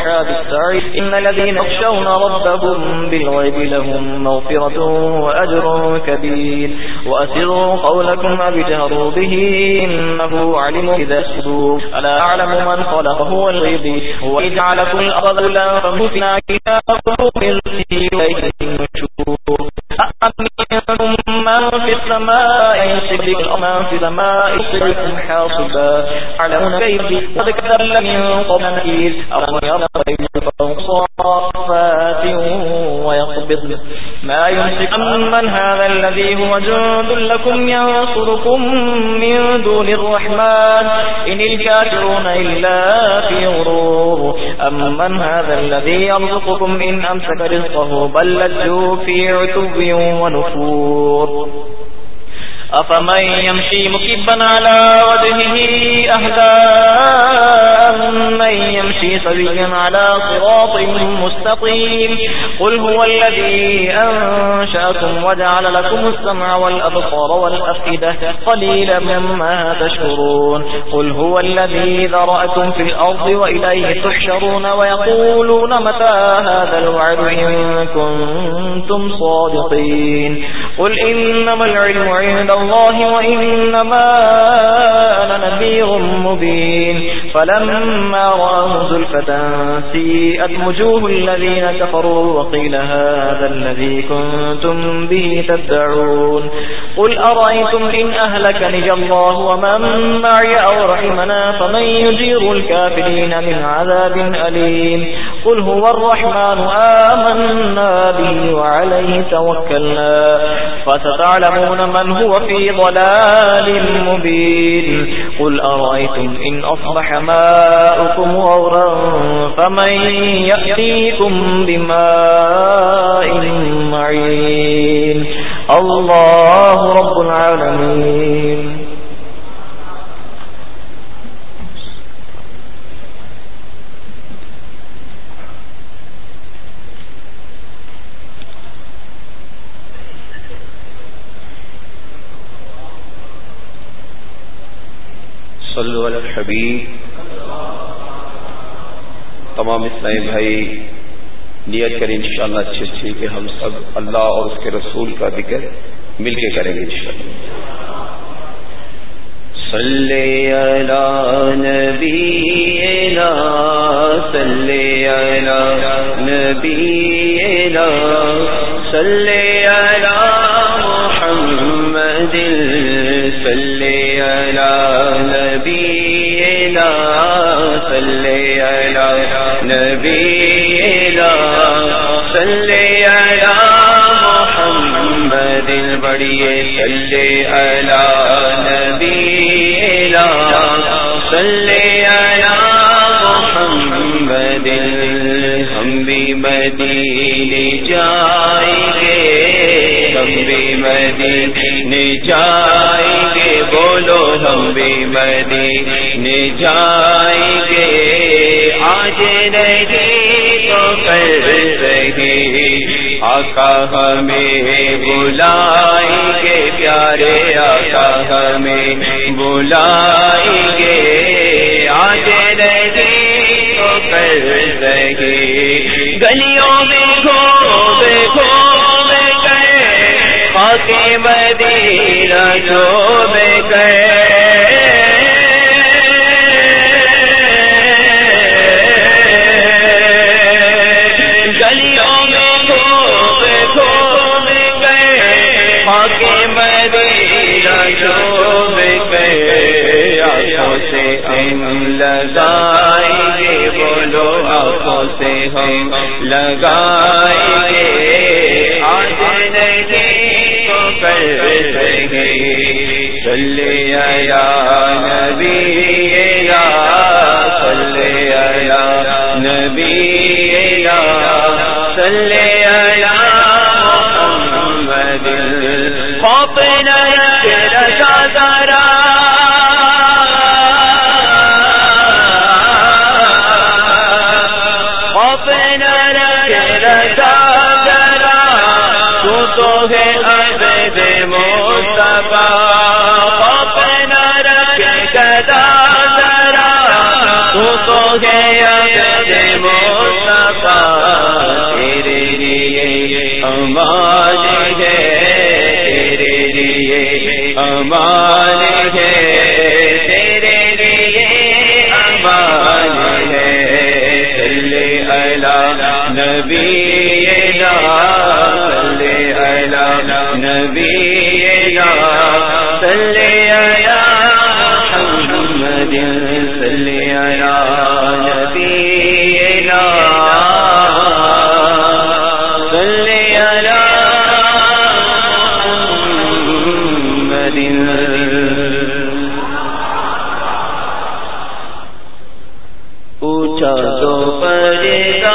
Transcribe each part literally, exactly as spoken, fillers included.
أصحاب السعير إن الذين يخشون ربهم بالغيب لهم مغفرة وأجر كبير وأسروا قولكم أو اجهروا به إنه علم بذات الصدور ألا أعلم من خلق هو الغيب هو يجعلكم الأرض ذلولا فمسنا كتابه إليه النشور أأمنتم من في السماء يمسك من في السماء يصبحكم حاصبا علمون كيف قد كذل من قبل نكير أولم يروا كيف فوق صافات ويقبض ما يمسك من هذا الذي هو جند لكم ينصركم من دون الرحمن إن الكافرون إلا في غرور أمن هذا الذي يرزقكم إن أمسك رزقه بل لجوا في عتب ونفور أفمن يمشي مكبا على وجهه أهدى من يمشي سويا على صراط مستقيم قل هو الذي أنشأكم وجعل لكم السمع والأبصار والأفئدة قليلا مما تشكرون قل هو الذي ذرأكم في الأرض وإليه تحشرون ويقولون متى هذا الوعد إن كنتم صادقين قل إنما العلم عند الله وإنما أنا نذير مبين فلما رأوا زلفة سيئت وجوه الذين كفروا وقيل هذا الذي كنتم به تدعون قل أرأيتم إن أهلكني الله ومن معي أو رحمنا فمن يجير الكافرين من عذاب أليم قل هو الرحمن آمنا به وعليه توكلنا فستعلمون من هو في ضلال مبين قل أرأيتم إن أصبح ماؤكم غورا فمن يأتيكم بماء معين الله رب العالمين. صلو علی الحبیب. تمام اسلامی بھائی نیت کریں انشاءاللہ اچھی اچھی کہ ہم سب اللہ اور اس کے رسول کا ذکر مل کے کریں گے انشاءاللہ. صلی علی نبینا صلی علی نبینا صلی علی محمد صلی علی نبینا صلی علی نبینا صلی علی محمد بڑیے صلی علی نبینا صلی علی محمد. ہم بھی مدینے جائیں گے ہم بھی مدینے جائیں گے بولو ہم بھی مدینے جائیں گے آج نہیں تو کل رہے آقا ہمیں بلائیں گے پیارے آقا ہمیں بلائیں گے آج نہیں تو کل رہے گلیوں میں گھوم گھوم گئے خاک مدینہ چوم گئے لگائیں گے بولو آنکھوں سے ہم لگائیں گے آج نہیں تو کل رہے صلی علی نبینا صلی علی نبینا صلی علی محمد. خوف نہ رکھا ذرا تو گیا علی نبینا صلی علی نبینا صلی علی محمد صلی علی نبینا صلی علی محمد. اونچا تو پردہ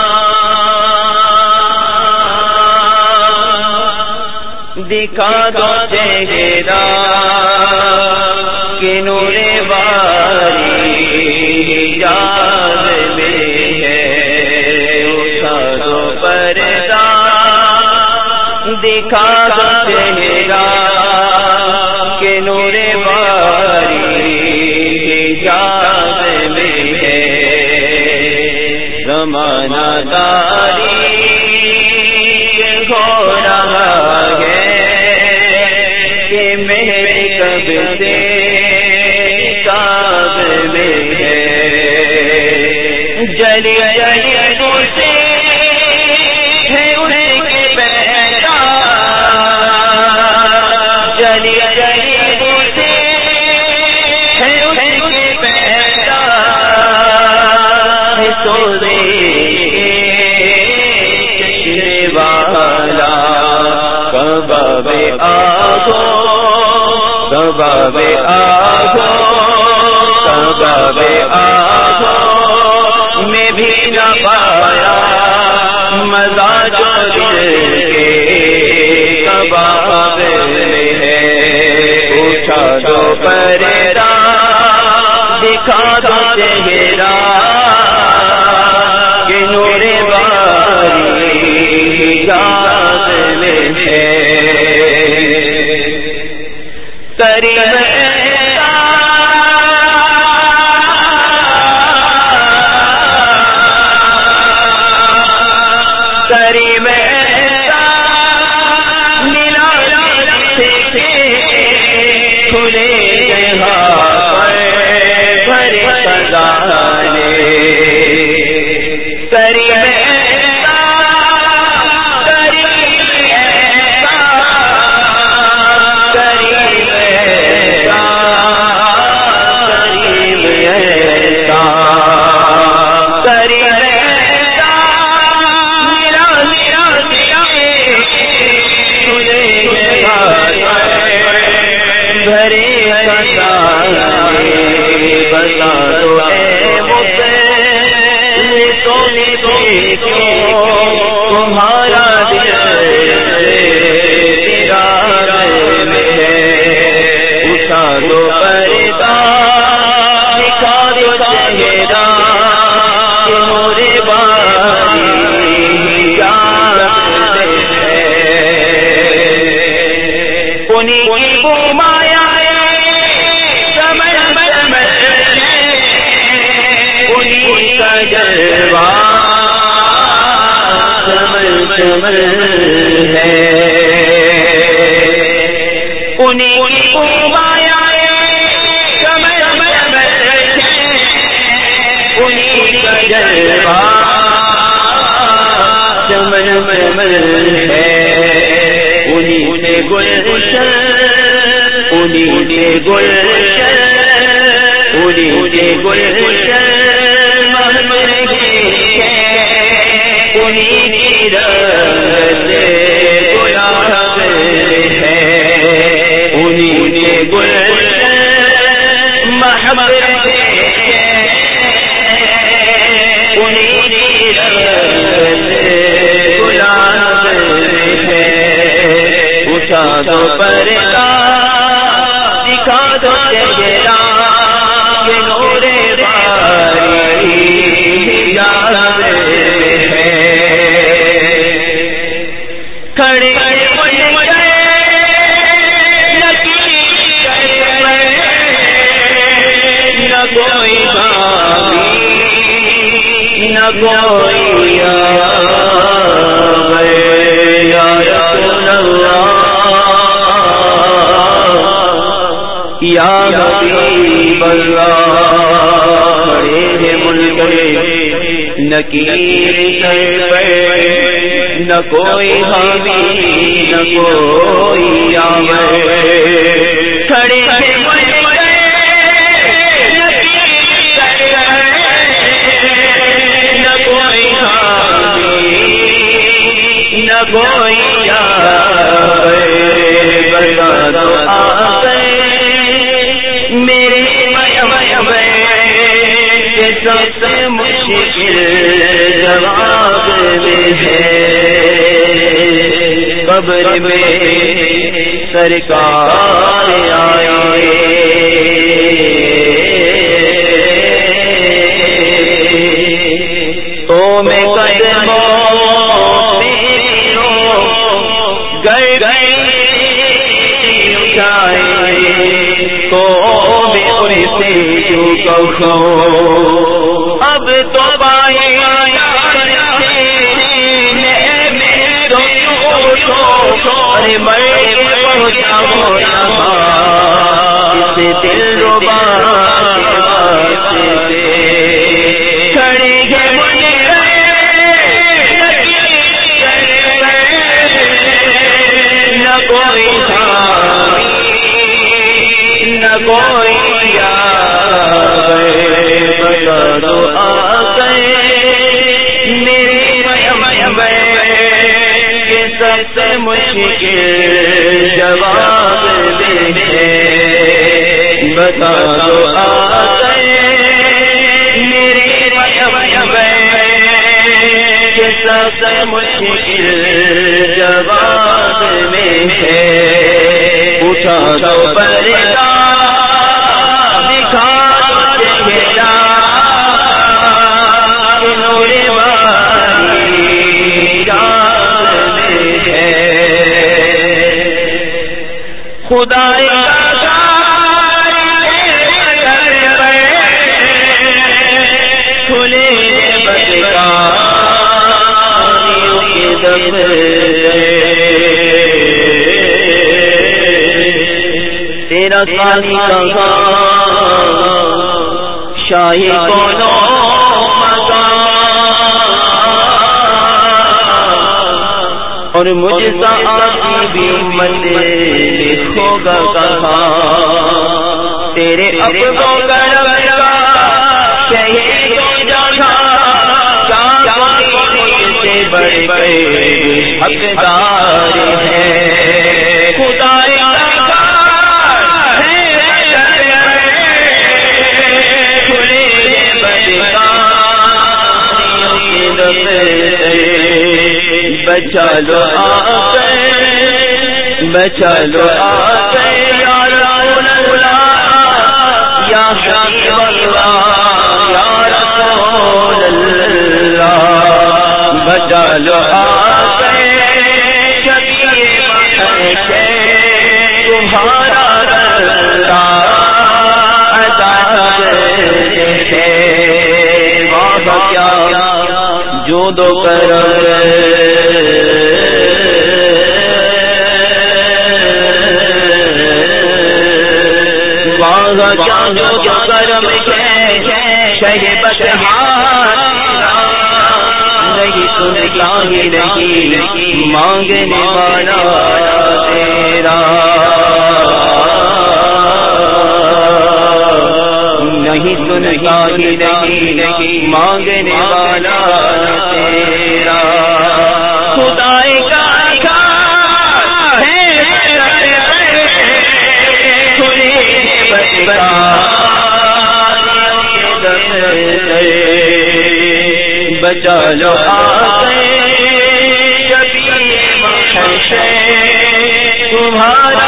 دکھا دو چہرہ کہ نور باری حجاب میں ہے. اٹھا دو پردہ دکھا دو چہرہ کہ نور باری حجاب میں ہے. زمانہ داری ہو رہا ہے کہ میرے کب سے کاب میں ہے. جلی جلی اسے ہے اس کے پیدا جلی جلی اسے ہے اس کے پیدا سو دے والا کباب آگو کباب آگو کباب آگو میں بھی نہ پایا مزہ جو دل کے کباب میں ہے. اٹھا دو پردہ دکھا دو چہرہ کہ نور باری حجاب میں ہے. کریم کریم ملا سے کھلے جہاں پر بھرے خزانے. کریم تمہارا دل تیرا میں ہے. اٹھا دو پردہ دکھا دو چہرہ کہ نور باری حجاب میں ہے. انہیں کی گمایا سمجھ سمجھ انہیں کا جلوہ چمن ہے. انہیں کی گمایا سمجھ سمجھ انہیں کا جلوہ چمن چمن ہے. انہیں سے گلشن انہیں سے گلشن انہیں سے گلشن محمد ہے. انہیں کی رنگ سے گلاب ہے. انہیں سے گلشن محمد ہے. انہیں کی رنگ سے گلاب ہے. اٹھا دو پردہ دکھا دو چہرہ کہ نور باری حجاب میں ہے. کھڑے نہ کوئی نہ کوئی یا رسول اللہ یا حبیب اللہ. بڑے ملک نکیر سر پر نہ کوئی حاوی نہ کوئی آور کھڑے کوئی میرے سب سے مشکل جواب میں ہے قبر میں سرکار آئے تو میں قدموں تو اب تو پائے ارے بڑے پہنچا دل ربا کھڑے گئے نہ کوئی نہ کوئی سب سے مشکل جواب دے بتا دو آقا میری کہ سب سے مشکل جواب میں ہے اٹھا دو پردہ دکھا دو چہرہ نور خدا کھلے تیرا سانی کا شاہی کونو اور مجھ سا آتی بھی امت ہوگا کہاں تیرے اپنوں کرم کا شہید ہو جانا سے بڑے بڑے حقدار ہیں خدا بچا لو آقا بچا لو آقا یا رسول اللہ یا حبیب اللہ یا رسول اللہ بچا لو آقا شفیع محشر تمہارا اللہ جو دو کرم واغ جو جو کرم شہ بشہار نہیں سنتا ہی نہیں مانگنے والا تیرا نہیں سنتا ہی نہیں مانگنے والا تیرا خدائے کا بچا لو تمہارا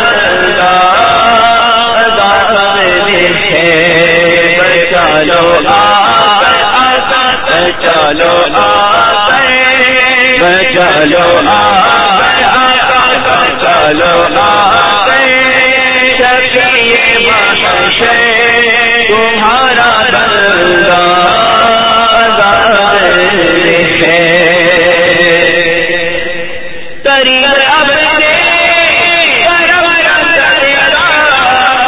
بچا لو بچا لو بچا لو بچا لو تمہارا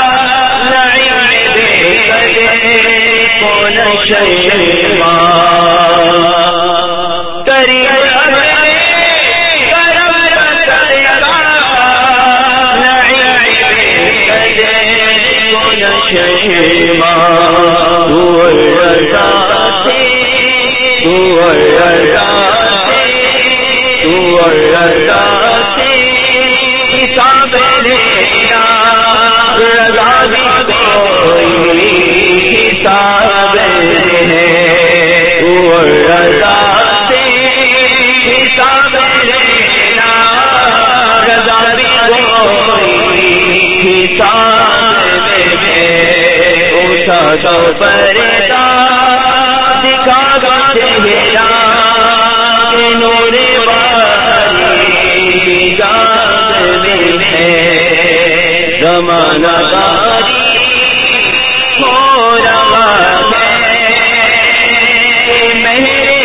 شیما تو رضا سے تو رضا سے حساب لینا رضا بھی کوئی حساب ہے تو رضا سے حساب لینا رضا بھی کوئی حساب ہے اٹھا تو پردہ دکھا گا چہرہ نور والی جان ہے زمانہ باری ہو رہا ہے میرے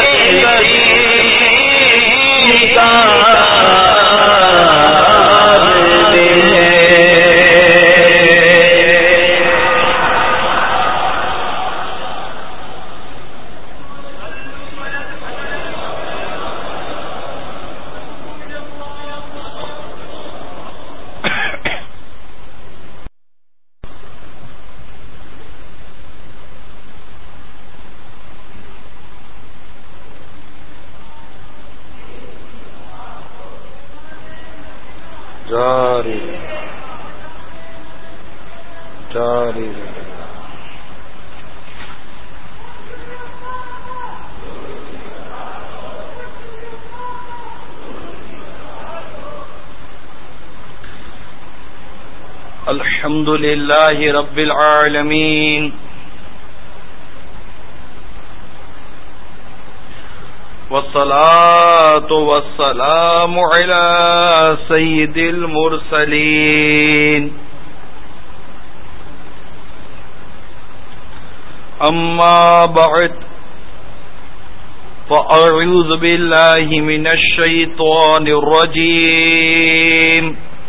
جاری جاری الحمد للہ رب العالمین والصلاة والسلام على سيد المرسلين أما بعد فأعوذ بالله من الشيطان الرجيم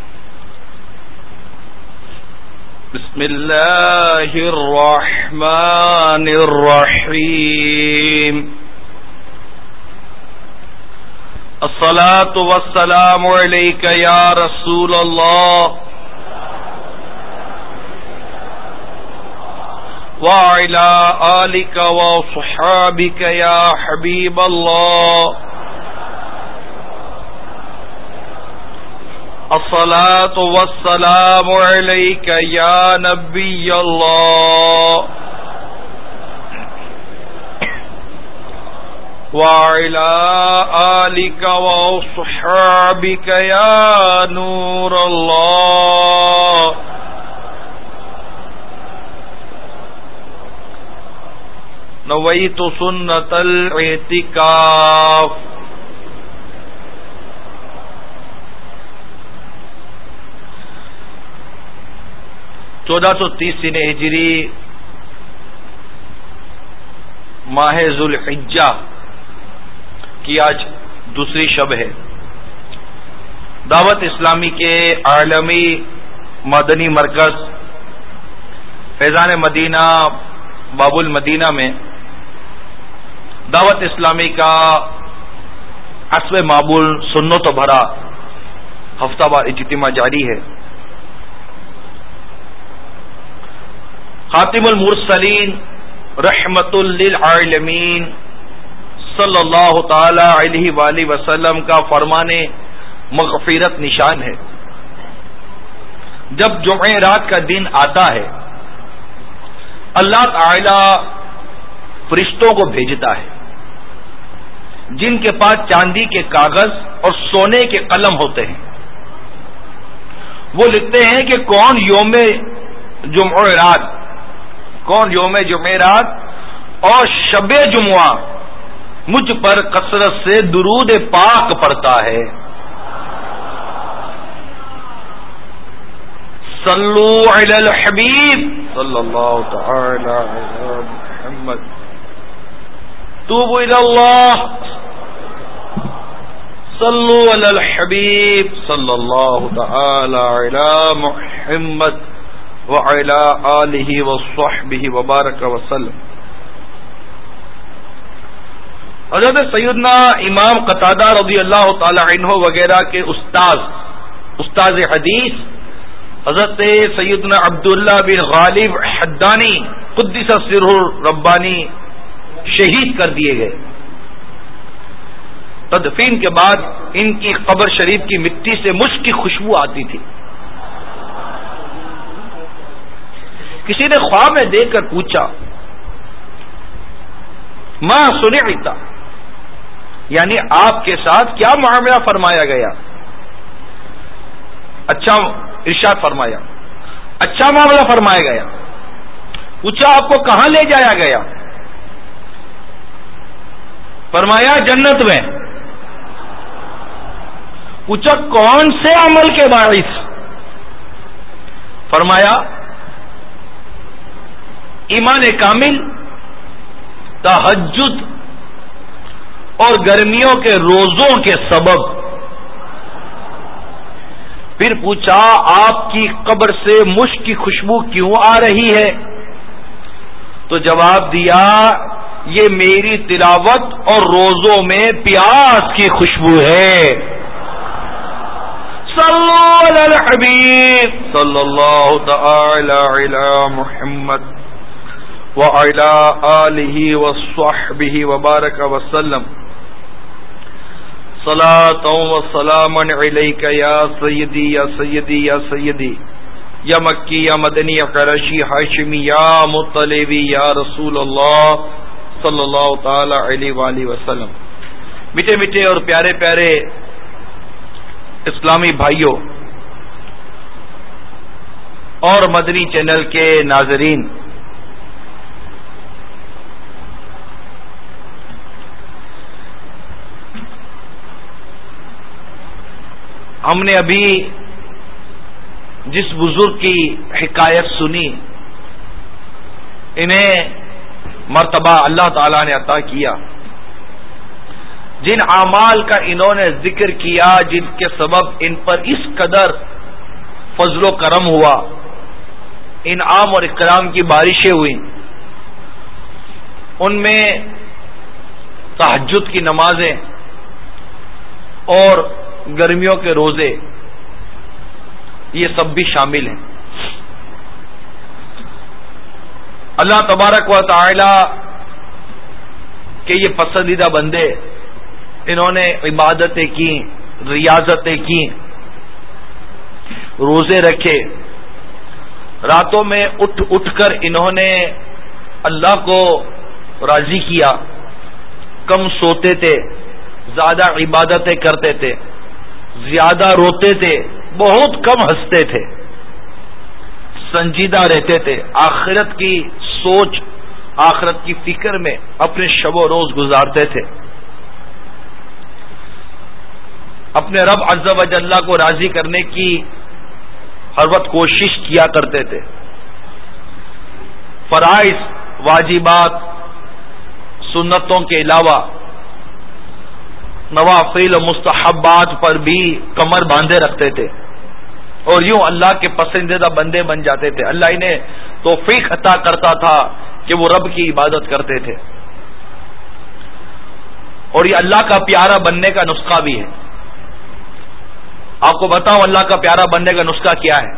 بسم الله الرحمن الرحيم الصلاة والسلام عليك يا رسول الله وعلى آلك وصحابك يا حبيب الله الصلاة والسلام عليك يا نبي الله وعلى آلك وصحابك يا نور الله نويت سنة الاعتكاف چودہ سو تیس سن ہجری ماہ ذوالحجہ کی آج دوسری شب ہے. دعوت اسلامی کے عالمی مدنی مرکز فیضان مدینہ باب المدینہ میں دعوت اسلامی کا عصب معمول سنت و بھرا ہفتہ وار اجتماع جاری ہے. خاتم المرسلین رحمت للعالمین صلی اللہ تعالی علیہ وآلہ وسلم کا فرمان مغفرت نشان ہے. جب جمعرات کا دن آتا ہے اللہ تعالی فرشتوں کو بھیجتا ہے جن کے پاس چاندی کے کاغذ اور سونے کے قلم ہوتے ہیں. وہ لکھتے ہیں کہ کون یوم جمعرات کون یوم جمعرات اور شب جمعہ مجھ پر کثرت سے درود پاک پڑھتا ہے. صلو علی الحبیب صلی اللہ تعالی علی محمد توبوا الی اللہ صلو علی الحبیب صلی اللہ تعالی علی محمد وعلی آلہ وصحبہ وبارک وسلم. حضرت سیدنا امام قتادہ رضی اللہ تعالی عنہ وغیرہ کے استاذ استاذ حدیث حضرت سیدنا عبداللہ بن غالب حدانی قدس سرہ ربانی شہید کر دیے گئے. تدفین کے بعد ان کی قبر شریف کی مٹی سے مشک کی خوشبو آتی تھی. کسی نے خواب میں دیکھ کر پوچھا ما سنعت، یعنی آپ کے ساتھ کیا معاملہ فرمایا گیا؟ اچھا ارشاد فرمایا، اچھا معاملہ فرمایا گیا. پوچھا آپ کو کہاں لے جایا گیا؟ فرمایا جنت میں. پوچھا کون سے عمل کے باعث؟ فرمایا ایمان کامل، تہجد اور گرمیوں کے روزوں کے سبب. پھر پوچھا آپ کی قبر سے مشک کی خوشبو کیوں آ رہی ہے؟ تو جواب دیا یہ میری تلاوت اور روزوں میں پیاس کی خوشبو ہے. صلو علی الحبیب صلی اللہ تعالی علی محمد وعلی آلہ وصحبہ وبارک وسلم. صلاۃ و سلاما علیک یا سیدی یا سیدی یا سیدی یا مکی یا مدنی یا قریشی ہاشمی یا مطلبی یا رسول اللہ صلی اللہ تعالی علیہ وآلہ وسلم. میٹھے میٹھے اور پیارے پیارے اسلامی بھائیوں اور مدنی چینل کے ناظرین، ہم نے ابھی جس بزرگ کی حکایت سنی، انہیں مرتبہ اللہ تعالی نے عطا کیا. جن اعمال کا انہوں نے ذکر کیا، جن کے سبب ان پر اس قدر فضل و کرم ہوا، انعام اور اکرام کی بارشیں ہوئیں، ان میں تہجد کی نمازیں اور گرمیوں کے روزے یہ سب بھی شامل ہیں. اللہ تبارک و تعالی کے یہ پسندیدہ بندے، انہوں نے عبادتیں کی، ریاضتیں کی، روزے رکھے، راتوں میں اٹھ اٹھ کر انہوں نے اللہ کو راضی کیا، کم سوتے تھے، زیادہ عبادتیں کرتے تھے، زیادہ روتے تھے، بہت کم ہنستے تھے، سنجیدہ رہتے تھے، آخرت کی سوچ، آخرت کی فکر میں اپنے شب و روز گزارتے تھے، اپنے رب عز و جل کو راضی کرنے کی ہر وقت کوشش کیا کرتے تھے. فرائض، واجبات، سنتوں کے علاوہ نوافل و مستحبات پر بھی کمر باندھے رکھتے تھے، اور یوں اللہ کے پسندیدہ بندے بن جاتے تھے. اللہ انہیں توفیق عطا کرتا تھا کہ وہ رب کی عبادت کرتے تھے. اور یہ اللہ کا پیارا بننے کا نسخہ بھی ہے. آپ کو بتاؤں اللہ کا پیارا بننے کا نسخہ کیا ہے؟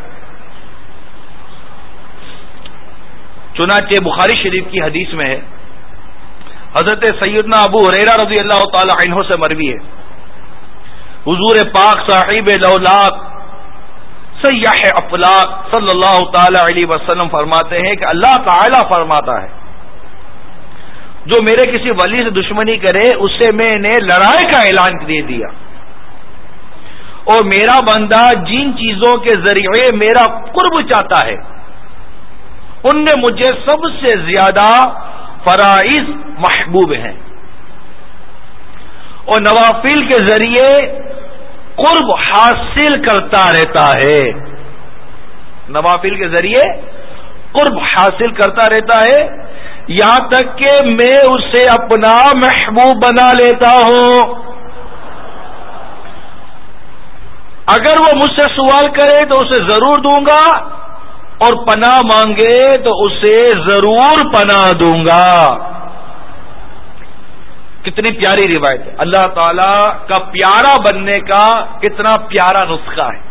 چنانچہ بخاری شریف کی حدیث میں ہے، حضرت سیدنا ابو ہریرہ رضی اللہ تعالی عنہ سے مروی ہے، حضور پاک صاحب لولاک سیاح افلاق صلی اللہ تعالی علیہ وسلم فرماتے ہیں کہ اللہ تعالی فرماتا ہے جو میرے کسی ولی سے دشمنی کرے اسے میں نے لڑائی کا اعلان دے دیا، اور میرا بندہ جن چیزوں کے ذریعے میرا قرب چاہتا ہے ان میں مجھے سب سے زیادہ فرائض محبوب ہیں، اور نوافل کے ذریعے قرب حاصل کرتا رہتا ہے. نوافل کے ذریعے قرب حاصل کرتا رہتا ہے یہاں تک کہ میں اسے اپنا محبوب بنا لیتا ہوں. اگر وہ مجھ سے سوال کرے تو اسے ضرور دوں گا، اور پناہ مانگے تو اسے ضرور پناہ دوں گا. کتنی پیاری روایت ہے. اللہ تعالی کا پیارا بننے کا کتنا پیارا نسخہ ہے.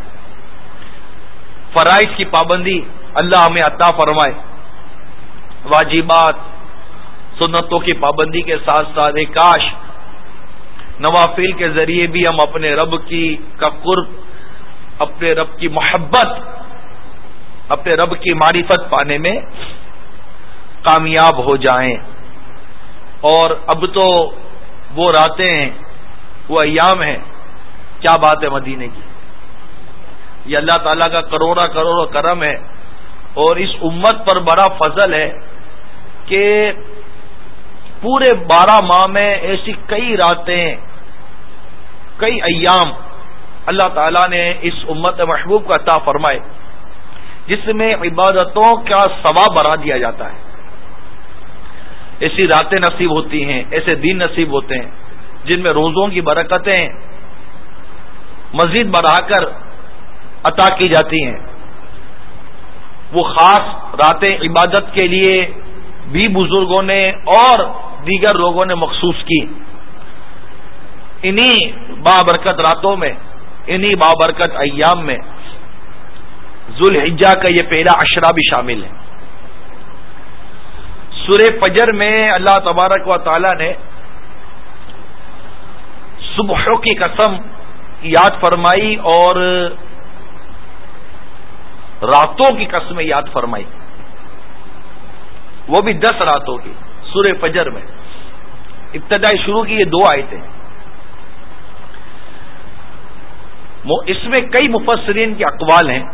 فرائض کی پابندی اللہ ہمیں عطا فرمائے، واجبات سنتوں کی پابندی کے ساتھ ساتھ ایک کاش نوافل کے ذریعے بھی ہم اپنے رب کی کا قرب، اپنے رب کی محبت، اپنے رب کی معرفت پانے میں کامیاب ہو جائیں۔ اور اب تو وہ راتیں ہیں، وہ ایام ہیں، کیا بات ہے مدینے کی، یہ اللہ تعالیٰ کا کروڑا کروڑ کرم ہے، اور اس امت پر بڑا فضل ہے کہ پورے بارہ ماہ میں ایسی کئی راتیں، کئی ایام اللہ تعالیٰ نے اس امت محبوب کو عطا فرمائے جس میں عبادتوں کا ثواب بڑھا دیا جاتا ہے۔ ایسی راتیں نصیب ہوتی ہیں، ایسے دن نصیب ہوتے ہیں جن میں روزوں کی برکتیں مزید بڑھا کر عطا کی جاتی ہیں۔ وہ خاص راتیں عبادت کے لیے بھی بزرگوں نے اور دیگر لوگوں نے مخصوص کی۔ انہی بابرکت راتوں میں، انہی بابرکت ایام میں ذوالحجہ کا یہ پہلا عشرہ بھی شامل ہے۔ سورہ فجر میں اللہ تبارک و تعالی نے صبح کی قسم یاد فرمائی اور راتوں کی قسمیں یاد فرمائی، وہ بھی دس راتوں کی۔ سورہ فجر میں ابتدائی شروع کی یہ دو آیتیں، اس میں کئی مفسرین کے اقوال ہیں،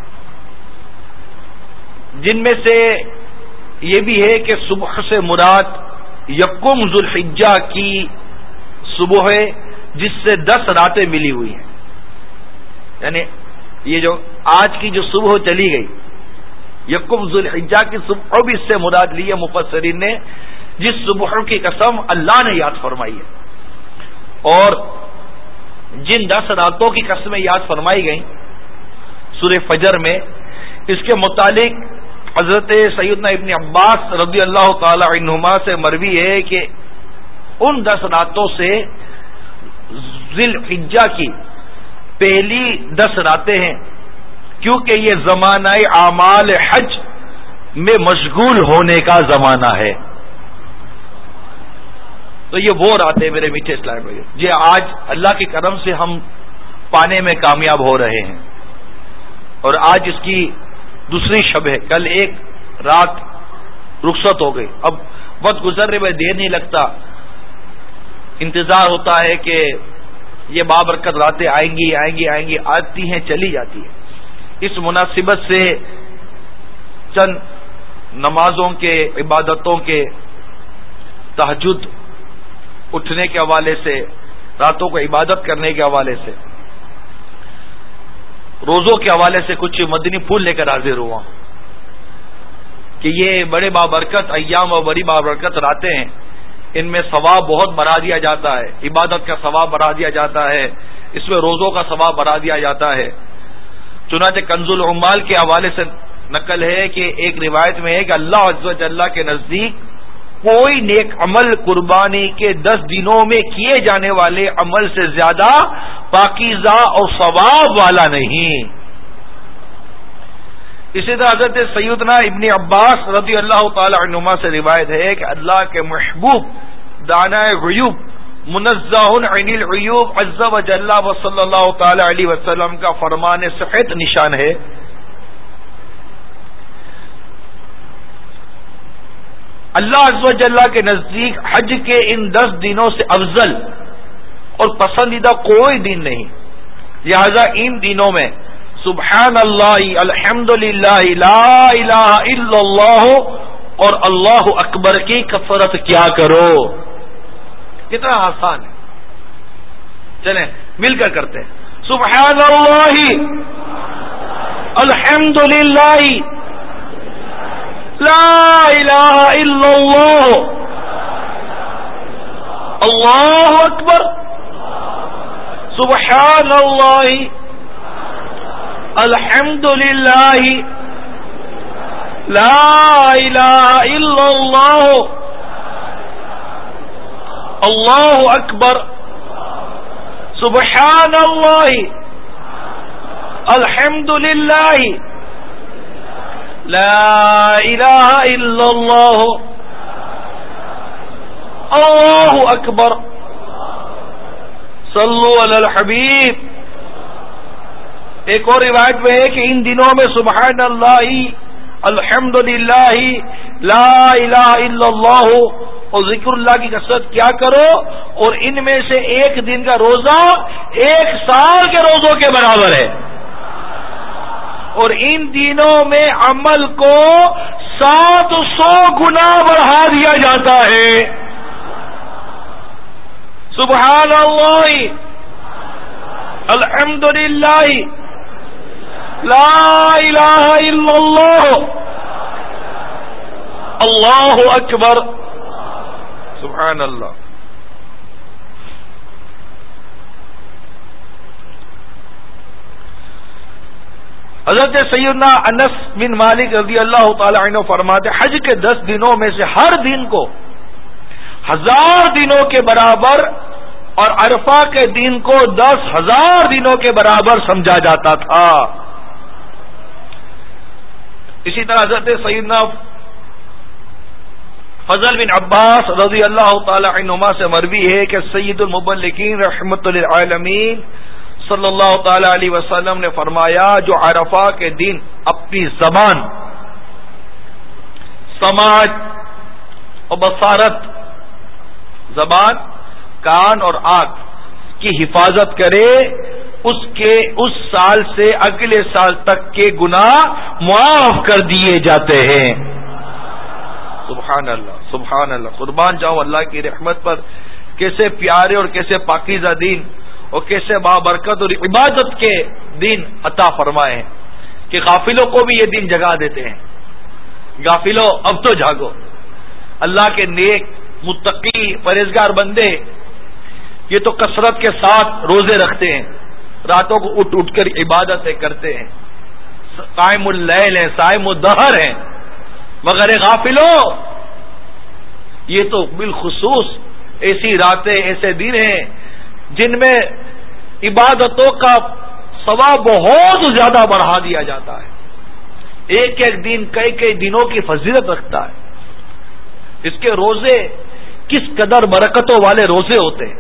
جن میں سے یہ بھی ہے کہ صبح سے مراد یکم ذوالحجہ کی صبح ہے جس سے دس راتیں ملی ہوئی ہیں، یعنی یہ جو آج کی جو صبح چلی گئی یکم ذوالحجہ کی صبح بھی اس سے مراد لی ہے مفسرین نے، جس صبح کی قسم اللہ نے یاد فرمائی ہے۔ اور جن دس راتوں کی قسمیں یاد فرمائی گئیں سورہ فجر میں، اس کے متعلق حضرت سیدنا ابن عباس رضی اللہ تعالی عنہما سے مروی ہے کہ ان دس راتوں سے ذی الحجہ کی پہلی دس راتیں ہیں، کیونکہ یہ زمانہ اعمال حج میں مشغول ہونے کا زمانہ ہے۔ تو یہ وہ راتیں میرے میٹھے اسلام بھائی جی آج اللہ کے کرم سے ہم پانے میں کامیاب ہو رہے ہیں، اور آج اس کی دوسری شب ہے، کل ایک رات رخصت ہو گئی، اب وقت گزرنے میں دیر نہیں لگتا، انتظار ہوتا ہے کہ یہ بابرکت راتیں آئیں گی آئیں گی آئیں گی، آتی ہیں چلی جاتی ہیں۔ اس مناسبت سے چند نمازوں کے، عبادتوں کے، تہجد اٹھنے کے حوالے سے، راتوں کو عبادت کرنے کے حوالے سے، روزوں کے حوالے سے کچھ مدنی پھول لے کر حاضر ہوا کہ یہ بڑے بابرکت ایام اور بڑی بابرکت راتیں ہیں، ان میں ثواب بہت بڑھا دیا جاتا ہے، عبادت کا ثواب بڑھا دیا جاتا ہے، اس میں روزوں کا ثواب بڑھا دیا جاتا ہے۔ چنانچہ کنز العمال کے حوالے سے نقل ہے کہ ایک روایت میں ہے کہ اللہ عز و جل کے نزدیک کوئی نیک عمل قربانی کے دس دنوں میں کیے جانے والے عمل سے زیادہ پاکیزہ اور ثواب والا نہیں۔ اسی طرح حضرت سیدنا ابن عباس رضی اللہ تعالی عنہما سے روایت ہے کہ اللہ کے محبوب دانا غیوب منزہ عن العیوب عز و جل و صلی اللہ تعالی علیہ وسلم کا فرمان صحت نشان ہے، اللہ عز و جل کے نزدیک حج کے ان دس دنوں سے افضل اور پسندیدہ کوئی دن نہیں، لہذا ان دنوں میں سبحان اللہ، الحمدللہ، لا الہ الا اللہ اور اللہ اکبر کی کثرت کیا کرو۔ کتنا آسان ہے، چلیں مل کر کرتے ہیں۔ سبحان اللہ، الحمدللہ، لا الہ الا اللہ، اللہ اکبر، سبحان اللہ، الحمدللہ، لا الہ الا اللہ، اللہ اکبر، سبحان اللہ، الحمدللہ، لا الہ الا اللہ، اللہ اکبر صلو علی الحبیب. ایک اور روایت میں ہے کہ ان دنوں میں سبحان اللہ الحمدللہ لا الہ الا اللہ اور ذکر اللہ کی کثرت کیا کرو، اور ان میں سے ایک دن کا روزہ ایک سال کے روزوں کے برابر ہے، اور ان دنوں میں عمل کو سات سو گنا بڑھا دیا جاتا ہے. سبحان اللہ الحمدللہ لا الہ الا اللہ اللہ اکبر. سبحان اللہ. حضرت سیدنا انس بن مالک رضی اللہ تعالی عنہ فرماتے حج کے دس دنوں میں سے ہر دن کو ہزار دنوں کے برابر اور عرفہ کے دن کو دس ہزار دنوں کے برابر سمجھا جاتا تھا. اسی طرح حضرت سیدنا فضل بن عباس رضی اللہ تعالی عنہما سے مروی ہے کہ سید المبلغین رحمت للعالمین صلی اللہ تعالی علیہ وسلم نے فرمایا جو عرفہ کے دن اپنی زبان، سماعت اور بصارت، زبان، کان اور آنکھ کی حفاظت کرے اس کے اس سال سے اگلے سال تک کے گناہ معاف کر دیے جاتے ہیں. سبحان اللہ سبحان اللہ. قربان جاؤں اللہ کی رحمت پر. کیسے پیارے اور کیسے پاکیزہ دین اور کیسے بابرکت اور عبادت کے دین عطا فرمائے ہیں کہ غافلوں کو بھی یہ دن جگا دیتے ہیں. غافلوں اب تو جاگو. اللہ کے نیک متقی پرہیزگار بندے یہ تو کثرت کے ساتھ روزے رکھتے ہیں، راتوں کو اٹھ اٹھ کر عبادتیں کرتے ہیں، قائم اللیل ہیں، صائم الدہر ہیں، مگر غافلوں یہ تو بالخصوص ایسی راتیں ایسے دن ہیں جن میں عبادتوں کا ثواب بہت زیادہ بڑھا دیا جاتا ہے. ایک ایک دن کئی کئی دنوں کی فضیلت رکھتا ہے. اس کے روزے کس قدر برکتوں والے روزے ہوتے ہیں.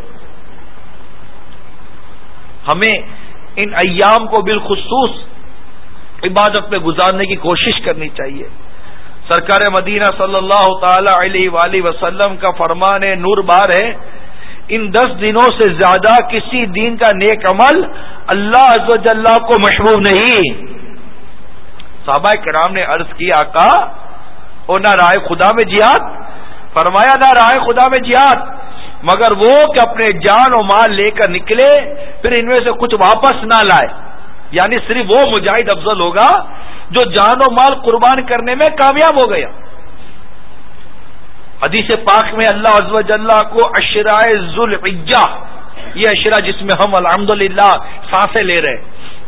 ہمیں ان ایام کو بالخصوص عبادت میں گزارنے کی کوشش کرنی چاہیے. سرکار مدینہ صلی اللہ تعالی علیہ وآلہ وسلم کا فرمان نور بار ہے ان دس دنوں سے زیادہ کسی دین کا نیک عمل اللہ عز و جل کو محبوب نہیں. صحابہ کرام نے عرض کی آقا اور نہ راہ خدا میں جہاد؟ فرمایا نہ راہ خدا میں جہاد مگر وہ کہ اپنے جان و مال لے کر نکلے پھر ان میں سے کچھ واپس نہ لائے. یعنی صرف وہ مجاہد افضل ہوگا جو جان و مال قربان کرنے میں کامیاب ہو گیا. حدیث پاک میں اللہ عز و جل کو عشرۂ ذوالحجہ، یہ عشرہ جس میں ہم الحمدللہ سانسیں لے رہے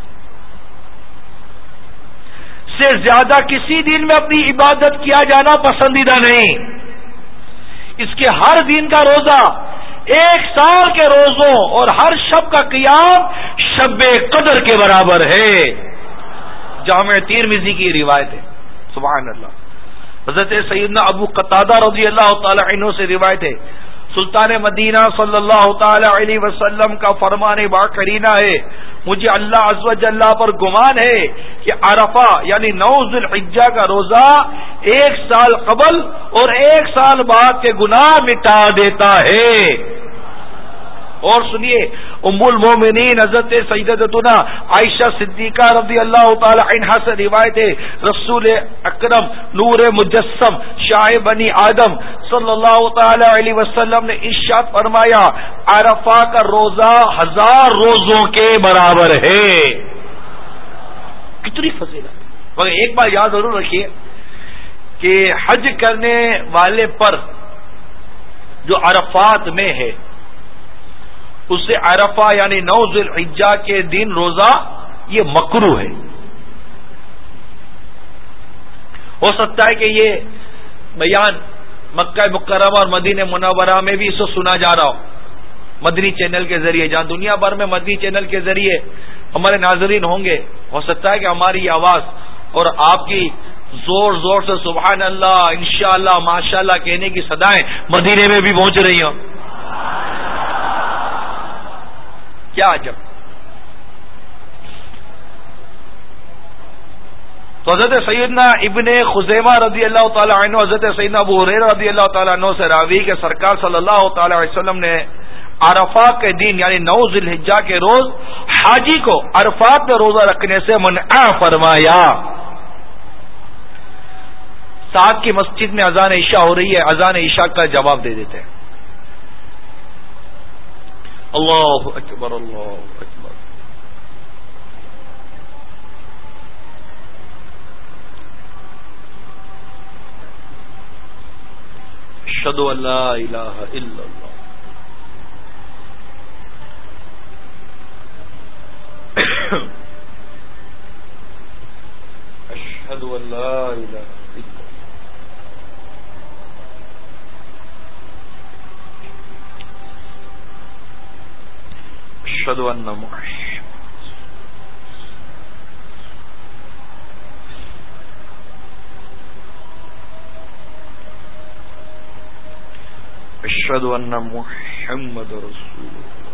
سے زیادہ کسی دن میں اپنی عبادت کیا جانا پسندیدہ نہیں. اس کے ہر دن کا روزہ ایک سال کے روزوں اور ہر شب کا قیام شب قدر کے برابر ہے. جامع ترمذی کی روایت ہے. سبحان اللہ. حضرت سیدنا ابو قتادہ رضی اللہ تعالی عنہ سے روایت ہے سلطان مدینہ صلی اللہ تعالی علیہ وسلم کا فرمان باقرینہ ہے مجھے اللہ عز و جل پر گمان ہے کہ عرفہ یعنی نو ذوالحجہ کا روزہ ایک سال قبل اور ایک سال بعد کے گناہ مٹا دیتا ہے. اور سنیے ام المومنین حضرت سیدتنا عائشہ صدیقہ رضی اللہ تعالی عنہا سے روایت ہے رسول اکرم نور مجسم شاہ بنی آدم صلی اللہ تعالی علیہ وسلم نے ارشاد فرمایا عرفہ کا روزہ ہزار روزوں کے برابر ہے. کتنی فضیلت. مگر ایک بار یاد ضرور رکھیے کہ حج کرنے والے پر جو عرفات میں ہے اس سے عرفہ یعنی نو ذوالحجہ کے دن روزہ یہ مکروہ ہے. ہو سکتا ہے کہ یہ بیان مکہ مکرمہ اور مدینہ منورہ میں بھی اس کو سنا جا رہا ہو مدنی چینل کے ذریعے، جہاں دنیا بھر میں مدنی چینل کے ذریعے ہمارے ناظرین ہوں گے. ہو سکتا ہے کہ ہماری یہ آواز اور آپ کی زور زور سے سبحان اللہ، انشاءاللہ، ماشاءاللہ کہنے کی صدائیں مدینے میں بھی پہنچ رہی ہوں. کیا عجب. تو حضرت سیدنا ابن خزیمہ رضی اللہ تعالی عنہ حضرت سیدنا ابو ہریرہ رضی اللہ تعالی عنہ سے راوی کہ سرکار صلی اللہ تعالی علیہ وسلم نے عرفات کے دن یعنی نو ذی الحجہ کے روز حاجی کو عرفات میں روزہ رکھنے سے منع فرمایا. ساتھ کی مسجد میں اذان عشاء ہو رہی ہے، اذان عشاء کا جواب دے دیتے ہیں. اللہ اکبر اللہ اکبر. اشہد ان لا الہ الا اللہ. اشہد ان لا الہ الا اللہ. اشہد ان محمد اشہد ان محمد رسول اللہ.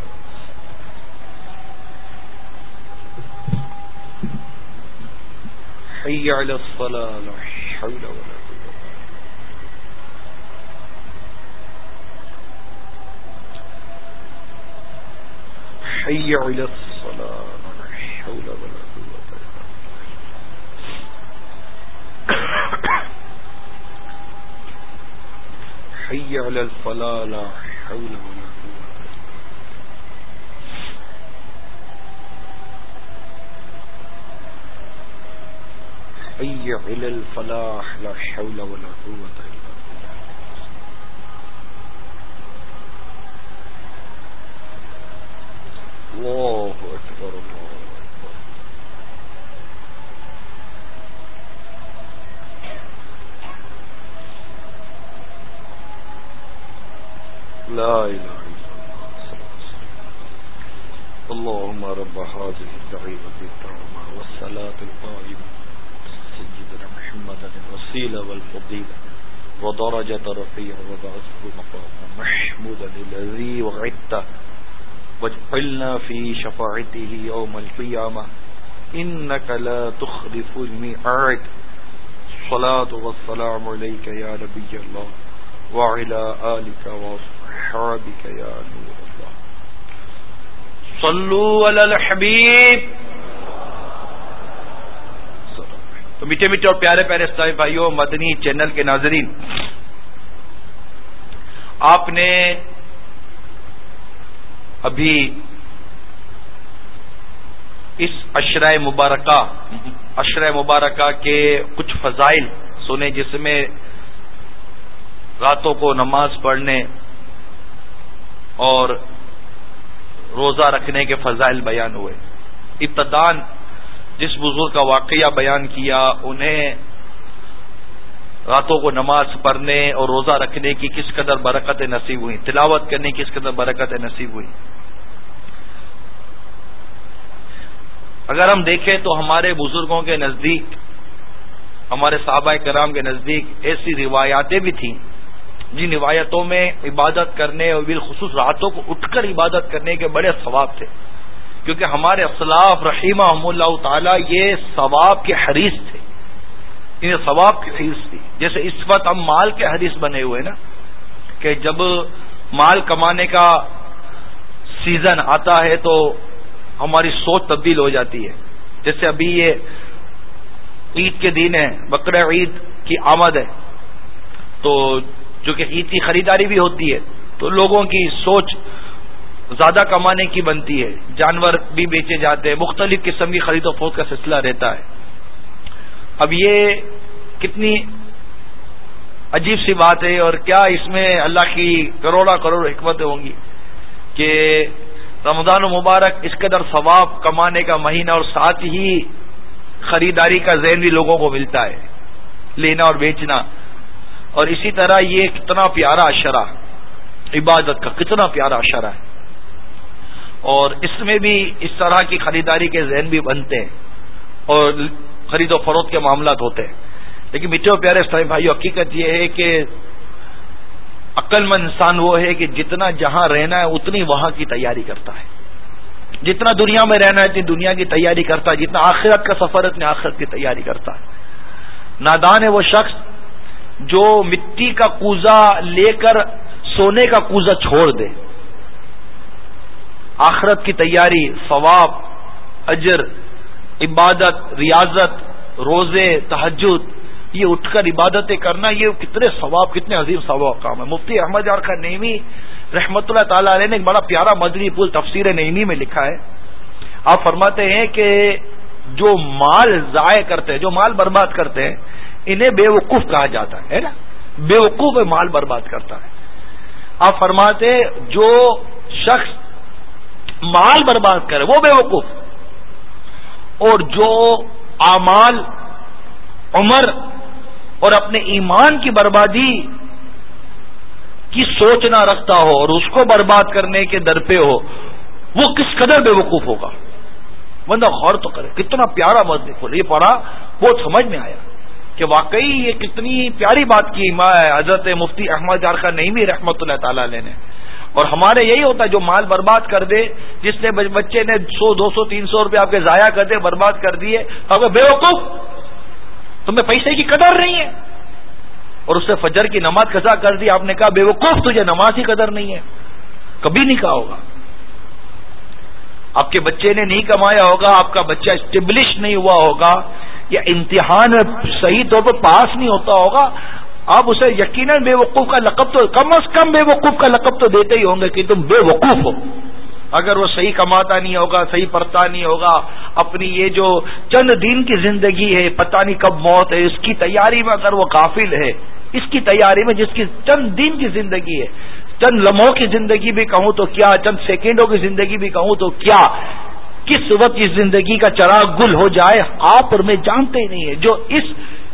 حی علی الصلاۃ لا حول ولا قوة. حی علی الصلاۃ لا حول ولا قوة. حی علی الفلاح لا حول ولا قوة. حی علی الفلاح لا حول ولا قوة الا بالله. اللہ اکبر اللہ اکبر. لا الہ الا اللہ. اللهم رب هذه الدعوة التامة والصلاة القائمة سيدنا محمد الوسيلة والفضيلة ودرجة رفيعة وبعثه مقاما محمودا الذي وعدته واجعلنا في شفاعته يوم القيامة إنك لا تخلف الميعاد. الصلاة والسلام عليك يا نبي الله وعلى آلك وصحابك يا نور الله. صلوا على الحبيب. تو میٹھے میٹھے اور پیارے پیارے اسلامی بھائیوں، مدنی چینل کے ناظرین، آپ نے ابھی اس عشرہ مبارکہ عشرہ مبارکہ کے کچھ فضائل سنے، جس میں راتوں کو نماز پڑھنے اور روزہ رکھنے کے فضائل بیان ہوئے. ابتداً جس بزرگ کا واقعہ بیان کیا، انہیں راتوں کو نماز پڑھنے اور روزہ رکھنے کی کس قدر برکتیں نصیب ہوئی، تلاوت کرنے کی کس قدر برکتیں نصیب ہوئی. اگر ہم دیکھیں تو ہمارے بزرگوں کے نزدیک، ہمارے صحابہ کرام کے نزدیک ایسی روایاتیں بھی تھیں جن روایتوں میں عبادت کرنے اور بالخصوص راتوں کو اٹھ کر عبادت کرنے کے بڑے ثواب تھے، کیونکہ ہمارے اسلاف رحمہم اللہ تعالی یہ ثواب کے حریص تھے، انہیں ثواب کی حریص تھی. جیسے اس وقت ہم مال کے حریص بنے ہوئے نا، کہ جب مال کمانے کا سیزن آتا ہے تو ہماری سوچ تبدیل ہو جاتی ہے. جیسے ابھی یہ عید کے دن ہے، بقرہ عید کی آمد ہے، تو جو کہ عید کی خریداری بھی ہوتی ہے، تو لوگوں کی سوچ زیادہ کمانے کی بنتی ہے، جانور بھی بیچے جاتے ہیں، مختلف قسم کی خرید و فروخت کا سلسلہ رہتا ہے. اب یہ کتنی عجیب سی بات ہے، اور کیا اس میں اللہ کی کروڑا کروڑ حکمتیں ہوں گی کہ رمضان المبارک اس قدر ثواب کمانے کا مہینہ، اور ساتھ ہی خریداری کا ذہن بھی لوگوں کو ملتا ہے، لینا اور بیچنا. اور اسی طرح یہ کتنا پیارا عشرہ عبادت کا، کتنا پیارا عشرہ ہے، اور اس میں بھی اس طرح کی خریداری کے ذہن بھی بنتے ہیں اور خرید و فروخت کے معاملات ہوتے ہیں. لیکن میٹھے اور پیارے اسلامی بھائیو، حقیقت یہ ہے کہ عقل مند انسان وہ ہے کہ جتنا جہاں رہنا ہے اتنی وہاں کی تیاری کرتا ہے، جتنا دنیا میں رہنا ہے اتنی دنیا کی تیاری کرتا ہے، جتنا آخرت کا سفر ہے اتنی آخرت کی تیاری کرتا ہے۔ نادان ہے وہ شخص جو مٹی کا کوزہ لے کر سونے کا کوزہ چھوڑ دے۔ آخرت کی تیاری، ثواب، اجر، عبادت، ریاضت، روزے، تہجد، یہ اٹھ کر عبادتیں کرنا، یہ کتنے ثواب، کتنے عظیم ثواب کام ہے۔ مفتی احمد یار خان نعیمی رحمۃ اللہ تعالی علیہ نے ایک بڑا پیارا مدنی پھول تفسیر نعیمی میں لکھا ہے۔ آپ فرماتے ہیں کہ جو مال ضائع کرتے ہیں، جو مال برباد کرتے ہیں، انہیں بے وقوف کہا جاتا ہے نا، بے وقوف مال برباد کرتا ہے۔ آپ فرماتے جو شخص مال برباد کرے وہ بے وقوف، اور جو اعمال، عمر اور اپنے ایمان کی بربادی کی سوچ نہ رکھتا ہو اور اس کو برباد کرنے کے در پہ ہو، وہ کس قدر بے وقوف ہوگا۔ بندہ غور تو کرے، کتنا پیارا مدنی پھول، یہ پڑھا بہت سمجھ میں آیا کہ واقعی یہ کتنی پیاری بات کی حضرت مفتی احمد یار خان نعیمی رحمۃ اللہ تعالی علیہ نے۔ اور ہمارے یہی ہوتا ہے جو مال برباد کر دے، جس نے بچے نے سو دو سو تین سو روپے آپ کے ضائع کر دے، برباد کر دیے، تو بے وقوف، تمہیں پیسے کی قدر نہیں ہے، اور اس نے فجر کی نماز قضا کر دی، آپ نے کہا بے وقوف تجھے نماز کی قدر نہیں ہے، کبھی نہیں کہا ہوگا۔ آپ کے بچے نے نہیں کمایا ہوگا، آپ کا بچہ اسٹیبلش نہیں ہوا ہوگا، یا امتحان صحیح طور پر پاس نہیں ہوتا ہوگا، آپ اسے یقیناً بے وقوف کا لقب تو کم از کم بے وقوف کا لقب تو دیتے ہی ہوں گے کہ تم بے وقوف ہو۔ اگر وہ صحیح کماتا نہیں ہوگا، صحیح پڑھتا نہیں ہوگا، اپنی یہ جو چند دن کی زندگی ہے، پتہ نہیں کب موت ہے، اس کی تیاری میں اگر وہ غافل ہے، اس کی تیاری میں جس کی چند دن کی زندگی ہے، چند لمحوں کی زندگی بھی کہوں تو کیا، چند سیکنڈوں کی زندگی بھی کہوں تو کیا، کس وقت اس زندگی کا چراغ گل ہو جائے آپ اور میں جانتے ہی نہیں ہے۔ جو اس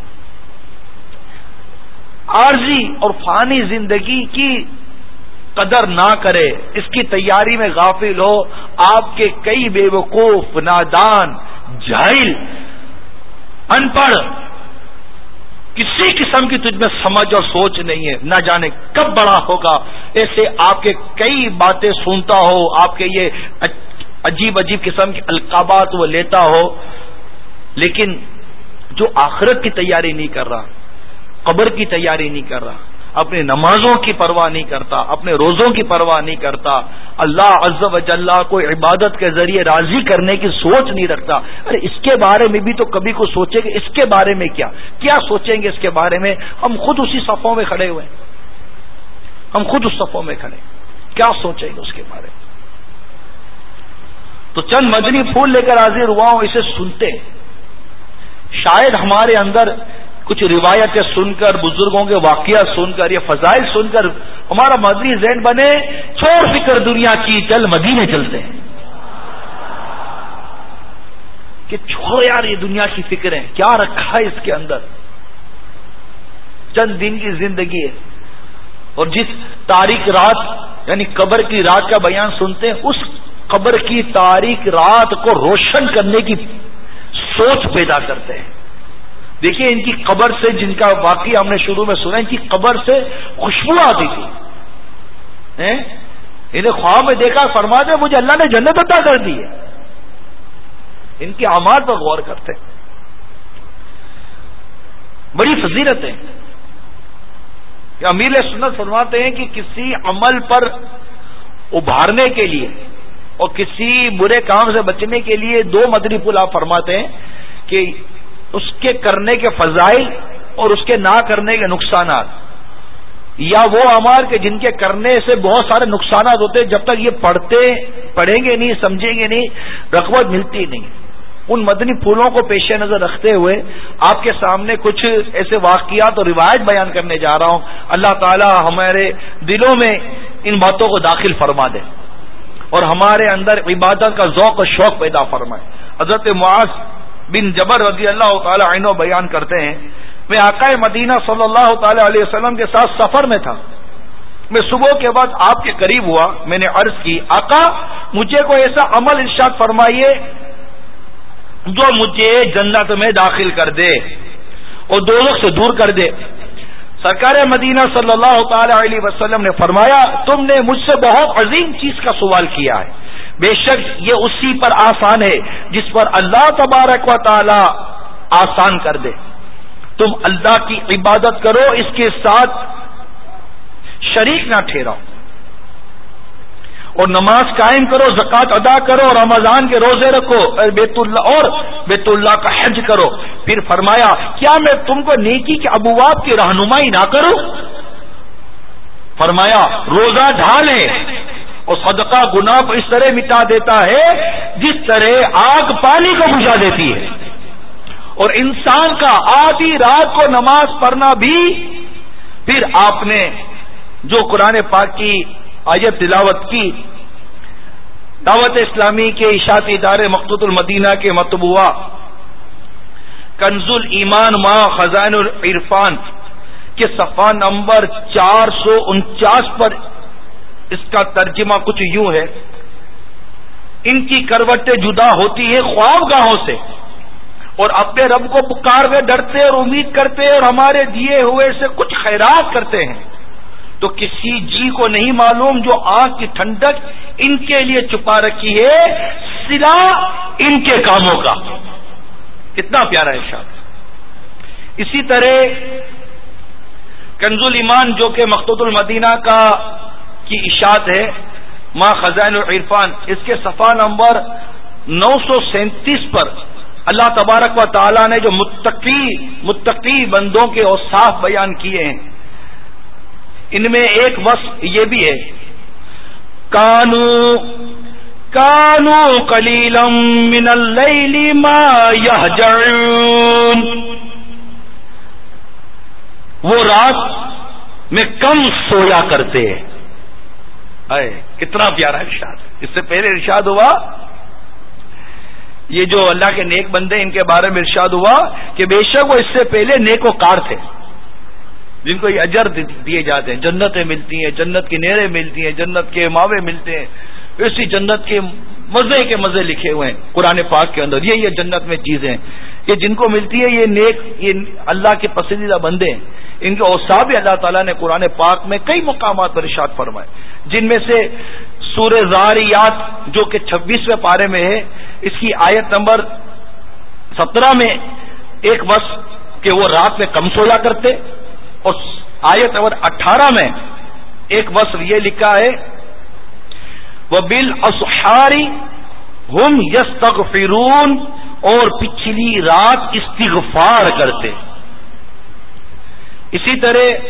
عارضی اور فانی زندگی کی قدر نہ کرے، اس کی تیاری میں غافل ہو، آپ کے کئی بے وقوف، نادان، جاہل، ان پڑھ، کسی قسم کی تجھ میں سمجھ اور سوچ نہیں ہے، نہ جانے کب بڑا ہوگا، ایسے آپ کے کئی باتیں سنتا ہو، آپ کے یہ عجیب عجیب قسم کے القابات وہ لیتا ہو، لیکن جو آخرت کی تیاری نہیں کر رہا، قبر کی تیاری نہیں کر رہا، اپنی نمازوں کی پرواہ نہیں کرتا، اپنے روزوں کی پرواہ نہیں کرتا، اللہ عز و جل کو عبادت کے ذریعے راضی کرنے کی سوچ نہیں رکھتا، ارے اس کے بارے میں بھی تو کبھی کو سوچیں گے، اس کے بارے میں کیا کیا سوچیں گے، اس کے بارے میں ہم خود اسی صفوں میں کھڑے ہوئے، ہم خود اس صفوں میں کھڑے، کیا سوچیں گے اس کے بارے میں۔ تو چند مدنی پھول لے کر حاضر ہوا ہوں، اسے سنتے ہیں، شاید ہمارے اندر کچھ روایتیں سن کر، بزرگوں کے واقعات سن کر، یہ فضائل سن کر ہمارا مدنی ذہن بنے، چھوڑ فکر دنیا کی، چل مدینے چلتے ہیں، کہ چھوڑ یار یہ دنیا کی فکریں، کیا رکھا ہے اس کے اندر، چند دن کی زندگی ہے، اور جس تاریک رات یعنی قبر کی رات کا بیان سنتے ہیں، اس قبر کی تاریک رات کو روشن کرنے کی سوچ پیدا کرتے ہیں۔ دیکھیے ان کی قبر سے، جن کا واقعہ ہم نے شروع میں سنا، ان کی قبر سے خوشبو آتی تھی، انہیں خواب میں دیکھا، فرماتے مجھے اللہ نے جنت عطا کر دی ہے۔ ان کے اعمال پر غور کرتے ہیں، بڑی فضیلت ہے کہ امیر سنت فرماتے ہیں کہ کسی عمل پر ابھارنے کے لیے اور کسی برے کام سے بچنے کے لیے دو مدنی پھول آپ فرماتے ہیں کہ اس کے کرنے کے فضائل اور اس کے نہ کرنے کے نقصانات، یا وہ اعمال کے جن کے کرنے سے بہت سارے نقصانات ہوتے ہیں، جب تک یہ پڑھتے پڑھیں گے نہیں، سمجھیں گے نہیں، رغبت ملتی نہیں۔ ان مدنی پھولوں کو پیش نظر رکھتے ہوئے آپ کے سامنے کچھ ایسے واقعات اور روایت بیان کرنے جا رہا ہوں، اللہ تعالی ہمارے دلوں میں ان باتوں کو داخل فرما دے اور ہمارے اندر عبادت کا ذوق و شوق پیدا فرمائے۔ حضرت معاذ بن جبل رضی اللہ تعالی عنہ بیان کرتے ہیں، میں آقا مدینہ صلی اللہ تعالی علیہ وسلم کے ساتھ سفر میں تھا، میں صبح کے بعد آپ کے قریب ہوا، میں نے عرض کی آقا مجھے کوئی ایسا عمل ارشاد فرمائیے جو مجھے جنت میں داخل کر دے اور دوزخ سے دور کر دے۔ سرکار مدینہ صلی اللہ تعالی علیہ وسلم نے فرمایا تم نے مجھ سے بہت عظیم چیز کا سوال کیا ہے، بے شک یہ اسی پر آسان ہے جس پر اللہ تبارک و تعالی آسان کر دے۔ تم اللہ کی عبادت کرو، اس کے ساتھ شریک نہ ٹھہراؤ، اور نماز قائم کرو، زکوٰۃ ادا کرو، رمضان کے روزے رکھو، بیت اللہ اور بیت اللہ کا حج کرو۔ پھر فرمایا کیا میں تم کو نیکی کے ابواب کی رہنمائی نہ کروں؟ فرمایا روزہ ڈھالے اور صدقہ گناہ کو اس طرح مٹا دیتا ہے جس طرح آگ پانی کو بجھا دیتی ہے، اور انسان کا آدھی رات کو نماز پڑھنا بھی۔ پھر آپ نے جو قرآن پاک کی آیت تلاوت کی، دعوت اسلامی کے اشاعتی ادارے مقتوط المدینہ کے مطبوعہ کنز الایمان ما خزائن العرفان کے صفحہ نمبر چار سو انچاس پر اس کا ترجمہ کچھ یوں ہے، ان کی کروٹیں جدا ہوتی ہے خواب گاہوں سے، اور اپنے رب کو پکار ہوئے ڈرتے اور امید کرتے اور ہمارے دیے ہوئے سے کچھ خیرات کرتے ہیں، تو کسی جی کو نہیں معلوم جو آنکھ کی ٹھنڈک ان کے لیے چھپا رکھی ہے صلا ان کے کاموں کا۔ کتنا پیارا ارشاد۔ اسی طرح کنز الایمان جو کہ مقتوط المدینہ کا کی اشاعت ہے ما خزائن العرفان، اس کے صفحہ نمبر نو سو سینتیس پر اللہ تبارک و تعالی نے جو متقی متقی بندوں کے اوصاف بیان کیے ہیں، ان میں ایک وصف یہ بھی ہے کانو کانو قلیلا من اللیل ما یہجعون، وہ رات میں کم سویا کرتے ہیں۔ اے کتنا پیارا ارشاد۔ اس سے پہلے ارشاد ہوا یہ جو اللہ کے نیک بندے ان کے بارے میں ارشاد ہوا کہ بے شک وہ اس سے پہلے نیکوکار تھے جن کو یہ اجر دیے جاتے ہیں، جنتیں ملتی ہیں، جنت کی نہریں ملتی ہیں، جنت کے ماوے ملتے ہیں، اسی جنت کے مزے کے مزے لکھے ہوئے ہیں قرآن پاک کے اندر۔ یہ یہ جنت میں چیزیں یہ جن کو ملتی ہے، یہ نیک یہ اللہ کے پسندیدہ بندے ہیں، ان کے اوصاف بھی اللہ تعالیٰ نے قرآن پاک میں کئی مقامات پر ارشاد فرمائے، جن میں سے سورہ زاریات جو کہ چھبیسویں پارے میں ہے، اس کی آیت نمبر سترہ میں ایک وصف کہ وہ رات میں کم سویا کرتے، اور آیت نمبر اٹھارہ میں ایک وصف یہ لکھا ہے وَبِالْأَسْحَارِ هُمْ يَسْتَغْفِرُونَ، اور پچھلی رات استغفار کرتے۔ اسی طرح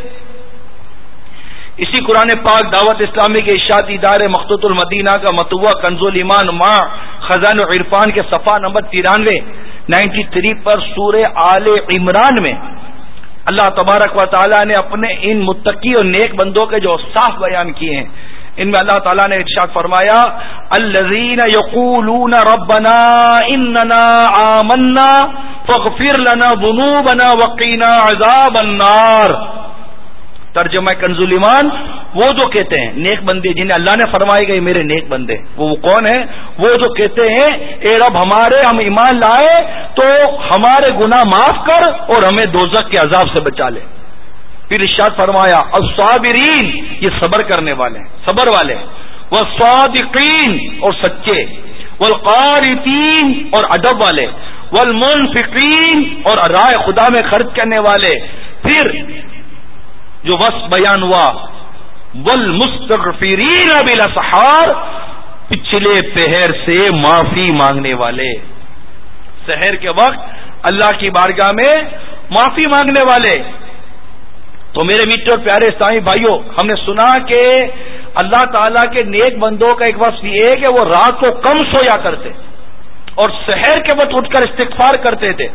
اسی قرآن پاک دعوت اسلامی کے اشاعتی ادارے مقتوط المدینہ کا مطبوعہ کنز الایمان ما خزائن العرفان کے صفحہ نمبر ترانوے نائنٹی تھری پر سورہ آل عمران میں اللہ تبارک و تعالیٰ نے اپنے ان متقی اور نیک بندوں کے جو اوصاف بیان کیے ہیں، ان میں اللہ تعالیٰ نے ارشاد فرمایا الذین یقولون ربنا اننا آمنا فاغفر لنا ذنوبنا وقنا عذاب النار۔ ترجمہ کنز الایمان، وہ جو کہتے ہیں نیک بندے جنہیں اللہ نے فرمائے گئے میرے نیک بندے، وہ کون ہیں؟ وہ جو کہتے ہیں اے رب ہمارے ہم ایمان لائے تو ہمارے گناہ معاف کر اور ہمیں دوزخ کے عذاب سے بچا لے۔ پھر ارشاد فرمایا الصابرین، یہ صبر کرنے والے ہیں، صبر والے، والصادقین، اور سچے، والقانتین، اور ادب والے، والمنفقین، اور راہ خدا میں خرچ کرنے والے۔ پھر جو وصف بیان ہوا والمستغفرین بالاسحار، پچھلے پہر سے معافی مانگنے والے، سحر کے وقت اللہ کی بارگاہ میں معافی مانگنے والے۔ تو میرے میٹھے اور پیارے اسلامی بھائیوں، ہم نے سنا کہ اللہ تعالیٰ کے نیک بندوں کا ایک وصف یہ ہے کہ وہ رات کو کم سویا کرتے اور سحر کے وقت اٹھ کر استغفار کرتے تھے۔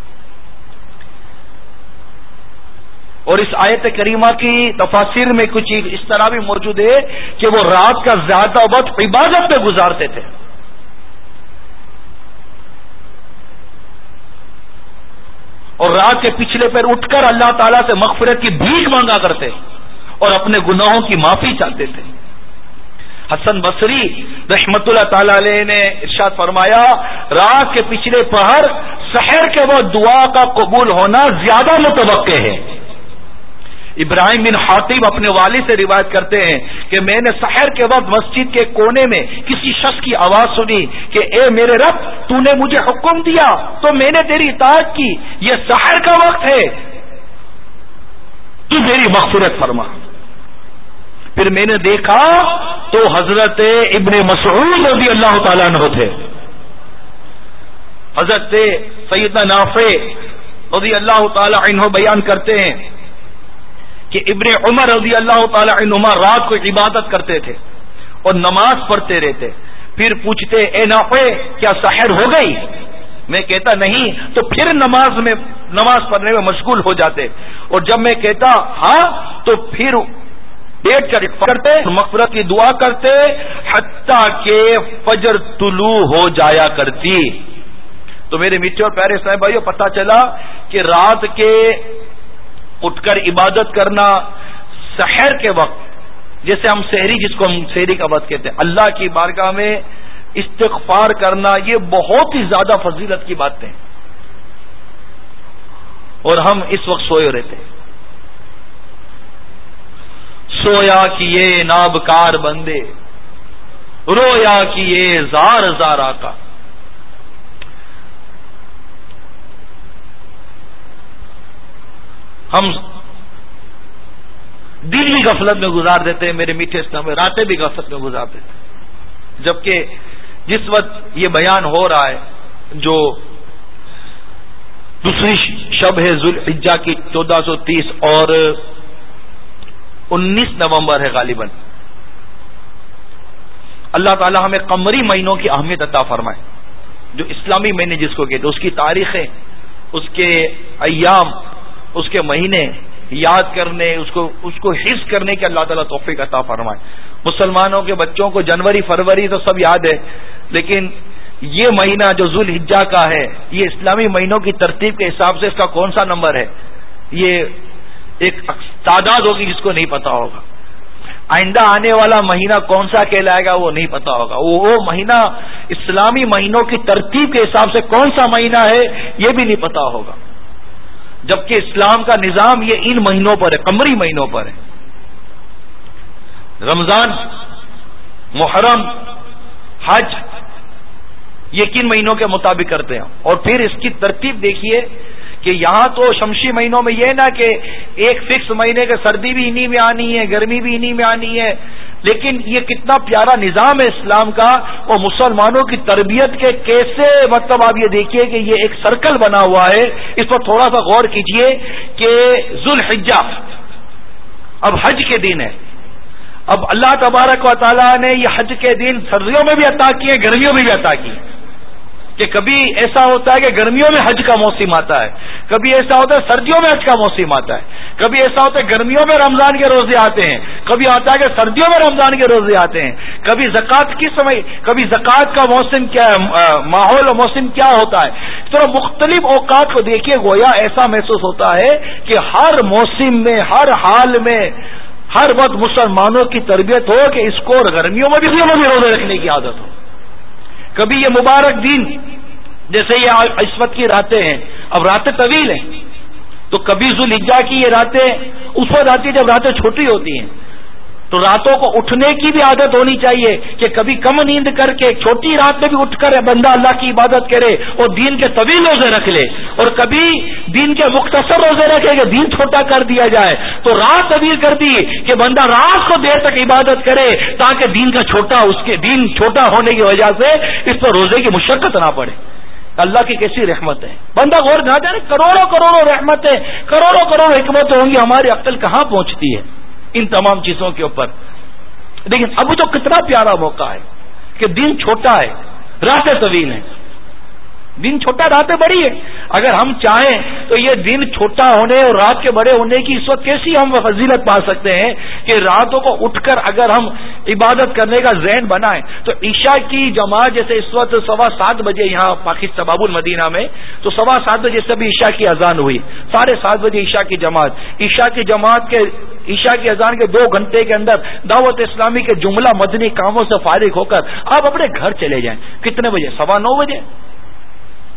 اور اس آیت کریمہ کی تفاسیر میں کچھ اس طرح بھی موجود ہے کہ وہ رات کا زیادہ وقت عبادت میں گزارتے تھے، اور رات کے پچھلے پیر اٹھ کر اللہ تعالیٰ سے مغفرت کی بھیک مانگا کرتے اور اپنے گناہوں کی معافی چاہتے تھے۔ حسن بصری رحمت اللہ تعالی علیہ نے ارشاد فرمایا رات کے پچھلے پہر سحر کے وقت دعا کا قبول ہونا زیادہ متوقع ہے. ابراہیم بن حاتب اپنے والد سے روایت کرتے ہیں کہ میں نے سحر کے وقت مسجد کے کونے میں کسی شخص کی آواز سنی کہ اے میرے رب تو نے مجھے حکم دیا تو میں نے تیری اطاعت کی, یہ سحر کا وقت ہے, تو میری مغفرت فرما. پھر میں نے دیکھا تو حضرت ابن مسعود رضی اللہ تعالیٰ عنہ تھے. حضرت سیدنا نافع رضی اللہ تعالیٰ عنہ بیان کرتے ہیں کہ ابن عمر رضی اللہ تعالی عنہما رات کو عبادت کرتے تھے اور نماز پڑھتے رہتے. پھر پوچھتے اے نافع کیا سحر ہو گئی؟ میں کہتا نہیں, تو پھر نماز میں نماز پڑھنے میں مشغول ہو جاتے. اور جب میں کہتا ہاں تو پھر بیٹھ کر کرتے مغفرت کی دعا کرتے حتیٰ کہ فجر طلوع ہو جایا کرتی. تو میرے میٹھے اور پیارے صاحب بھائیو, پتہ چلا کہ رات کے اٹھ کر عبادت کرنا سحر کے وقت, جیسے ہم سحری جس کو ہم سحری کا وقت کہتے ہیں, اللہ کی بارگاہ میں استغفار کرنا, یہ بہت ہی زیادہ فضیلت کی باتیں. اور ہم اس وقت سوئے رہتے, سویا کیے نابکار بندے, رویا کیے زار زار آقا. ہم دن بھی غفلت میں گزار دیتے ہیں میرے میٹھے اسلام میں, راتیں بھی غفلت میں گزار دیتے ہیں. جبکہ جس وقت یہ بیان ہو رہا ہے جو دوسری شب ہے ذوالحجہ کی چودہ سو تیس اور انیس نومبر ہے غالباً, اللہ تعالی ہمیں قمری مہینوں کی اہمیت عطا فرمائے. جو اسلامی مہینے جس کو کہتے ہیں, اس کی تاریخیں, اس کے ایام, اس کے مہینے یاد کرنے, اس کو اس کو حفظ کرنے کی اللہ تعالیٰ توفیق عطا فرمائے. مسلمانوں کے بچوں کو جنوری فروری تو سب یاد ہے, لیکن یہ مہینہ جو ذوالحجہ کا ہے, یہ اسلامی مہینوں کی ترتیب کے حساب سے اس کا کون سا نمبر ہے, یہ ایک تعداد ہوگی جس کو نہیں پتا ہوگا. آئندہ آنے والا مہینہ کون سا کہلائے گا وہ نہیں پتا ہوگا. وہ مہینہ اسلامی مہینوں کی ترتیب کے حساب سے کون سا مہینہ ہے یہ بھی نہیں پتا ہوگا. جبکہ اسلام کا نظام یہ ان مہینوں پر ہے, قمری مہینوں پر ہے. رمضان, محرم, حج, یہ کن مہینوں کے مطابق کرتے ہیں. اور پھر اس کی ترتیب دیکھیے کہ یہاں تو شمسی مہینوں میں یہ نہ کہ ایک فکس مہینے کے سردی بھی انہی میں آنی ہے, گرمی بھی انہی میں آنی ہے, لیکن یہ کتنا پیارا نظام ہے اسلام کا. اور مسلمانوں کی تربیت کے کیسے, مطلب آپ یہ دیکھیے کہ یہ ایک سرکل بنا ہوا ہے. اس پر تھوڑا سا غور کیجئے کہ ذوالحجہ اب حج کے دن ہے. اب اللہ تبارک و تعالیٰ نے یہ حج کے دن سردیوں میں بھی عطا کیے, گرمیوں میں بھی عطا کیے. کہ کبھی ایسا ہوتا ہے کہ گرمیوں میں حج کا موسم آتا ہے, کبھی ایسا ہوتا ہے سردیوں میں حج کا موسم آتا ہے, کبھی ایسا ہوتا ہے گرمیوں میں رمضان کے روزے آتے ہیں, کبھی آتا ہے کہ سردیوں میں رمضان کے روزے آتے ہیں, کبھی زکوٰۃ کی سمے, کبھی زکوٰۃ کا موسم کیا ماحول اور موسم کیا ہوتا ہے. تو مختلف اوقات کو دیکھیے, گویا ایسا محسوس ہوتا ہے کہ ہر موسم میں, ہر حال میں, ہر وقت مسلمانوں کی تربیت ہو کہ اس کو گرمیوں میں بھی روزے رکھنے کی عادت ہو. کبھی یہ مبارک دن جیسے یہ اس وقت کی راتیں ہیں, اب راتیں طویل ہیں, تو کبھی ذوالحجہ کی یہ راتیں اس وقت آتی جب راتیں چھوٹی ہوتی ہیں, تو راتوں کو اٹھنے کی بھی عادت ہونی چاہیے کہ کبھی کم نیند کر کے چھوٹی رات میں بھی اٹھ کر بندہ اللہ کی عبادت کرے اور دین کے طویل روزے رکھ لے, اور کبھی دین کے مختصر روزے رکھے کہ دین چھوٹا کر دیا جائے, تو رات طویل کر دی کہ بندہ رات کو دیر تک عبادت کرے تاکہ دین کا چھوٹا, اس کے دین چھوٹا ہونے کی وجہ سے اس پر روزے کی مشقت نہ پڑے. اللہ کی کیسی رحمت ہے, بندہ غور نہ جانے, کروڑوں کروڑوں رحمتیں, کروڑوں کروڑوں حکمتیں ہوں گی, ہماری عقل کہاں پہنچتی ہے ان تمام چیزوں کے اوپر. لیکن اب تو کتنا پیارا موقع ہے کہ دن چھوٹا ہے, راتیں طویل ہیں. دن چھوٹا راتیں بڑی ہے. اگر ہم چاہیں تو یہ دن چھوٹا ہونے اور رات کے بڑے ہونے کی اس وقت کیسی ہم فضیلت پا سکتے ہیں کہ راتوں کو اٹھ کر اگر ہم عبادت کرنے کا ذہن بنائیں تو عشاء کی جماعت, جیسے اس وقت سوا سات بجے یہاں پاکستان باب المدینہ میں, تو سوا سات بجے سے بھی عشاء کی اذان ہوئی, ساڑھے سات بجے عشاء کی جماعت. عشاء کی جماعت کے عشاء کی اذان کے دو گھنٹے کے اندر دعوت اسلامی کے جملہ مدنی کاموں سے فارغ ہو کر آپ اپنے گھر چلے جائیں. کتنے بجے؟ سوا نو بجے.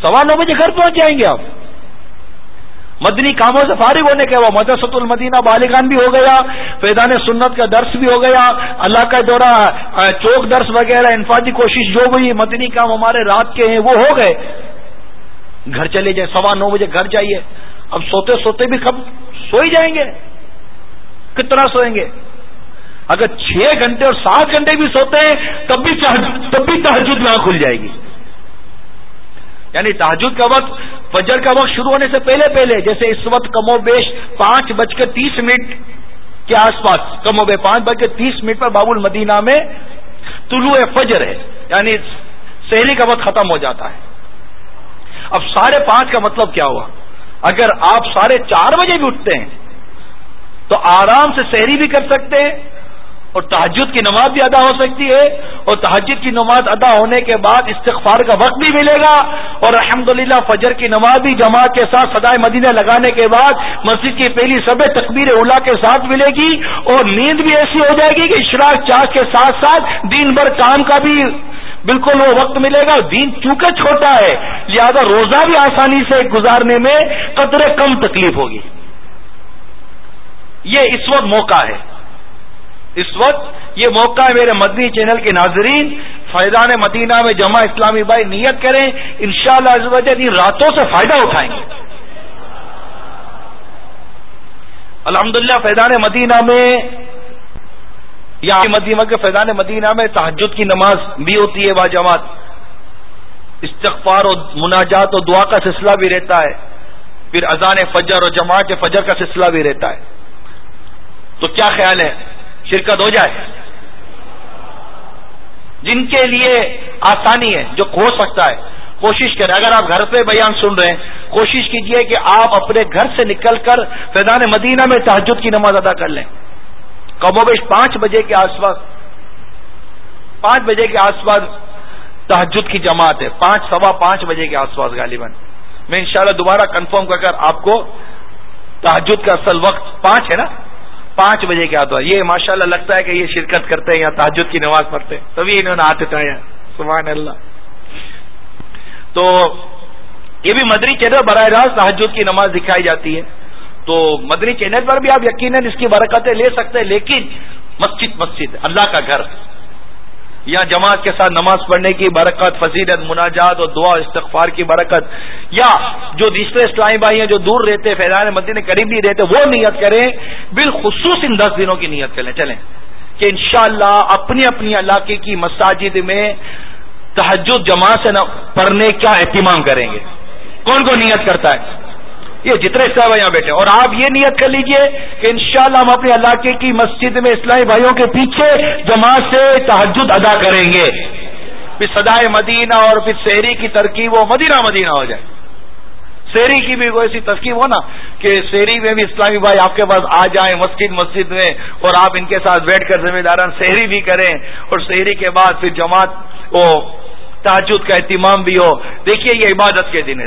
سوا نو بجے گھر پہنچ جائیں گے آپ. مدنی کاموں سے فارغ ہونے کے بعد مدرسۃ المدینہ بالغان بھی ہو گیا, فیضان سنت کا درس بھی ہو گیا, اللہ کا دورہ چوک درس وغیرہ انفرادی کوشش جو بھی مدنی کام ہمارے رات کے ہیں وہ ہو گئے. گھر چلے جائیں, سوا نو بجے گھر جائیے. اب سوتے سوتے بھی کب سو ہی جائیں گے, کتنا سوئیں گے؟ اگر چھ گھنٹے اور سات گھنٹے بھی سوتے ہیں تب بھی تب بھی تہجد وہاں کھل جائے گی. یعنی تہجد کا وقت فجر کا وقت شروع ہونے سے پہلے پہلے, جیسے اس وقت کم و بیش پانچ بج کے تیس منٹ کے آس پاس, کم و بیش پانچ بج کے تیس منٹ پر باب المدینہ میں طلوع فجر ہے, یعنی سحری کا وقت ختم ہو جاتا ہے. اب ساڑھے پانچ کا مطلب کیا ہوا؟ اگر آپ ساڑھے چار بجے بھی اٹھتے ہیں تو آرام سے سحری بھی کر سکتے ہیں اور تہجد کی نماز بھی ادا ہو سکتی ہے, اور تہجد کی نماز ادا ہونے کے بعد استغفار کا وقت بھی ملے گا, اور الحمدللہ فجر کی نماز بھی جماعت کے ساتھ صدائے مدینہ لگانے کے بعد مسجد کی پہلی سب تکبیر اولیٰ کے ساتھ ملے گی, اور نیند بھی ایسی ہو جائے گی کہ اشراق چاک کے ساتھ ساتھ دن بھر کام کا بھی بالکل وہ وقت ملے گا. دین چونکہ چھوٹا ہے لہذا روزہ بھی آسانی سے گزارنے میں قدرے کم تکلیف ہوگی. یہ اس وقت موقع ہے, اس وقت یہ موقع ہے میرے مدنی چینل کے ناظرین, فیضان مدینہ میں جمع اسلامی بھائی نیت کریں, انشاءاللہ عز و جل ان راتوں سے فائدہ اٹھائیں گے. الحمدللہ فیضان مدینہ میں یا مدینہ کے فیضان مدینہ میں تہجد کی نماز بھی ہوتی ہے با جماعت, استغفار و مناجات و دعا کا سلسلہ بھی رہتا ہے, پھر اذان فجر اور جماعت فجر کا سلسلہ بھی رہتا ہے. تو کیا خیال ہے, شرکت ہو جائے؟ جن کے لیے آسانی ہے, جو ہو سکتا ہے کوشش کریں. اگر آپ گھر پہ بیان سن رہے ہیں کوشش کیجئے کہ آپ اپنے گھر سے نکل کر فیضان مدینہ میں تہجد کی نماز ادا کر لیں. کم و بیش پانچ بجے کے آس پاس پانچ بجے کے آس پاس تہجد کی جماعت ہے, پانچ سوا پانچ بجے کے آس پاس غالباً. میں انشاءاللہ دوبارہ کنفرم کر کر آپ کو تہجد کا اصل وقت پانچ ہے نا, پانچ بجے کے آتا ہے. یہ ماشاءاللہ لگتا ہے کہ یہ شرکت کرتے ہیں یا تہجد کی نماز پڑھتے ہیں, تبھی انہوں نے ہاتھ اٹھایا. سبحان اللہ. تو یہ بھی مدنی چینل براہ راست تہجد کی نماز دکھائی جاتی ہے, تو مدنی چینل پر بھی آپ یقیناً اس کی برکتیں لے سکتے ہیں. لیکن مسجد مسجد اللہ کا گھر, یا جماعت کے ساتھ نماز پڑھنے کی برکت, فضیلت, مناجات اور دعا استغفار کی برکت, یا جو دوسرے اسلامی بھائی ہیں جو دور رہتے فیضان مدینہ قریب نہیں رہتے وہ نیت کریں, بالخصوص ان دس دنوں کی نیت کریں. چلیں کہ انشاءاللہ اپنی اپنی علاقے کی مساجد میں تہجد جماعت سے پڑھنے کا اہتمام کریں گے. کون کون نیت کرتا ہے؟ یہ جتنے صاحب یہاں بیٹھے, اور آپ یہ نیت کر لیجئے کہ انشاءاللہ ہم اپنے علاقے کی مسجد میں اسلامی بھائیوں کے پیچھے جماعت سے تہجد ادا کریں گے. پھر صدائے مدینہ اور پھر سحری کی ترکیب ہو, مدینہ مدینہ ہو جائے. سحری کی بھی کوئی ایسی ترکیب ہو نا کہ سحری میں بھی اسلامی بھائی آپ کے پاس آ جائیں مسجد مسجد میں, اور آپ ان کے ساتھ بیٹھ کر ذمہ داران سحری بھی کریں, اور سحری کے بعد پھر جماعت کو تہجد کا اہتمام بھی ہو. دیکھیے یہ عبادت کے دن ہے.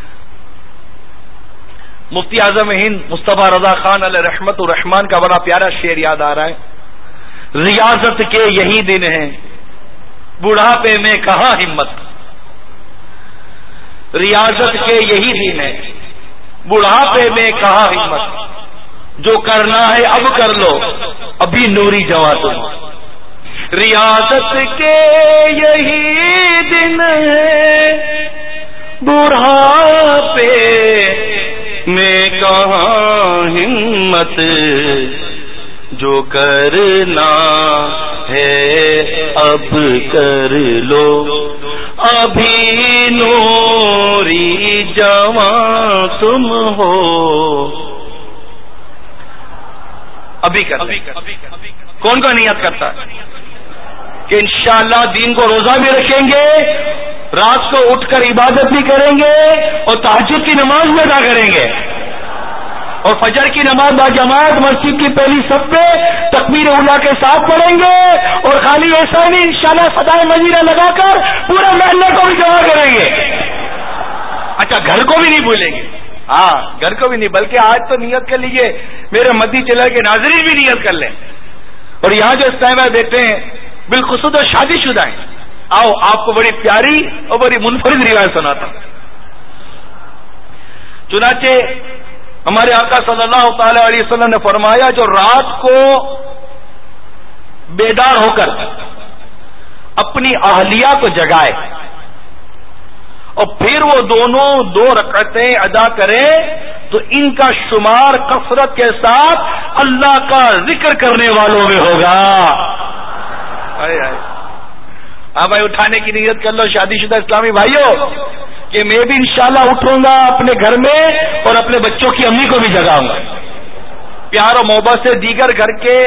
مفتی اعظم ہند مصطفیٰ رضا خان علیہ رحمت الرحمان کا بڑا پیارا شعر یاد آ رہا ہے. ریاضت کے یہی دن ہیں بڑھاپے میں کہاں ہمت, ریاضت کے یہی دن ہیں بڑھاپے میں کہاں ہمت, جو کرنا ہے اب کر لو ابھی نوری جوان تم. ریاضت کے یہی دن ہیں بڑھاپے میں کہاں ہمت, جو کرنا ہے اب کر لو ابھی نوری جوان تم ہو. ابھی کر کون کون نیت کرتا ہے کہ انشاءاللہ دین کو روزہ بھی رکھیں گے, رات کو اٹھ کر عبادت بھی کریں گے, اور تہجد کی نماز بھی ادا کریں گے, اور فجر کی نماز با جماعت مسجد کی پہلی صف پہ تکبیر اولیٰ کے ساتھ پڑھیں گے, اور خالی ایسا نہیں انشاءاللہ صدائے مدینہ لگا کر پورے محلے کو بھی جمع کریں گے. اچھا گھر کو بھی نہیں بھولیں گے, ہاں گھر کو بھی نہیں, بلکہ آج تو نیت کر لیجئے, میرے مدنی چینل کے ناظرین بھی نیت کر لیں. اور یہاں جو اس ٹائم بیٹھے ہیں بالخصوص شادی شدہ ہیں, آؤ آپ کو بڑی پیاری اور بڑی منفرد روایت سناتا ہوں. چنانچہ ہمارے آقا صلی اللہ تعالی علیہ وسلم نے فرمایا جو رات کو بیدار ہو کر اپنی اہلیہ کو جگائے اور پھر وہ دونوں دو رکعتیں ادا کرے تو ان کا شمار کثرت کے ساتھ اللہ کا ذکر کرنے والوں میں ہوگا. ہاں بھائی اٹھانے کی نیت کر لو شادی شدہ اسلامی بھائیوں کہ میں بھی انشاءاللہ اٹھوں گا اپنے گھر میں اور اپنے بچوں کی امی کو بھی جگاؤں گا, پیار و محبت سے دیگر گھر کے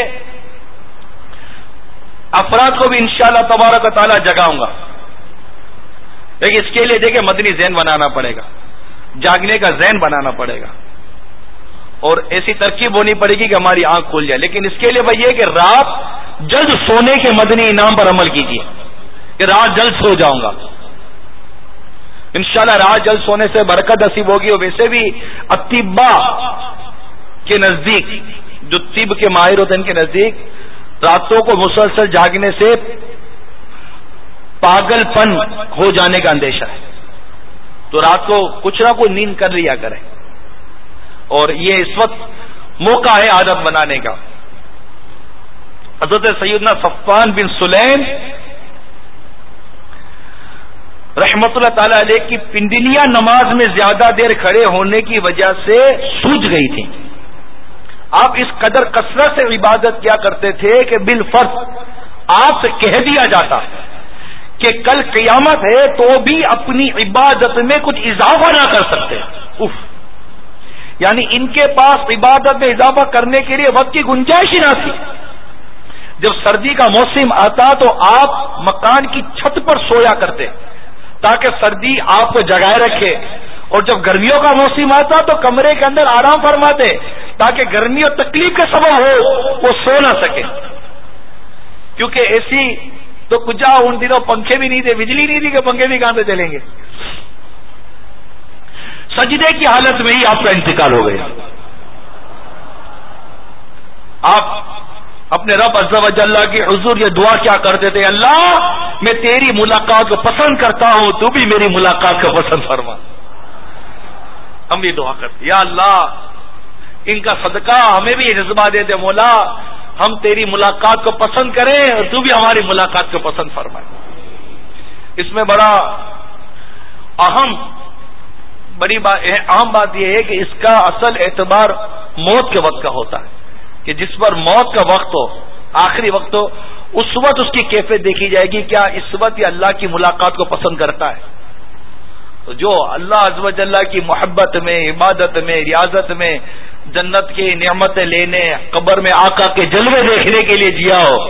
افراد کو بھی انشاءاللہ تبارک و تعالی جگاؤں گا. لیکن اس کے لیے دیکھیں مدنی ذہن بنانا پڑے گا, جاگنے کا ذہن بنانا پڑے گا اور ایسی ترکیب ہونی پڑے گی کہ ہماری آنکھ کھل جائے. لیکن اس کے لیے بھائی یہ کہ رات جلد سونے کے مدنی انعام پر عمل کیجیے کہ رات جلد سو جاؤں گا. انشاءاللہ رات جلد سونے سے برکت نصیب ہوگی. اور ویسے بھی اطباء کے نزدیک, جو طب کے ماہر ہوتے ہیں ان کے نزدیک راتوں کو مسلسل جاگنے سے پاگل پن ہو جانے کا اندیشہ ہے, تو رات کو کچھ نہ کوئی نیند کر لیا کریں. اور یہ اس وقت موقع ہے عادت بنانے کا. حضرت سیدنا صفوان بن سلیم رحمت اللہ تعالی علیہ کی پنڈلیاں نماز میں زیادہ دیر کھڑے ہونے کی وجہ سے سوج گئی تھی. آپ اس قدر کثرت سے عبادت کیا کرتے تھے کہ بالفرض آپ سے کہہ دیا جاتا کہ کل قیامت ہے تو بھی اپنی عبادت میں کچھ اضافہ نہ کر سکتے. اف یعنی ان کے پاس عبادت میں اضافہ کرنے کے لیے وقت کی گنجائش ہی نہ تھی. جب سردی کا موسم آتا تو آپ مکان کی چھت پر سویا کرتے تاکہ سردی آپ کو جگائے رکھے, اور جب گرمیوں کا موسم آتا تو کمرے کے اندر آرام فرماتے تاکہ گرمی اور تکلیف کا سبب ہو وہ سو نہ سکے. کیونکہ ایسی تو کچھ ان دنوں پنکھے بھی نہیں تھے, بجلی نہیں تھی کہ پنکھے بھی کہاں سے چلیں گے. سجدے کی حالت میں ہی آپ کا انتقال ہو گیا. آپ اپنے رب عز و جل کی حضور یہ دعا کیا کرتے تھے, اللہ میں تیری ملاقات کو پسند کرتا ہوں, تو بھی میری ملاقات کو پسند فرما. ہم بھی دعا کرتے یا اللہ ان کا صدقہ ہمیں بھی جذبہ دے دے مولا, ہم تیری ملاقات کو پسند کریں اور تو بھی ہماری ملاقات کو پسند فرمائے. اس میں بڑا اہم بڑی بات اہم بات یہ ہے کہ اس کا اصل اعتبار موت کے وقت کا ہوتا ہے کہ جس پر موت کا وقت ہو, آخری وقت ہو, اس وقت اس کی کیفیت دیکھی جائے گی کیا اس وقت یہ اللہ کی ملاقات کو پسند کرتا ہے. تو جو اللہ عز و جل کی محبت میں, عبادت میں, ریاضت میں, جنت کی نعمتیں لینے, قبر میں آقا کے جلوے دیکھنے کے لیے جیا ہو,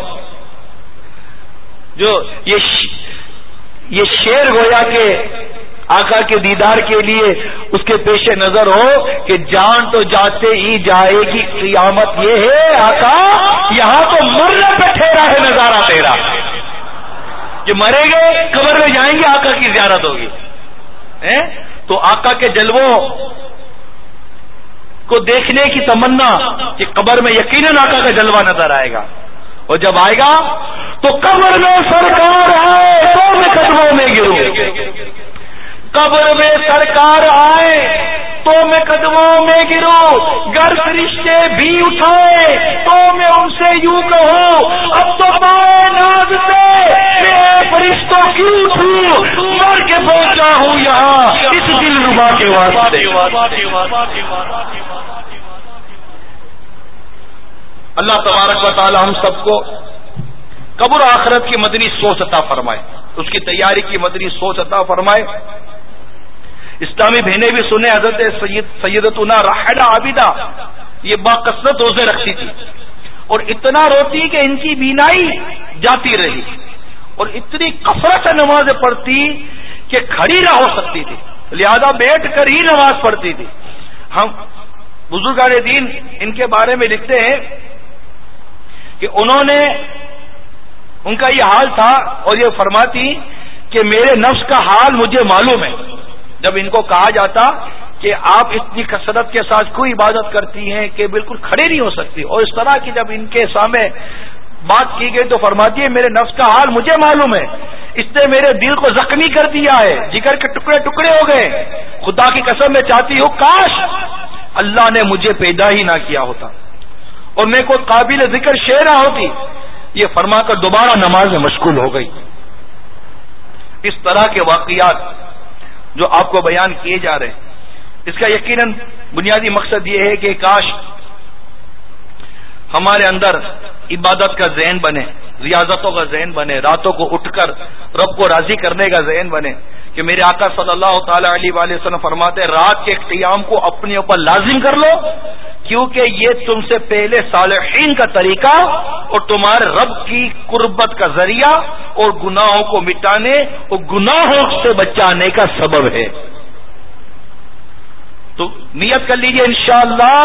جو یہ یہ شعر گویا کہ آقا کے دیدار کے لیے اس کے پیش نظر ہو کہ جان تو جاتے ہی جائے گی قیامت, یہ ہے آقا یہاں تو مرنے پہ ٹھہرا ہے نظارہ تیرا, کہ مریں گے قبر میں جائیں گے آقا کی زیارت ہوگی. تو آقا کے جلووں کو دیکھنے کی تمنا کہ قبر میں یقیناً آقا کا جلوہ نظر آئے گا, اور جب آئے گا تو قبر میں سرکار آئے تو میں قدموں میں گروں, قبر میں سرکار آئے تو میں قدموں میں گروں, گر فرشتے بھی اٹھائے تو میں ان سے یوں کہوں اب تو پائے ناز سے میں فرشتوں کی اٹھوں, مر کے پہنچا ہوں یہاں اس دل ربا کے واسطے. اللہ تبارک و تعالی ہم سب کو قبر و آخرت کی مدنی سوچ عطا فرمائے, اس کی تیاری کی مدنی سوچ عطا فرمائے. اسلامی بہنیں بھی سنے, حضرت سید سیدتنا راحلہ عابدہ یہ باکثرت روزے رکھتی تھی اور اتنا روتی کہ ان کی بینائی جاتی رہی, اور اتنی کثرت سے نمازیں پڑھتی کہ کھڑی نہ ہو سکتی تھی, لہذا بیٹھ کر ہی نماز پڑھتی تھی. ہم بزرگان دین ان کے بارے میں لکھتے ہیں کہ انہوں نے ان کا یہ حال تھا اور یہ فرماتی کہ میرے نفس کا حال مجھے معلوم ہے. جب ان کو کہا جاتا کہ آپ اتنی کثرت کے ساتھ کوئی عبادت کرتی ہیں کہ بالکل کھڑے نہیں ہو سکتی, اور اس طرح کی جب ان کے سامنے بات کی گئی تو فرماتی ہے میرے نفس کا حال مجھے معلوم ہے, اس نے میرے دل کو زخمی کر دیا ہے، جگر کے ٹکڑے ٹکڑے ہو گئے. خدا کی قسم میں چاہتی ہوں کاش اللہ نے مجھے پیدا ہی نہ کیا ہوتا اور میں کوئی قابل ذکر شے نہ ہوتی. یہ فرما کر دوبارہ نماز میں مشغول ہو گئی. اس طرح کے واقعات جو آپ کو بیان کیے جا رہے ہیں، اس کا یقیناً بنیادی مقصد یہ ہے کہ کاش ہمارے اندر عبادت کا ذہن بنے، ریاضتوں کا ذہن بنے، راتوں کو اٹھ کر رب کو راضی کرنے کا ذہن بنے. کہ میرے آقا صلی اللہ تعالی علیہ وآلہ وسلم فرماتے ہیں رات کے قیام کو اپنے اوپر لازم کر لو، کیونکہ یہ تم سے پہلے صالحین کا طریقہ اور تمہارے رب کی قربت کا ذریعہ اور گناہوں کو مٹانے اور گناہوں سے بچانے کا سبب ہے. تو نیت کر لیجئے انشاءاللہ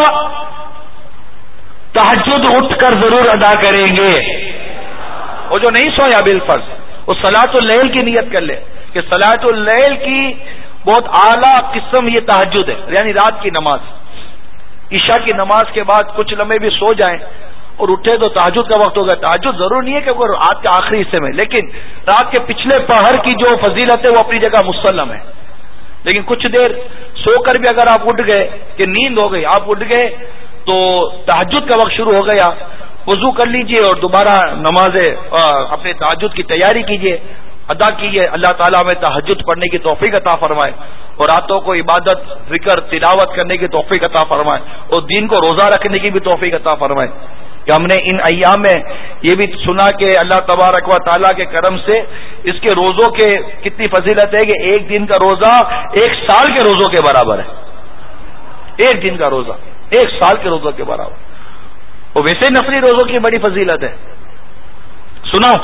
تہجد اٹھ کر ضرور ادا کریں گے. وہ جو نہیں سویا بالفرض وہ صلاۃ اللیل کی نیت کر لے کہ صلاۃ اللیل کی بہت اعلیٰ قسم یہ تہجد ہے، یعنی رات کی نماز. عشاء کی نماز کے بعد کچھ لمحے بھی سو جائیں اور اٹھے تو تہجد کا وقت ہوگا. تہجد ضرور نہیں ہے کہ وہ رات کے آخری حصے میں، لیکن رات کے پچھلے پہر کی جو فضیلت ہے وہ اپنی جگہ مسلم ہے. لیکن کچھ دیر سو کر بھی اگر آپ اٹھ گئے کہ نیند ہو گئی، آپ اٹھ گئے تو تہجد کا وقت شروع ہو گیا، وضو کر لیجئے اور دوبارہ نماز اپنے تہجد کی تیاری کیجئے، ادا کیجئے. اللہ تعالیٰ ہمیں تہجد پڑھنے کی توفیق عطا فرمائے اور راتوں کو عبادت، ذکر، تلاوت کرنے کی توفیق عطا فرمائے اور دین کو روزہ رکھنے کی بھی توفیق عطا فرمائے. کہ ہم نے ان ایام میں یہ بھی سنا کہ اللہ تبارک و تعالیٰ کے کرم سے اس کے روزوں کے کتنی فضیلت ہے کہ ایک دن کا روزہ ایک سال کے روزوں کے برابر ہے. ایک دن کا روزہ ایک سال کے روزوں کے برابر. اور ویسے نفلی روزوں کی بڑی فضیلت ہے. سناؤ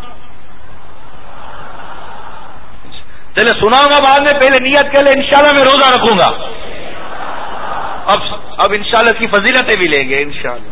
چلے سناؤں گا بعد میں، پہلے نیت کر لیں انشاءاللہ میں روزہ رکھوں گا. اب اب انشاءاللہ اس کی فضیلتیں بھی لیں گے انشاءاللہ.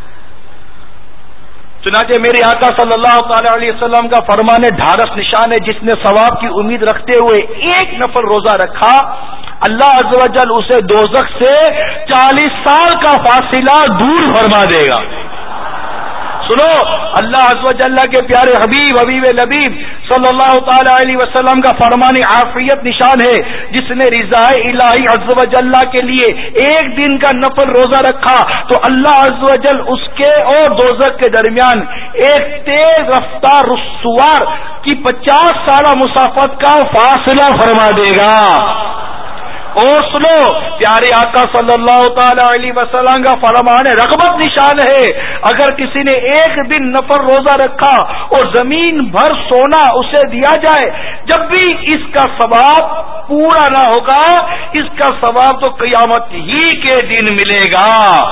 چنانچہ میرے آقا صلی اللہ تعالی علیہ وسلم کا فرمان ڈھارس نشان ہے، جس نے ثواب کی امید رکھتے ہوئے ایک نفل روزہ رکھا اللہ عز و جل اسے دوزخ سے چالیس سال کا فاصلہ دور فرما دے گا. سنو، اللہ عز و جل کے پیارے حبیب حبیب لبیب صلی اللہ تعالی علیہ وسلم کا فرمان عافیت نشان ہے، جس نے رضا الہی عز و جل کے لیے ایک دن کا نفل روزہ رکھا تو اللہ عز و جل اس کے اور دوزخ کے درمیان ایک تیز رفتار رسوار کی پچاس سالہ مسافت کا فاصلہ فرما دے گا. اور سنو، پیارے آقا صلی اللہ تعالی علیہ وسلم کا فرمان رغبت نشان ہے، اگر کسی نے ایک دن نفل روزہ رکھا اور زمین بھر سونا اسے دیا جائے، جب بھی اس کا ثواب پورا نہ ہوگا اس کا ثواب تو قیامت ہی کے دن ملے گا.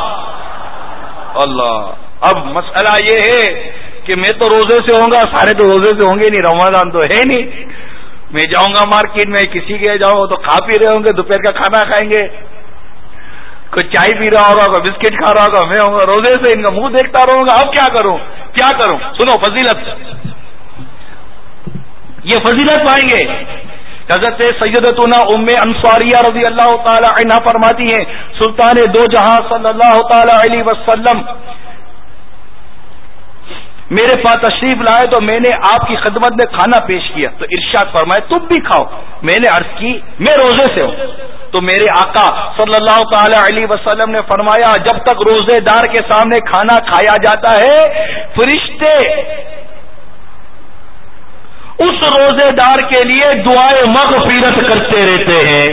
اللہ. اب مسئلہ یہ ہے کہ میں تو روزے سے ہوں گا، سارے تو روزے سے ہوں گے نہیں، رمضان تو ہے نہیں. میں جاؤں گا مارکیٹ میں، کسی کے جاؤں تو کھا پی رہے ہوں گے، دوپہر کا کھانا کھائیں گے، کوئی چائے پی رہا ہوگا، کوئی بسکٹ کھا رہا ہوگا، میں ہوں گا روزے سے ان کا منہ دیکھتا رہوں گا. اب کیا کروں کیا کروں سنو فضیلت، یہ فضیلت پائیں گے. حضرت سیدتنا ام انصاریہ رضی اللہ تعالی عنہا فرماتی ہیں سلطان دو جہاں صلی اللہ تعالی علیہ وسلم میرے پاس تشریف لائے تو میں نے آپ کی خدمت میں کھانا پیش کیا تو ارشاد فرمائے تم بھی کھاؤ. میں نے عرض کی میں روزے سے ہوں. تو میرے آقا صلی اللہ تعالی علیہ وسلم نے فرمایا جب تک روزے دار کے سامنے کھانا کھایا جاتا ہے فرشتے اس روزے دار کے لیے دعائیں مغفرت کرتے رہتے ہیں.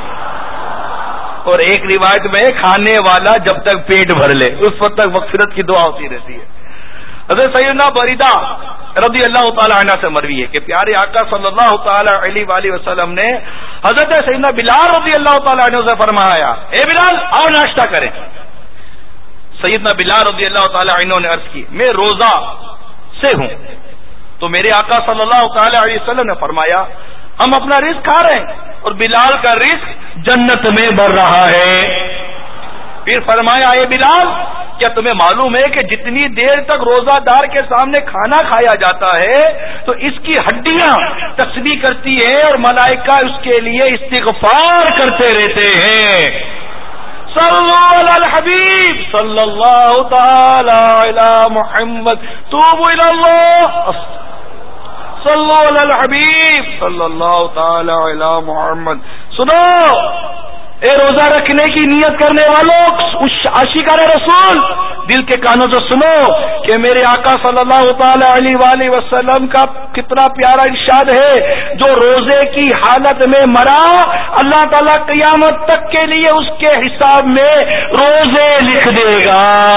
اور ایک روایت میں کھانے والا جب تک پیٹ بھر لے اس وقت تک مغفرت کی دعا ہوتی رہتی ہے. حضرت سیدنا بریدہ رضی اللہ تعالی عنہ سے مروی ہے کہ پیارے آقا صلی اللہ تعالی علیہ وآلہ وسلم نے حضرت سیدنا بلال رضی اللہ تعالی عنہ سے فرمایا اے بلال آؤ ناشتہ کریں. سیدنا بلال رضی اللہ تعالی عنہ نے عرض کی میں روزہ سے ہوں. تو میرے آقا صلی اللہ تعالی علیہ وسلم نے فرمایا ہم اپنا رزق کھا رہے ہیں اور بلال کا رزق جنت میں بڑھ رہا ہے. پھر فرمایا اے بلال کیا تمہیں معلوم ہے کہ جتنی دیر تک روزہ دار کے سامنے کھانا کھایا جاتا ہے تو اس کی ہڈیاں تسبیح کرتی ہیں اور ملائکہ اس کے لیے استغفار کرتے رہتے ہیں. صلو علی الحبیب صلی اللہ تعالی علی محمد توبوا الی اللہ صلو علی الحبیب صلی اللہ تعالی علی محمد. سنو اے روزہ رکھنے کی نیت کرنے والوں، عاشقان رسول، دل کے کانوں سے سنو کہ میرے آقا صلی اللہ تعالی علیہ وآلہ وسلم کا کتنا پیارا ارشاد ہے، جو روزے کی حالت میں مرا اللہ تعالیٰ قیامت تک کے لیے اس کے حساب میں روزے لکھ دے گا.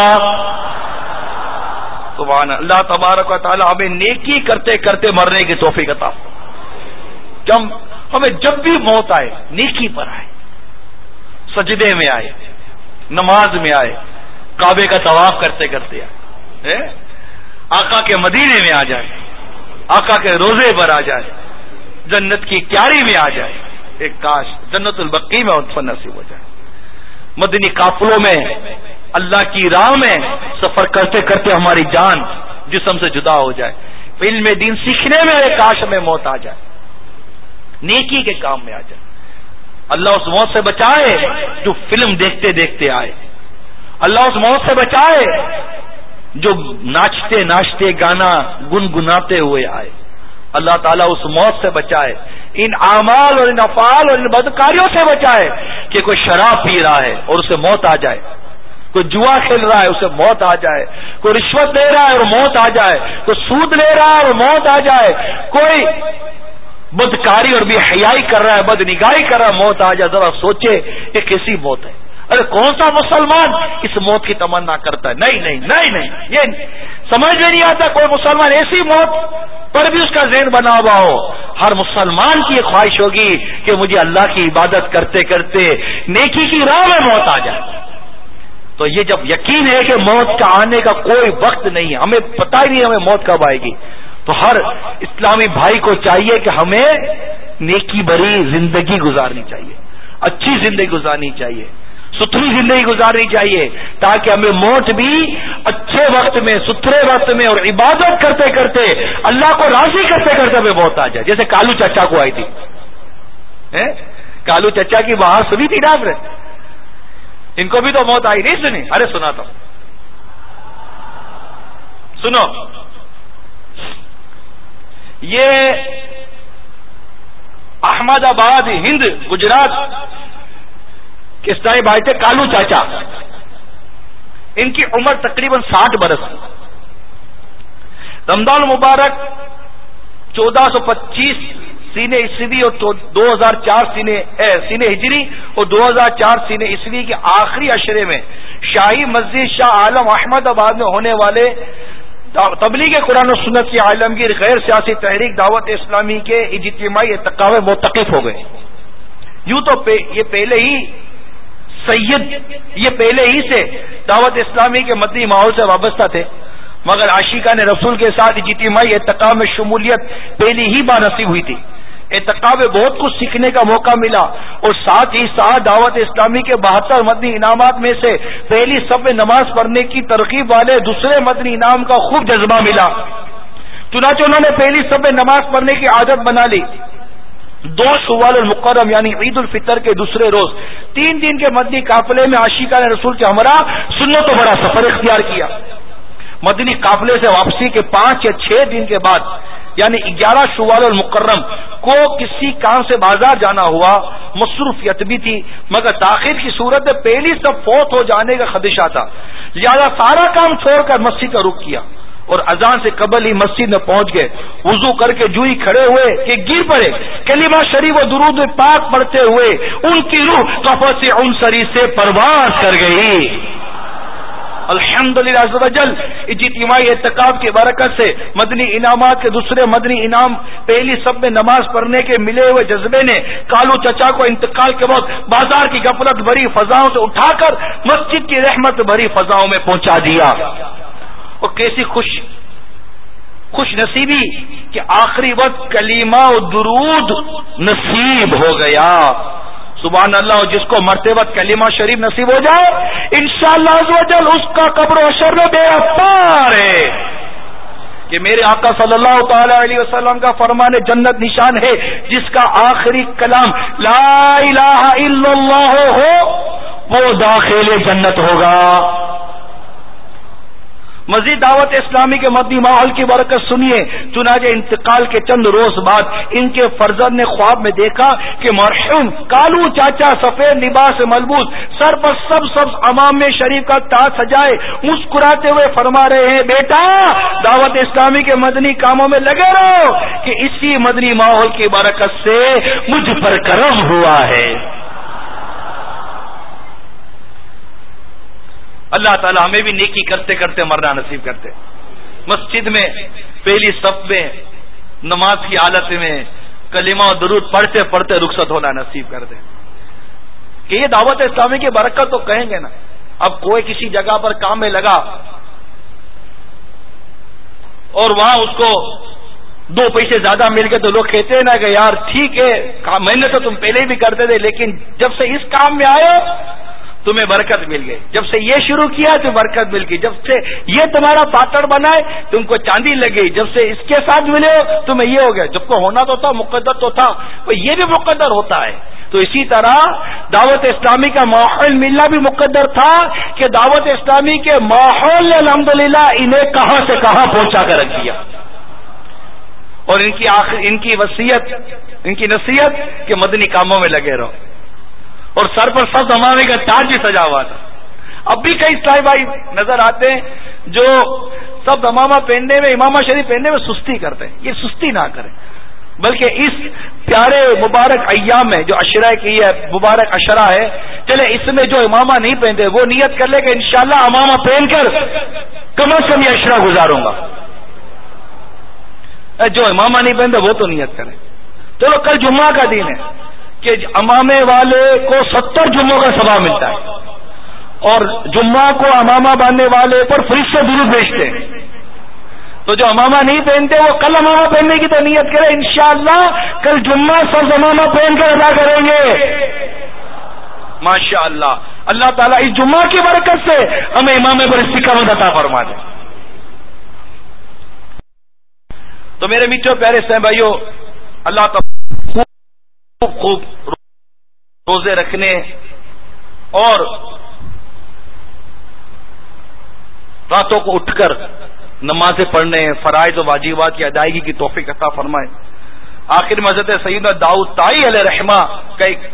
سبحان اللہ. تبارک و تعالی ہمیں نیکی کرتے کرتے مرنے کی توفیق عطا. کم ہمیں جب بھی موت آئے نیکی پر آئے، سجدے میں آئے، نماز میں آئے، کعبے کا طواف کرتے کرتے آئے، آقا کے مدینے میں آ جائے، آقا کے روزے پر آ جائے، جنت کی کیاری میں آ جائے. ایک کاش جنت البقیع میں اتفا نصیب ہو جائے. مدنی قافلوں میں اللہ کی راہ میں سفر کرتے کرتے ہماری جان جسم سے جدا ہو جائے. علم دین سیکھنے میں ایک کاش میں موت آ جائے، نیکی کے کام میں آ جائے. اللہ اس موت سے بچائے جو فلم دیکھتے دیکھتے آئے. اللہ اس موت سے بچائے جو ناچتے ناچتے گانا گنگناتے ہوئے آئے. اللہ تعالیٰ اس موت سے بچائے، ان اعمال اور ان افعال اور ان بدکاریوں سے بچائے کہ کوئی شراب پی رہا ہے اور اسے موت آ جائے، کوئی جوا کھیل رہا ہے اسے موت آ جائے، کوئی رشوت لے رہا ہے اور موت آ جائے، کوئی سود لے رہا ہے اور موت آ جائے، کوئی بدکاری اور بے حیائی کر رہا ہے، بد نگاہی کر رہا ہے، موت آ جائے. ذرا سوچے یہ کیسی موت ہے. ارے کون سا مسلمان اس موت کی تمنا کرتا ہے؟ نہیں نہیں نہیں نہیں، یہ سمجھ میں نہیں آتا. کوئی مسلمان ایسی موت پر بھی اس کا ذہن بنا ہوا ہو. ہر مسلمان کی یہ خواہش ہوگی کہ مجھے اللہ کی عبادت کرتے کرتے نیکی کی راہ میں موت آ جائے. تو یہ جب یقین ہے کہ موت کا آنے کا کوئی وقت نہیں ہے، ہمیں پتہ ہی نہیں ہمیں موت کب آئے گی، تو ہر اسلامی بھائی کو چاہیے کہ ہمیں نیکی بھری زندگی گزارنی چاہیے، اچھی زندگی گزارنی چاہیے، ستھری زندگی گزارنی چاہیے، تاکہ ہمیں موت بھی اچھے وقت میں، ستھرے وقت میں اور عبادت کرتے کرتے اللہ کو راضی کرتے کرتے ہمیں موت آ جائے. جیسے کالو چچا کو آئی تھی. کالو چچا کی بہار سنی تھی نا آپ نے؟ ان کو بھی تو موت آئی نہیں سنی؟ ارے سنا تو سنو. یہ احمد آباد ہند گجرات کے سائے بھائی تھے کالو چاچا. ان کی عمر تقریباً ساٹھ برس. رمضان مبارک چودہ سو پچیس سینے عیسوی اور دو ہزار چار سینے سینے ہجری اور دو ہزار چار سینے عیسوی کے آخری عشرے میں شاہی مسجد شاہ عالم احمد آباد میں ہونے والے تبلیغ قرآن و سنت کی عالمگیر غیر سیاسی تحریک دعوت اسلامی کے اجتماعی ارتقاء میں موتقف ہو گئے. یوں تو پہ یہ پہلے ہی سید یہ پہلے ہی سے دعوت اسلامی کے مدنی ماحول سے وابستہ تھے، مگر عاشقان رسول کے ساتھ اجتماعی ارتقاء میں شمولیت پہلی ہی بار نصیب ہوئی تھی. ارتقاء میں بہت کچھ سیکھنے کا موقع ملا اور ساتھ ہی ساتھ دعوت اسلامی کے بہتر مدنی انعامات میں سے پہلی سب میں نماز پڑھنے کی ترغیب والے دوسرے مدنی انعام کا خوب جذبہ ملا. چنانچہ انہوں نے پہلی سب میں نماز پڑھنے کی عادت بنا لی. دو شوال المکرم یعنی عید الفطر کے دوسرے روز تین دن کے مدنی قافلے میں عاشقان رسول کے ہمراہ سنت و بڑا سفر اختیار کیا. مدنی قافلے سے واپسی کے پانچ یا چھ دن کے بعد یعنی گیارہ شوال المکرم کو کسی کام سے بازار جانا ہوا. مصروفیت بھی تھی مگر تاخیر کی صورت میں پہلی سب فوت ہو جانے کا خدشہ تھا، لہذا سارا کام چھوڑ کر مسجد کا رخ کیا اور اذان سے قبل ہی مسجد میں پہنچ گئے. وضو کر کے جوئی کھڑے ہوئے کہ گر پڑے. کلمہ شریف و درود پاک پڑھتے ہوئے ان کی روح قفس عنصری سے پرواز کر گئی. الحمدللہ عز و جل اجتماعی اعتکاف کی برکت سے مدنی انعامات کے دوسرے مدنی انعام پہلی سب میں نماز پڑھنے کے ملے ہوئے جذبے نے کالو چچا کو انتقال کے وقت بازار کی غفلت بھری فضاؤں سے اٹھا کر مسجد کی رحمت بھری فضاؤں میں پہنچا دیا. اور کیسی خوش خوش نصیبی کہ آخری وقت کلیمہ و درود نصیب ہو گیا. سبحان اللہ. جس کو مرتے وقت کلمہ شریف نصیب ہو جائے انشاءاللہ عز و جل اس کا قبر و حشر میں بے افطار ہے کہ میرے آقا صلی اللہ تعالی علیہ وسلم کا فرمان جنت نشان ہے جس کا آخری کلام لا الہ الا اللہ ہو وہ داخل جنت ہوگا. مزید دعوت اسلامی کے مدنی ماحول کی برکت سنیے. چنانچہ انتقال کے چند روز بعد ان کے فرزند نے خواب میں دیکھا کہ مرحوم کالو چاچا سفید لباس ملبوس، سر پر سب سب امام شریف کا تاج سجائے مسکراتے ہوئے فرما رہے ہیں، بیٹا دعوت اسلامی کے مدنی کاموں میں لگے رہو کہ اسی مدنی ماحول کی برکت سے مجھ پر کرم ہوا ہے. اللہ تعالی ہمیں بھی نیکی کرتے کرتے مرنا نصیب کرتے. مسجد میں پہلی صف میں نماز کی حالت میں کلمہ و درود پڑھتے پڑھتے رخصت ہونا نصیب کر دے. کہ یہ دعوت اسلامی کی برکت تو کہیں گے نا. اب کوئی کسی جگہ پر کام میں لگا اور وہاں اس کو دو پیسے زیادہ مل گئے تو لوگ کہتے ہیں نا کہ یار ٹھیک ہے میں نے تو تم پہلے بھی کرتے تھے لیکن جب سے اس کام میں آئے تمہیں برکت مل گئی، جب سے یہ شروع کیا تو برکت مل گئی، جب سے یہ تمہارا پاٹڑ بنائے تم کو چاندی لگ گئی، جب سے اس کے ساتھ ملے تمہیں یہ ہو گیا. جب کو ہونا تو تھا مقدر تو تھا تو یہ بھی مقدر ہوتا ہے. تو اسی طرح دعوت اسلامی کا ماحول ملنا بھی مقدر تھا کہ دعوت اسلامی کے ماحول نے الحمدللہ انہیں کہاں سے کہاں پہنچا کر رکھ دیا. اور ان کی آخر ان کی وصیت ان کی نصیحت کہ مدنی کاموں میں لگے رہو. اور سر پر سب امامے کا تاج بھی سجا ہوا تھا. اب بھی کئی اسلامی بھائی نظر آتے ہیں جو سب امامہ پہننے میں امامہ شریف پہننے میں سستی کرتے ہیں. یہ سستی نہ کریں بلکہ اس پیارے مبارک ایام میں جو عشرہ کی ہے مبارک عشرہ ہے چلے اس میں جو امامہ نہیں پہنتے وہ نیت کر لے کہ انشاءاللہ امامہ پہن کر کم از کم یہ عشرہ گزاروں گا. جو امامہ نہیں پہنتے وہ تو نیت کریں. چلو کل جمعہ کا دن ہے کہ امامے والے کو ستر جمعوں کا ثواب ملتا ہے اور جمعہ کو امامہ باندھنے والے پر فرشتے درود بھیجتے ہیں. تو جو امامہ نہیں پہنتے وہ کل امامہ پہننے کی تو نیت کرے انشاءاللہ کل جمعہ سب امامہ پہن کر ادا کریں گے. ماشاءاللہ اللہ تعالیٰ اس جمعہ کی برکت سے ہمیں امامے پر استقامت عطا فرما دے. تو میرے میٹھے پیارے سے بھائیوں اللہ تعالیٰ خوب خوب روزے رکھنے اور راتوں کو اٹھ کر نمازیں پڑھنے فرائض و واجبات کی ادائیگی کی توفیق عطا فرمائے. آخر میں حضرت سیدنا داؤد طائی علیہ رحمہ کا ایک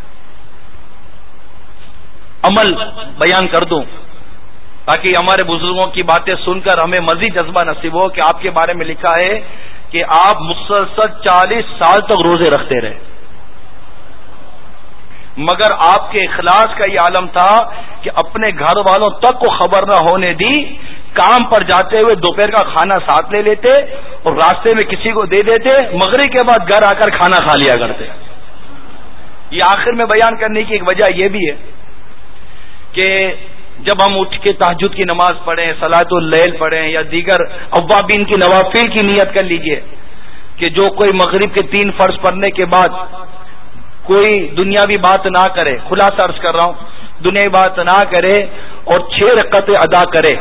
عمل بیان کر دوں تاکہ ہمارے بزرگوں کی باتیں سن کر ہمیں مزید جذبہ نصیب ہو. کہ آپ کے بارے میں لکھا ہے کہ آپ مسلسل چالیس سال تک روزے رکھتے رہے مگر آپ کے اخلاص کا یہ عالم تھا کہ اپنے گھر والوں تک کو خبر نہ ہونے دی. کام پر جاتے ہوئے دوپہر کا کھانا ساتھ لے لیتے اور راستے میں کسی کو دے دیتے، مغرب کے بعد گھر آ کر کھانا کھا لیا کرتے. یہ آخر میں بیان کرنے کی ایک وجہ یہ بھی ہے کہ جب ہم اٹھ کے تہجد کی نماز پڑھیں، صلاۃ اللیل پڑھیں یا دیگر اوابین کی نوافل کی نیت کر لیجئے کہ جو کوئی مغرب کے تین فرض پڑھنے کے بعد کوئی دنیاوی بات نہ کرے، خلاصہ عرض کر رہا ہوں، دنیاوی بات نہ کرے اور چھ رکعتیں ادا کرے،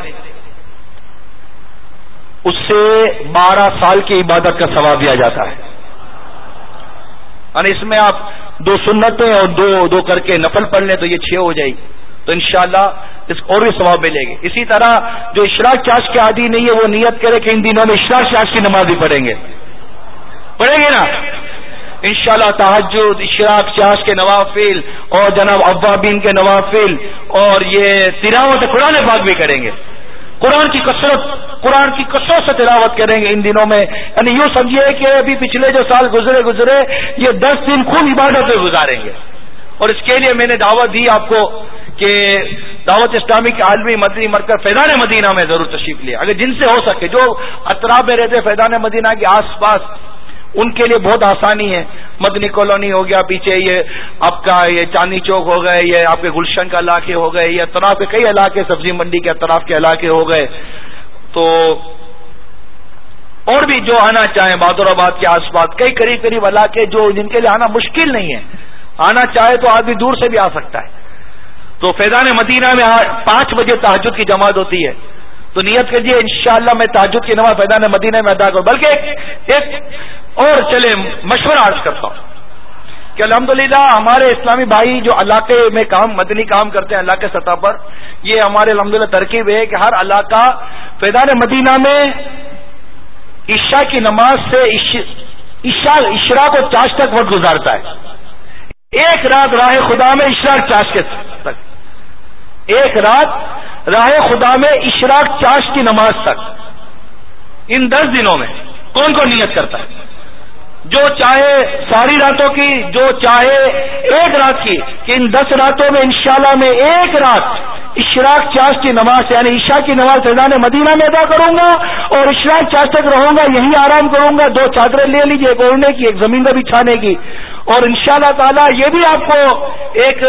اس سے بارہ سال کی عبادت کا ثواب دیا جاتا ہے. یعنی اس میں آپ دو سنتیں اور دو دو کر کے نفل پڑھ لیں تو یہ چھ ہو جائے گی. تو انشاءاللہ اس کو اور بھی ثواب ملے گی. اسی طرح جو اشراق چاش کے عادی نہیں ہے وہ نیت کرے کہ ان دنوں میں اشراق چاش کی نماز بھی پڑھیں گے پڑھیں گے نا انشاءاللہ. تہجد، اشراق چاش کے نوافل اور جناب اوابین کے نوافل اور یہ تلاوت قرآن پاک بھی کریں گے. قرآن کی کثرت قرآن کی کثرت سے تلاوت کریں گے ان دنوں میں. یعنی یوں سمجھیے کہ ابھی پچھلے جو سال گزرے گزرے یہ دس دن خوب عبادت میں گزاریں گے. اور اس کے لیے میں نے دعوت دی آپ کو کہ دعوت اسلامی کے عالمی مدنی مرکز فیضان مدینہ میں ضرور تشریف لے. اگر جن سے ہو سکے جو اطراف میں رہتے فیضان مدینہ کے آس پاس ان کے لیے بہت آسانی ہے. مدنی کالونی ہو گیا، پیچھے یہ آپ کا یہ چاندنی چوک ہو گئے، یہ آپ کے گلشن کا علاقے ہو گئے، یہ اطراف کے کئی علاقے سبزی منڈی کے اطراف کے علاقے ہو گئے. تو اور بھی جو آنا چاہیں بہادر آباد کے آس پاس کئی قریب قریب علاقے جو جن کے لیے آنا مشکل نہیں ہے، آنا چاہے تو آدمی دور سے بھی آ سکتا ہے. تو فیضان مدینہ میں پانچ بجے تہجد کی جماعت ہوتی ہے. تو نیت کیجیے انشاءاللہ میں تہجد کی نماز فیضان مدینہ میں ادا کروں. بلکہ ایک اور چلے مشورہ عرض کرتا ہوں کہ الحمدللہ ہمارے اسلامی بھائی جو علاقے میں کام مدنی کام کرتے ہیں علاقے سطح پر، یہ ہمارے الحمدللہ ترکیب ہے کہ ہر علاقہ فیضان مدینہ میں عشاء کی نماز سے عشاء اشراق و چاش تک وقت گزارتا ہے. ایک رات راہ خدا میں اشراق چاش کے تک، ایک رات راہ خدا میں اشراق چاش کی نماز تک. ان دس دنوں میں کون کون نیت کرتا ہے؟ جو چاہے ساری راتوں کی، جو چاہے ایک رات کی، کہ ان دس راتوں میں انشاءاللہ میں ایک رات اشراق چاش کی نماز یعنی عشاء کی نماز فیضان مدینہ میں ادا کروں گا اور اشراق چاش تک رہوں گا، یہی آرام کروں گا. دو چادریں لے لیجیے، ایک اوڑھنے کی، ایک زمین میں بچھانے کی. اور انشاءاللہ تعالی یہ بھی آپ کو ایک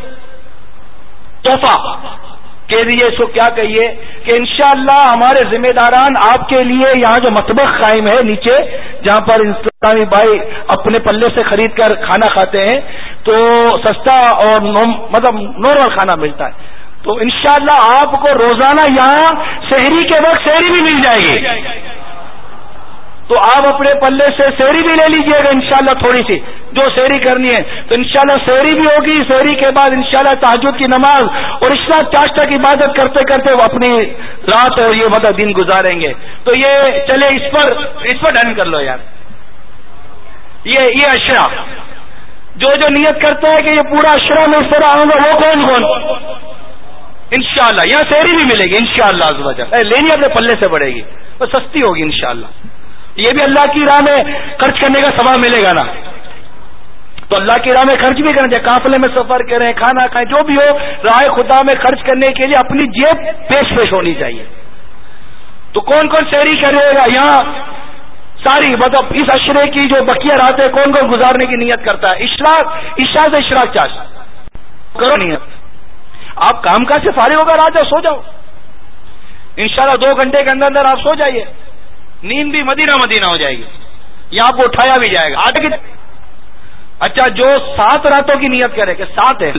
تحفہ کے لیے اس کو کیا کہیے کہ انشاءاللہ ہمارے ذمہ داران آپ کے لیے یہاں جو مطبخ قائم ہے نیچے، جہاں پر اسلامی بھائی اپنے پلے سے خرید کر کھانا کھاتے ہیں، تو سستا اور مطلب نارمل کھانا ملتا ہے. تو انشاءاللہ آپ کو روزانہ یہاں سحری کے وقت سحری بھی مل جائے گی. تو آپ اپنے پلے سے سحری بھی لے لیجئے گا انشاءاللہ، تھوڑی سی جو سحری کرنی ہے تو انشاءاللہ سحری بھی ہوگی. سحری کے بعد انشاءاللہ تہجد کی نماز اور عشاء چاش تک عبادت کرتے کرتے وہ اپنی رات اور یہ مطلب دن گزاریں گے. تو یہ چلے اس پر اس پر ڈن کر لو یار. یہ یہ اشرا جو جو نیت کرتا ہے کہ یہ پورا اشرا میں اس طرح آؤں گا، وہ کون کون انشاءاللہ یہاں سحری بھی ملے گی انشاءاللہ عز و جل. لینی اپنے پلے سے پڑے گی، وہ سستی ہوگی انشاءاللہ. یہ بھی اللہ کی راہ میں خرچ کرنے کا ثواب ملے گا نا. تو اللہ کی راہ میں خرچ بھی کرنا چاہیے، قافلے میں سفر کریں، کھانا کھائیں، جو بھی ہو راہ خدا میں خرچ کرنے کے لیے اپنی جیب پیش پیش ہونی چاہیے. تو کون کون سحری کرے گا یہاں ساری مطلب اس اشرے کی جو بقیہ راتیں کون کون گزارنے کی نیت کرتا ہے؟ اشراق عشاء سے اشراق چاش کرو نیت. آپ کام کاج سے فارغ ہو کر آ جاؤ، سو جاؤ انشاءاللہ. دو گھنٹے کے اندر اندر آپ سو جائیے، نیند بھی مدینہ مدینہ ہو جائے گی، یہاں آپ کو اٹھایا بھی جائے گا. آٹھ کی اچھا جو سات راتوں کی نیت کرے کہ سات ہے،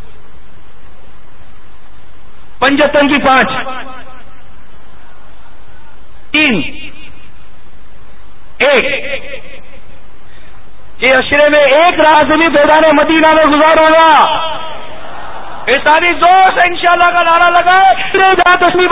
پنجتن کی پانچ، تین، ایک، کہ اشرے میں ایک رات بھی فیضان مدینہ میں گزاروں گا. ساری زور سے انشاءاللہ کا نعرہ لگائے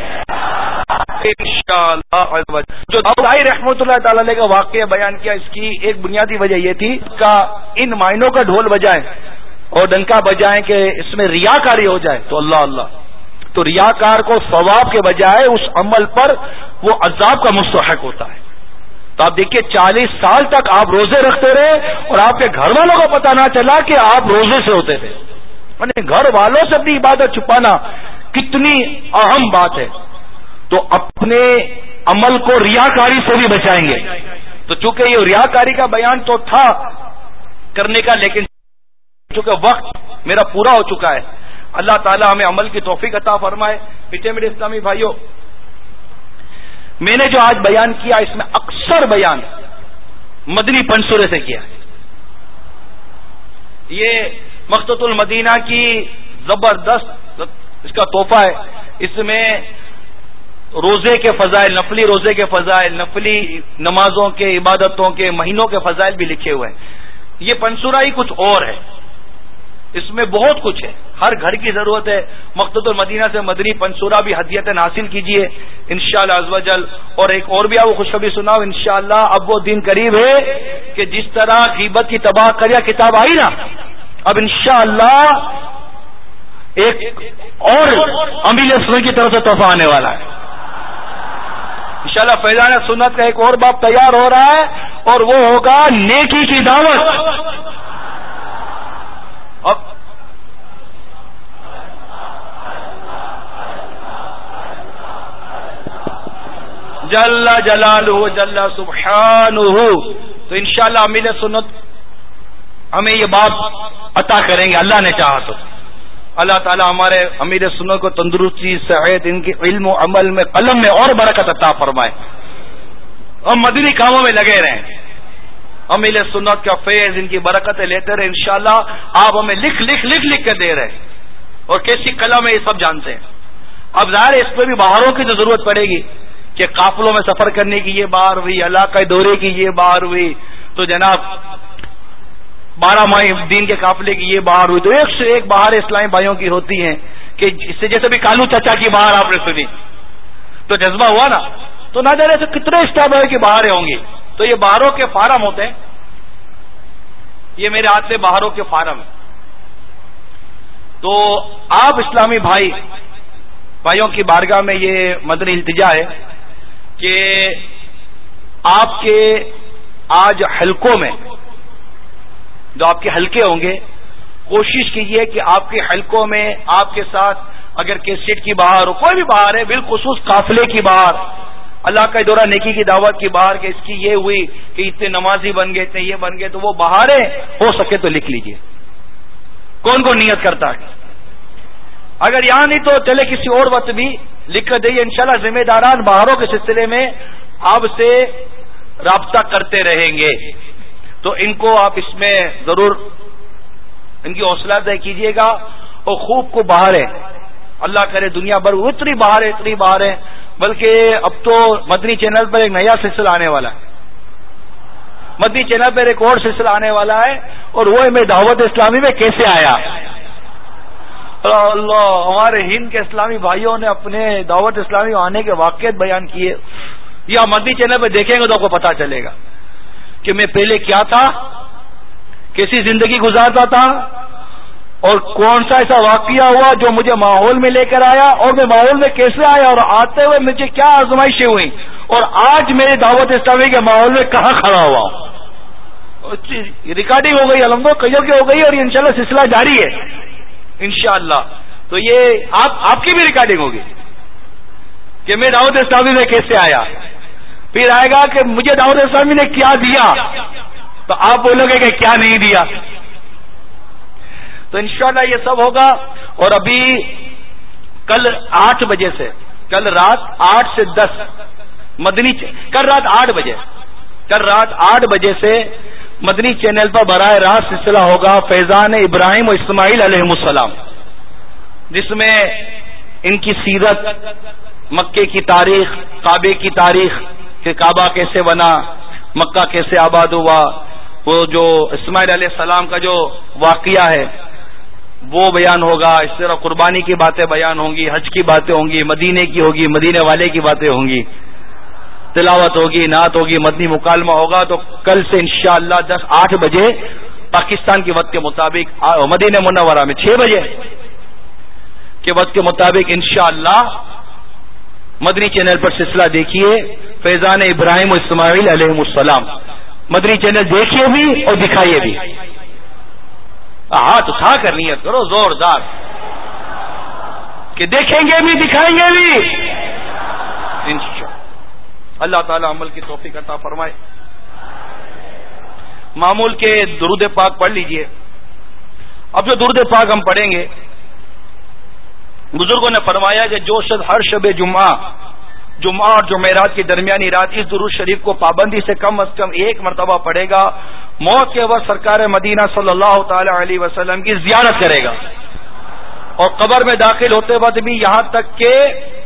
انشاءاللہ. جو دائی رحمۃ اللہ تعالی علیہ کا واقعہ بیان کیا، اس کی ایک بنیادی وجہ یہ تھی کا ان معنوں کا ڈھول بجائے اور ڈنکا بجائیں کہ اس میں ریاکاری ہو جائے تو اللہ اللہ. تو ریاکار کو ثواب کے بجائے اس عمل پر وہ عذاب کا مستحق ہوتا ہے. تو آپ دیکھیے چالیس سال تک آپ روزے رکھتے رہے اور آپ کے گھر والوں کو پتا نہ چلا کہ آپ روزے سے ہوتے تھے. یعنی گھر والوں سے اپنی عبادت چھپانا کتنی اہم بات ہے. تو اپنے عمل کو ریاکاری سے بھی بچائیں گے. تو چونکہ یہ ریاکاری کا بیان تو تھا کرنے کا، لیکن چونکہ وقت میرا پورا ہو چکا ہے، اللہ تعالی ہمیں عمل کی توفیق عطا فرمائے. میٹھے میٹھے اسلامی بھائیوں، میں نے جو آج بیان کیا اس میں اکثر بیان مدنی پنسورے سے کیا. یہ مقصد المدینہ کی زبردست اس کا تحفہ ہے. اس میں روزے کے فضائل، نفلی روزے کے فضائل، نفلی نمازوں کے، عبادتوں کے، مہینوں کے فضائل بھی لکھے ہوئے ہیں. یہ پنسورا ہی کچھ اور ہے، اس میں بہت کچھ ہے، ہر گھر کی ضرورت ہے. مقصد المدینہ سے مدنی پنسورا بھی ہدیتاً حاصل کیجئے انشاءاللہ عز و جل. اور ایک اور بھی آپ کو خوشخبری سناؤ انشاءاللہ. اب وہ دن قریب ہے کہ جس طرح غیبت کی تباہ کریہ کتاب آئی نا، اب انشاءاللہ ایک اور امیل سنت کی طرف سے تحفہ آنے والا ہے انشاءاللہ. فیضان سنت کا ایک اور باب تیار ہو رہا ہے اور وہ ہوگا نیکی کی دعوت. اب جل جلالہ جل سبحانہ. تو انشاءاللہ امیل سنت ہمیں یہ باب عطا کریں گے اللہ نے چاہا تو. اللہ تعالی ہمارے امیر سنت کو تندرستی، صحت، ان کے علم و عمل میں، قلم میں اور برکت عطا فرمائے. ہم مدنی کاموں میں لگے رہیں، امیر سنت کا فیض، ان کی برکتیں لیتے رہے انشاءاللہ. آپ ہمیں لکھ لکھ لکھ لکھ کے دے رہے اور کیسی قلم ہے یہ سب جانتے ہیں. اب ظاہر اس پہ بھی بہاروں کی تو ضرورت پڑے گی کہ قافلوں میں سفر کرنے کی یہ بار ہوئی، علاقہ دورے کی یہ بار ہوئی. تو جناب بارہ ماہ دین کے قافلے کی یہ بہار ہوئی، تو ایک سے ایک بہار اسلامی بھائیوں کی ہوتی ہیں کہ اس سے جیسے بھی کالو چچا کی بہار آپ نے سنی تو جذبہ ہوا نا، تو نہ جانے سے کتنے اسٹاف کی بہاریں ہوں گی. تو یہ بہاروں کے فارم ہوتے ہیں، یہ میرے ہاتھ میں بہاروں کے فارم ہیں. تو آپ اسلامی بھائی بھائیوں کی بارگاہ میں یہ مدنی التجا ہے کہ آپ کے آج حلقوں میں جو آپ کے حلقے ہوں گے، کوشش کیجیے کہ آپ کے حلقوں میں آپ کے ساتھ اگر کیسٹ کی بہار ہو، کوئی بھی بہار ہے، بالخصوص قافلے کی بہار، اللہ کا دورہ نیکی کی دعوت کی بہار، کہ اس کی یہ ہوئی کہ اتنے نمازی بن گئے، اتنے یہ بن گئے، تو وہ بہاریں ہو سکے تو لکھ لیجیے. کون کون نیت کرتا ہے؟ اگر یہاں نہیں تو چلے کسی اور وقت بھی لکھ کر دئیے. انشاءاللہ ذمہ داران بہاروں کے سلسلے میں آپ سے رابطہ کرتے رہیں گے، تو ان کو آپ اس میں ضرور ان کی حوصلہ افزائی کیجیے گا. اور خوب کو بہاریں اللہ کرے دنیا بھر اتنی بہاریں اتنی بہاریں، بلکہ اب تو مدنی چینل پر ایک نیا سلسلہ آنے والا ہے، مدنی چینل پر ایک اور سلسلہ آنے والا ہے، اور وہ میں دعوت اسلامی میں کیسے آیا. اللہ، ہمارے ہند کے اسلامی بھائیوں نے اپنے دعوت اسلامی آنے کے واقعات بیان کیے، یا مدنی چینل پہ دیکھیں گے تو آپ کو پتا چلے گا کہ میں پہلے کیا تھا، کیسی زندگی گزارتا تھا، اور کون سا ایسا واقعہ ہوا جو مجھے ماحول میں لے کر آیا، اور میں ماحول میں کیسے آیا، اور آتے ہوئے مجھے کیا آزمائشیں ہوئیں، اور آج میری دعوت اسلامی کے ماحول میں کہاں کھڑا ہوا. ریکارڈنگ ہو گئی، الحمدللہ کئیوں کی ہو گئی، اور انشاءاللہ سلسلہ جاری ہے انشاءاللہ. تو یہ آپ آپ کی بھی ریکارڈنگ ہوگی کہ میں دعوت اسلامی میں کیسے آیا. پھر آئے گا کہ مجھے دعوت اسلامی نے کیا دیا، تو آپ بولو گے کہ کیا نہیں دیا. تو انشاءاللہ یہ سب ہوگا. اور ابھی کل آٹھ بجے سے، کل رات آٹھ سے دس مدنی کل رات آٹھ بجے کل رات آٹھ بجے سے مدنی چینل پر براہ راست سلسلہ ہوگا فیضان ابراہیم و اسماعیل علیہ السلام، جس میں ان کی سیرت، مکے کی تاریخ، کعبے کی تاریخ کہ کعبہ کیسے بنا، مکہ کیسے آباد ہوا، وہ جو اسماعیل علیہ السلام کا جو واقعہ ہے وہ بیان ہوگا. اس طرح قربانی کی باتیں بیان ہوں گی، حج کی باتیں ہوں گی، مدینے کی ہوگی، مدینے والے کی باتیں ہوں گی، تلاوت ہوگی، نعت ہوگی، مدنی مکالمہ ہوگا. تو کل سے انشاءاللہ دس آٹھ بجے پاکستان کے وقت کے مطابق مدینہ منورہ میں چھ بجے کے وقت کے مطابق انشاءاللہ مدنی چینل پر سلسلہ دیکھیے فیضان ابراہیم و اسماعیل علیہ السلام. مدنی چینل دیکھیے بھی اور دکھائیے بھی. ہاتھ اٹھا کر نیت کرو زوردار کہ دیکھیں گے بھی دکھائیں گے بھی انشاءاللہ. اللہ تعالی عمل کی توفیق عطا فرمائے. معمول کے درود پاک پڑھ لیجئے. اب جو درود پاک ہم پڑھیں گے، بزرگوں نے فرمایا کہ جو شخص ہر شب جمعہ جمعہ اور جمعرات کی درمیانی رات اس درود شریف کو پابندی سے کم از کم ایک مرتبہ پڑھے گا، موت کے وقت سرکار مدینہ صلی اللہ تعالی علیہ وسلم کی زیارت کرے گا، اور قبر میں داخل ہوتے وقت بھی یہاں تک کہ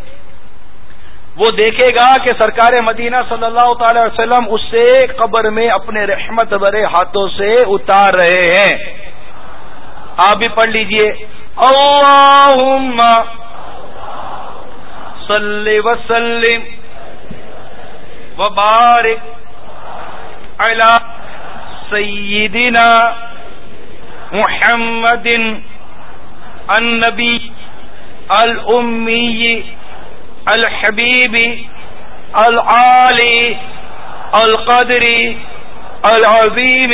وہ دیکھے گا کہ سرکار مدینہ صلی اللہ تعالی علیہ وسلم اس سے قبر میں اپنے رحمت بھرے ہاتھوں سے اتار رہے ہیں. آپ بھی پڑھ لیجئے. اللہم صلی وسلم وبارک علی سیدنا محمد النبی الامی الحبیب العالی القدری العظیم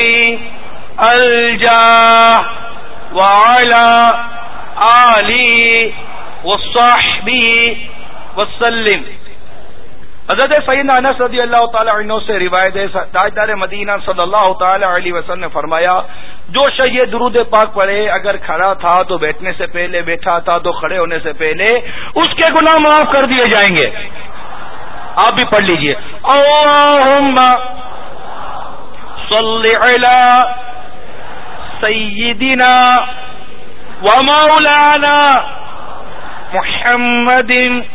الجاہ وعلی آلہ وصحبہ وسلم. حضرت سیدنا انس رضی اللہ تعالی عنہ سے روایت ہے، تاجدار مدینہ صلی اللہ تعالی علیہ وسلم نے فرمایا جو شخص یہ درود پاک پڑھے اگر کھڑا تھا تو بیٹھنے سے پہلے، بیٹھا تھا تو کھڑے ہونے سے پہلے اس کے گناہ معاف کر دیے جائیں گے. آپ بھی پڑھ لیجئے. اللہم صلی علی سیدنا و مولانا محمد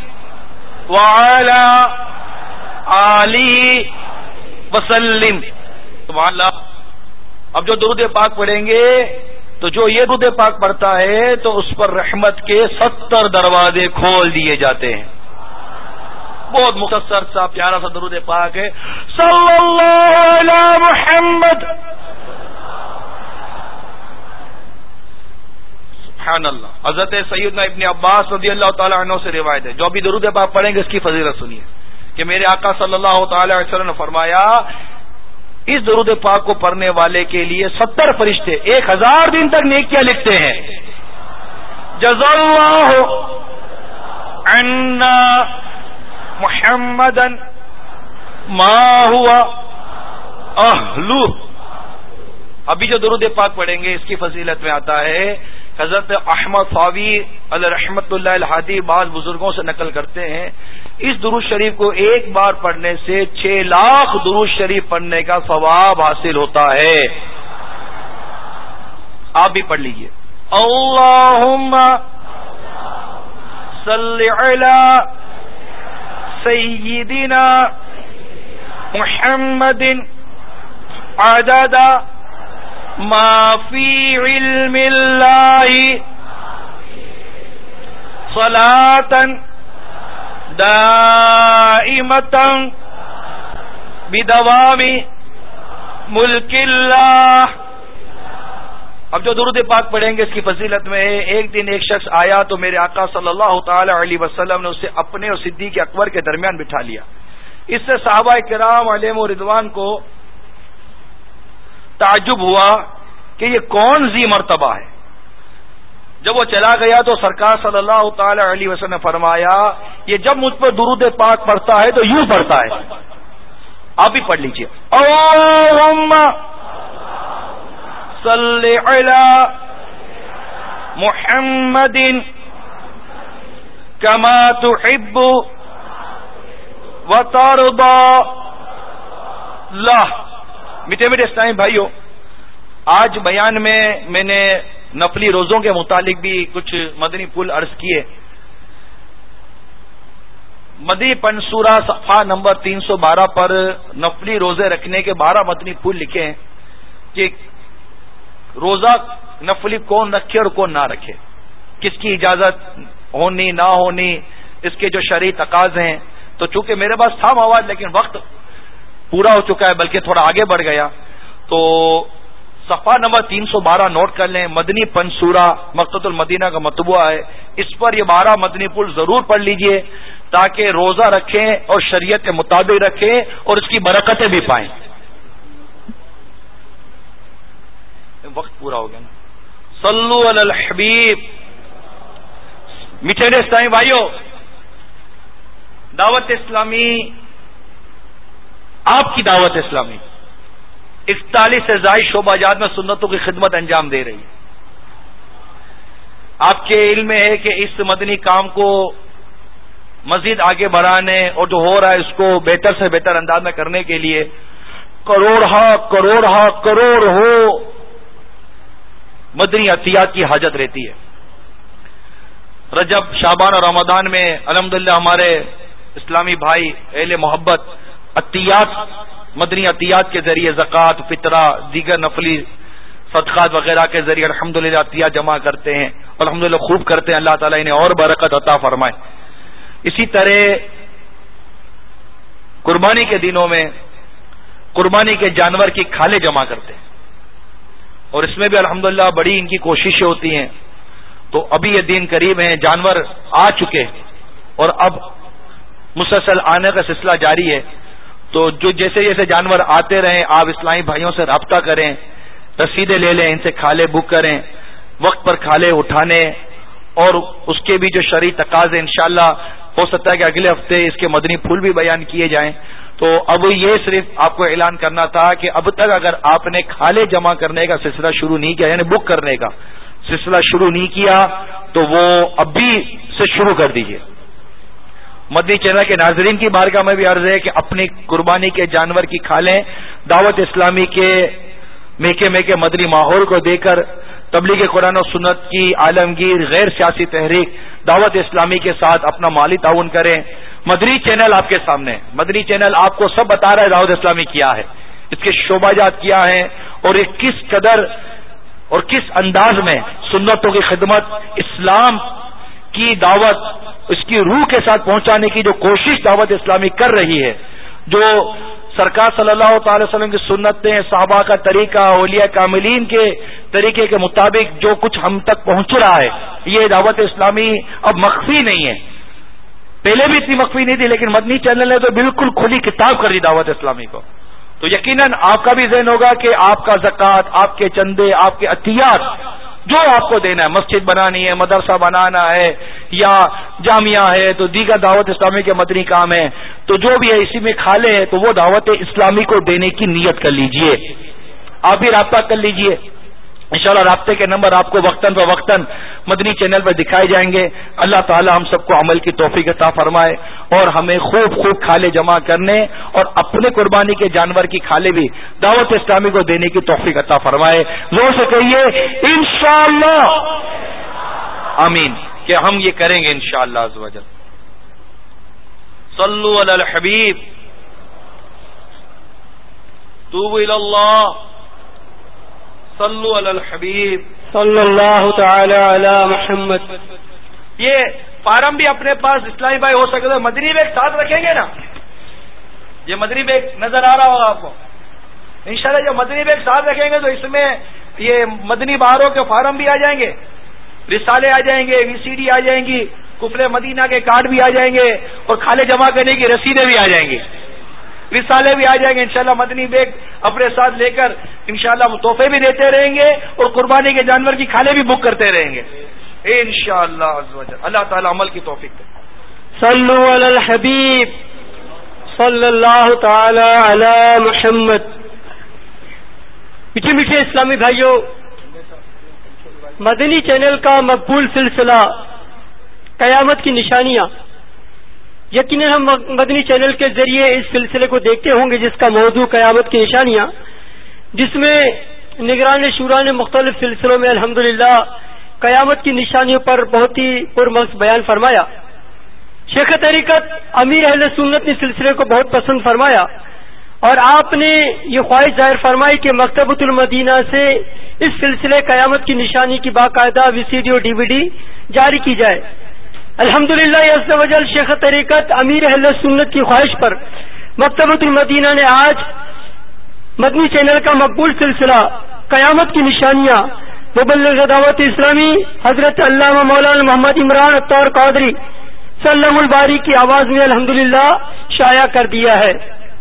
وعلی آلہ وسلم. سبحان اللہ. اب جو درود پاک پڑھیں گے تو جو یہ درود پاک پڑھتا ہے تو اس پر رحمت کے ستر دروازے کھول دیے جاتے ہیں. بہت مختصر سا پیارا سا درود پاک ہے، صلی اللہ علی محمد. سبحان اللہ. حضرت سیدنا ابن عباس رضی اللہ تعالی عنہ سے روایت ہے، جو بھی درود پاک پڑھیں گے اس کی فضیلت سنیے کہ میرے آقا صلی اللہ تعالی علیہ وسلم نے فرمایا اس درود پاک کو پڑھنے والے کے لیے ستر فرشتے ایک ہزار دن تک نیکیاں لکھتے ہیں. جزا اللہ عنا محمدن ما ہوا اہلو. ابھی جو درود پاک پڑھیں گے اس کی فضیلت میں آتا ہے، حضرت احمد فاوی علیہ رحمت اللہ الحادی بعض بزرگوں سے نقل کرتے ہیں اس درود شریف کو ایک بار پڑھنے سے چھ لاکھ درود شریف پڑھنے کا ثواب حاصل ہوتا ہے. آپ بھی پڑھ لیجئے. اللہم صلی علی سیدنا محمد عدد ما فی علم اللہ صلاة دائمة بدوام ملک اللہ. اب جو درود پاک پڑھیں گے اس کی فضیلت میں ہے، ایک دن ایک شخص آیا تو میرے آقا صلی اللہ تعالی علیہ وسلم نے اسے اپنے اور صدیق اکبر کے درمیان بٹھا لیا. اس سے صحابہ کرام علیہم و رضوان کو تعجب ہوا کہ یہ کون ذی مرتبہ ہے. جب وہ چلا گیا تو سرکار صلی اللہ تعالی علیہ وسلم نے فرمایا یہ جب مجھ پر درود پاک پڑھتا ہے تو یوں پڑھتا ہے. آپ بھی پڑھ لیجئے. اللہم صلی علی محمد کما تحب وترضى. لا میٹھے میٹھے اسلامی بھائیوں، آج بیان میں میں نے نفلی روزوں کے متعلق بھی کچھ مدنی پھول عرض کیے. مدنی پنسورہ صفحہ نمبر تین سو بارہ پر نفلی روزے رکھنے کے بارہ مدنی پھول لکھے ہیں کہ روزہ نفلی کون رکھے اور کون نہ رکھے، کس کی اجازت ہونی نہ ہونی، اس کے جو شرعی تقاضے ہیں. تو چونکہ میرے پاس تھا مواد لیکن وقت پورا ہو چکا ہے بلکہ تھوڑا آگے بڑھ گیا، تو صفحہ نمبر تین سو بارہ نوٹ کر لیں. مدنی پنسورہ مقتۃ المدینہ کا مطبوعہ ہے، اس پر یہ بارہ مدنی پھول ضرور پڑھ لیجئے تاکہ روزہ رکھیں اور شریعت کے مطابق رکھیں اور اس کی برکتیں بھی پائیں. وقت پورا ہو گیا نا. صلو علی الحبیب. میٹھے اسلامی بھائیوں، دعوت اسلامی، آپ کی دعوت اسلامی اکتالیس سے زائد شعبہ جات میں سنتوں کی خدمت انجام دے رہی ہے. آپ کے علم میں ہے کہ اس مدنی کام کو مزید آگے بڑھانے اور جو ہو رہا ہے اس کو بہتر سے بہتر انداز میں کرنے کے لیے کروڑ ہا کروڑ ہا کروڑ ہو مدنی عطیات کی حاجت رہتی ہے. رجب، شعبان اور رمضان میں الحمدللہ ہمارے اسلامی بھائی اہل محبت عطیات، مدنی عطیات کے ذریعے زکوٰۃ، فطرہ، دیگر نفلی صدقات وغیرہ کے ذریعے الحمدللہ عطیات جمع کرتے ہیں. الحمدللہ خوب کرتے ہیں. اللہ تعالیٰ انہیں اور برکت عطا فرمائے. اسی طرح قربانی کے دنوں میں قربانی کے جانور کی کھالیں جمع کرتے ہیں اور اس میں بھی الحمدللہ بڑی ان کی کوششیں ہوتی ہیں. تو ابھی یہ دن قریب ہیں، جانور آ چکے اور اب مسلسل آنے کا سلسلہ جاری ہے. تو جو جیسے جیسے جانور آتے رہیں آپ اسلامی بھائیوں سے رابطہ کریں، رسیدیں لے لیں، ان سے کھالے بک کریں، وقت پر کھالے اٹھانے اور اس کے بھی جو شرعی تقاضے انشاءاللہ ہو سکتا ہے کہ اگلے ہفتے اس کے مدنی پھول بھی بیان کیے جائیں. تو اب یہ صرف آپ کو اعلان کرنا تھا کہ اب تک اگر آپ نے کھالے جمع کرنے کا سلسلہ شروع نہیں کیا، یعنی بک کرنے کا سلسلہ شروع نہیں کیا، تو وہ اب بھی سے شروع کر دیجیے. مدنی چینل کے ناظرین کی بارگاہ میں بھی عرض ہے کہ اپنی قربانی کے جانور کی کھالیں دعوت اسلامی کے میکے میکے مدنی ماحول کو دے کر تبلیغ قرآن و سنت کی عالمگیر غیر سیاسی تحریک دعوت اسلامی کے ساتھ اپنا مالی تعاون کریں. مدنی چینل آپ کے سامنے، مدنی چینل آپ کو سب بتا رہا ہے دعوت اسلامی کیا ہے. اس کے شعبہ جات کیا ہیں اور یہ کس قدر اور کس انداز میں سنتوں کی خدمت، اسلام کی دعوت اس کی روح کے ساتھ پہنچانے کی جو کوشش دعوت اسلامی کر رہی ہے، جو سرکار صلی اللہ تعالی وسلم کی سنتیں، صحابہ کا طریقہ، اولیاء کاملین کے طریقے کے مطابق جو کچھ ہم تک پہنچ رہا ہے، یہ دعوت اسلامی اب مخفی نہیں ہے. پہلے بھی اتنی مخفی نہیں تھی، لیکن مدنی چینل نے تو بالکل کھلی کتاب کر دی دعوت اسلامی کو. تو یقیناً آپ کا بھی ذہن ہوگا کہ آپ کا زکوٰۃ، آپ کے چندے، آپ کے عطیات جو آپ کو دینا ہے، مسجد بنانی ہے، مدرسہ بنانا ہے یا جامعہ ہے، تو دیگر دعوت اسلامی کے مدنی کام ہے، تو جو بھی ہے اسی میں کھالے ہے، تو وہ دعوت اسلامی کو دینے کی نیت کر لیجئے. آپ بھی رابطہ کر لیجئے. انشاءاللہ رابطے کے نمبر آپ کو وقتاً فوقتاً مدنی چینل پر دکھائے جائیں گے. اللہ تعالی ہم سب کو عمل کی توفیق عطا فرمائے اور ہمیں خوب خوب کھالے جمع کرنے اور اپنے قربانی کے جانور کی کھالے بھی دعوت اسلامی کو دینے کی توفیق عطا فرمائے. زور سے کہیے انشاءاللہ آمین کہ ہم یہ کریں گے انشاءاللہ عز و جل. صلو علی الحبیب توبوا الی اللہ صلو علی الحبیب صلی اللہ تعالی علی محمد. یہ فارم بھی اپنے پاس اسلامی بھائی ہو سکے تو مدنی بیگ ساتھ رکھیں گے نا. یہ مدنی بیگ نظر آ رہا ہوگا آپ کو. انشاءاللہ جو مدنی بیگ ساتھ رکھیں گے تو اس میں یہ مدنی بہاروں کے فارم بھی آ جائیں گے، رسالے آ جائیں گے، وی سی ڈی آ جائیں گی، کفر مدینہ کے کارڈ بھی آ جائیں گے اور کھالے جمع کرنے کی رسیدیں بھی آ جائیں گی، رسالے بھی آ جائیں گے. انشاءاللہ مدنی بیگ اپنے ساتھ لے کر انشاءاللہ تحفے بھی دیتے رہیں گے اور قربانی کے جانور کی کھالے بھی بک کرتے رہیں گے انشاءاللہ عز و جل. اللہ تعالی عمل کی توفیق دے. صلو علی الحبیب صلی اللہ تعالی علی محمد. میٹھے میٹھے اسلامی بھائیوں، مدنی چینل کا مقبول سلسلہ قیامت کی نشانیاں، یقیناً ہم مدنی چینل کے ذریعے اس سلسلے کو دیکھتے ہوں گے جس کا موضوع قیامت کی نشانیاں، جس میں نگران شورا نے مختلف سلسلوں میں الحمدللہ قیامت کی نشانیوں پر بہت ہی پرمغز بیان فرمایا. شیخ طریقت امیر اہل سنت نے سلسلے کو بہت پسند فرمایا اور آپ نے یہ خواہش ظاہر فرمائی کہ مکتبۃ المدینہ سے اس سلسلے قیامت کی نشانی کی باقاعدہ وی سی ڈی اور ڈی وی ڈی جاری کی جائے. الحمدللہ عز و جل شیخ طریقت امیر اہل سنت کی خواہش پر مکتبۃ المدینہ نے آج مدنی چینل کا مقبول سلسلہ قیامت کی نشانیاں مبلغ دعوت اسلامی حضرت علامہ مولانا محمد عمران الطور قادری سلم الباری کی آواز میں الحمدللہ شائع کر دیا ہے.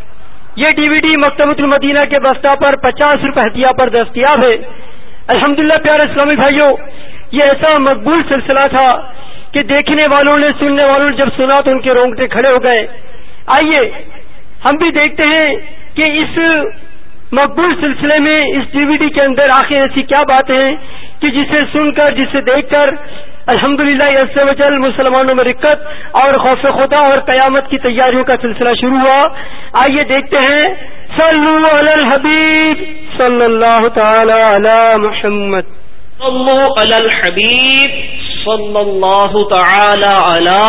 یہ ڈی وی ڈی مکتبۃ المدینہ کے بستہ پر پچاس روپے ہدیہ پر دستیاب ہے. الحمدللہ پیارے اسلامی بھائیوں، یہ ایسا مقبول سلسلہ تھا کہ دیکھنے والوں نے، سننے والوں نے جب سنا تو ان کے رونگٹے کھڑے ہو گئے. آئیے ہم بھی دیکھتے ہیں کہ اس مقبول سلسلے میں اس ڈی وی ڈی کے اندر آخر ایسی کیا بات ہے کہ جسے سن کر، جسے دیکھ کر الحمدللہ عز و جل مسلمانوں میں رقت اور خوف خدا اور قیامت کی تیاریوں کا سلسلہ شروع ہوا. آئیے دیکھتے ہیں. صلو علی الحبیب صلی اللہ تعالی علی محمد. صلو علی الحبیب صلی اللہ تعالی علی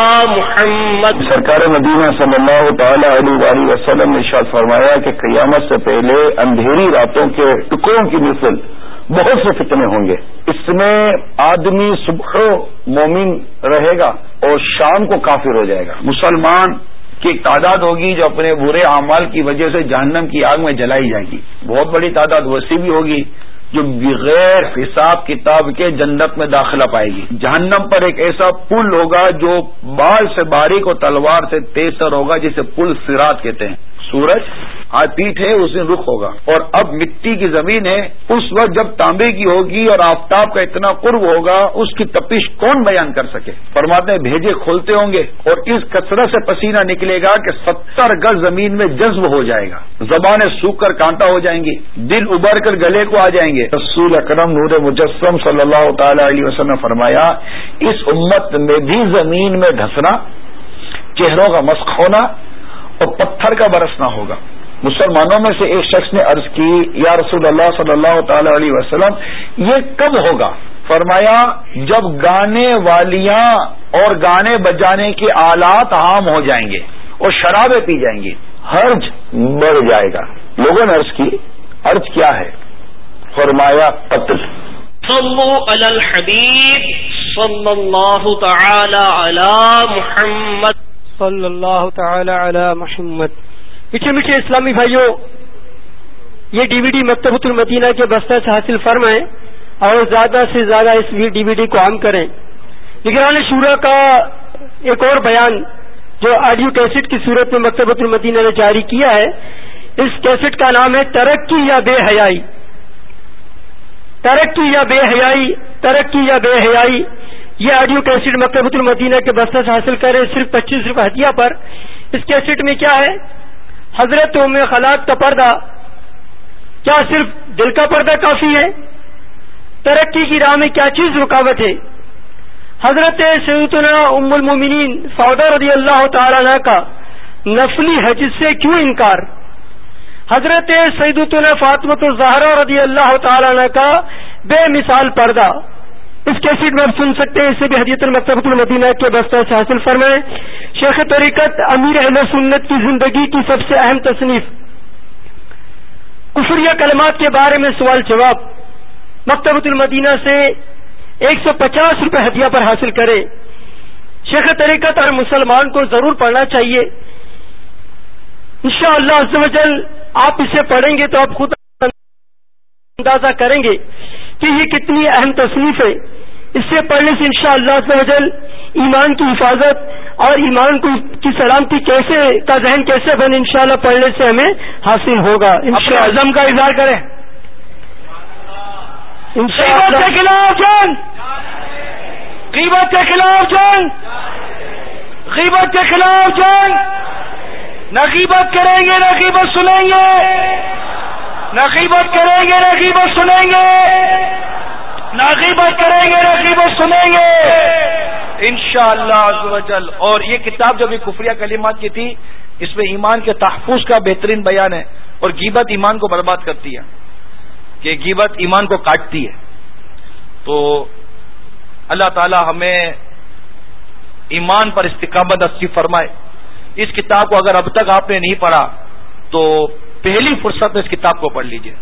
محمد. سرکار مدینہ صلی اللہ تعالی علیہ وآلہ وسلم نے ارشاد فرمایا کہ قیامت سے پہلے اندھیری راتوں کے ٹکڑوں کی مثل بہت سے فتنے ہوں گے. اس میں آدمی صبح مومن رہے گا اور شام کو کافر ہو جائے گا. مسلمان کی ایک تعداد ہوگی جو اپنے برے اعمال کی وجہ سے جہنم کی آگ میں جلائی جائے گی. بہت بڑی تعداد ویسی بھی ہوگی جو بغیر حساب کتاب کے جنت میں داخلہ پائے گی. جہنم پر ایک ایسا پل ہوگا جو بال سے باریک اور تلوار سے تیزر ہوگا، جسے پل صراط کہتے ہیں. سورج آج پیٹھ ہے، اس دن رخ ہوگا، اور اب مٹی کی زمین ہے. اس وقت جب تانبے کی ہوگی اور آفتاب کا اتنا قرب ہوگا، اس کی تپش کون بیان کر سکے. فرماتے ہیں بھیجے کھولتے ہوں گے اور اس کثرت سے پسینہ نکلے گا کہ ستر گز زمین میں جذب ہو جائے گا. زبانیں سوکھ کر کانٹا ہو جائیں گی، دل ابھر کر گلے کو آ جائیں گے. رسول اکرم نور مجسم صلی اللہ تعالی علیہ وسلم نے فرمایا اس امت میں بھی زمین میں دھسنا، چہروں کا مسخ ہونا اور پتھر کا برسنا ہوگا. مسلمانوں میں سے ایک شخص نے عرض کی یا رسول اللہ صلی اللہ تعالی علیہ وسلم یہ کب ہوگا؟ فرمایا جب گانے والیاں اور گانے بجانے کے آلات عام ہو جائیں گے اور شرابیں پی جائیں گی، حرج بڑھ جائے گا. لوگوں نے عرض کی، عرض کیا ہے؟ فرمایا قتل. صلو علی الحبیب صلی اللہ تعالی علی محمد صلی اللہ تعالی علی محمد. میٹھے میٹھے اسلامی بھائیوں، یہ ڈی وی ڈی مکتبۃ المدینہ کے بستہ سے حاصل فرمائیں اور زیادہ سے زیادہ اس ڈی وی ڈی کو عام کریں. نگران شورا کا ایک اور بیان جو آڈیو کیسٹ کی صورت میں مکتبۃ المدینہ نے جاری کیا ہے، اس کیسٹ کا نام ہے ترقی یا بے حیائی. ترقی یا بے حیائی، ترقی یا بے حیائی. یہ آڈیو کیسٹ مکتبۃ المدینہ کے بستہ سے حاصل کریں صرف پچیس روپے ہدیہ پر. اس کیسٹ میں کیا ہے؟ حضرت ام خلاق کا پردہ. کیا صرف دل کا پردہ کافی ہے؟ ترقی کی راہ میں کیا چیز رکاوٹ ہے؟ حضرت سیدتنا ام المومنین سعودہ رضی اللہ تعالی عنہ کا نفلی حج سے کیوں انکار؟ حضرت سیدتنا فاطمۃ الزہرا رضی اللہ تعالی عنہ کا بے مثال پردہ. اس کیسٹ میں آپ سن سکتے ہیں. اسے بھی ہدیۃ المکتبۃ المدینہ کے بستہ سے حاصل فرمائیں. شیخ طریقت امیر اہل سنت کی زندگی کی سب سے اہم تصنیف کفریہ کلمات کے بارے میں سوال جواب، مکتبۃ المدینہ سے ایک سو پچاس روپے ہدیہ پر حاصل کرے. شیخ طریقت ہر مسلمان کو ضرور پڑھنا چاہیے. انشاءاللہ عز و جل آپ اسے پڑھیں گے تو آپ خود اندازہ کریں گے کہ یہ کتنی اہم تصنیف ہے. اس سے پڑھنے سے انشاءاللہ عز و جل ایمان کی حفاظت اور ایمان کی سلامتی کیسے کا ذہن کیسے بنے، انشاءاللہ پڑھنے سے ہمیں حاصل ہوگا. اپنے عزم کا اظہار کریں. غیبت کے خلاف جنگ، غیبت کے خلاف جنگ، غیبت کے خلاف جنگ. نہ غیبت کریں گے نہ غیبت سنیں گے، نہ غیبت کریں گے نہ غیبت سنیں گے، نہ غیبت کریں گے نہ غیبت سنیں گے انشاءاللہ عز و جل. اور یہ کتاب جو بھی کفریہ کلمات کی تھی، اس میں ایمان کے تحفظ کا بہترین بیان ہے. اور غیبت ایمان کو برباد کرتی ہے، کہ غیبت ایمان کو کاٹتی ہے. تو اللہ تعالی ہمیں ایمان پر استقامت نصیب فرمائے. اس کتاب کو اگر اب تک آپ نے نہیں پڑھا تو پہلی فرصت میں اس کتاب کو پڑھ لیجئے.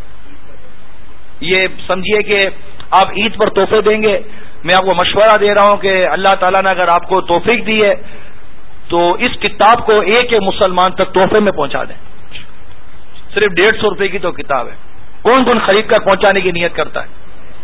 یہ سمجھیے کہ آپ عید پر تحفے دیں گے. میں آپ کو مشورہ دے رہا ہوں کہ اللہ تعالیٰ نے اگر آپ کو توفیق دی ہے تو اس کتاب کو ایک ایک مسلمان تک تحفے میں پہنچا دیں. صرف ڈیڑھ سو روپے کی تو کتاب ہے. کون کون خرید کر پہنچانے کی نیت کرتا ہے؟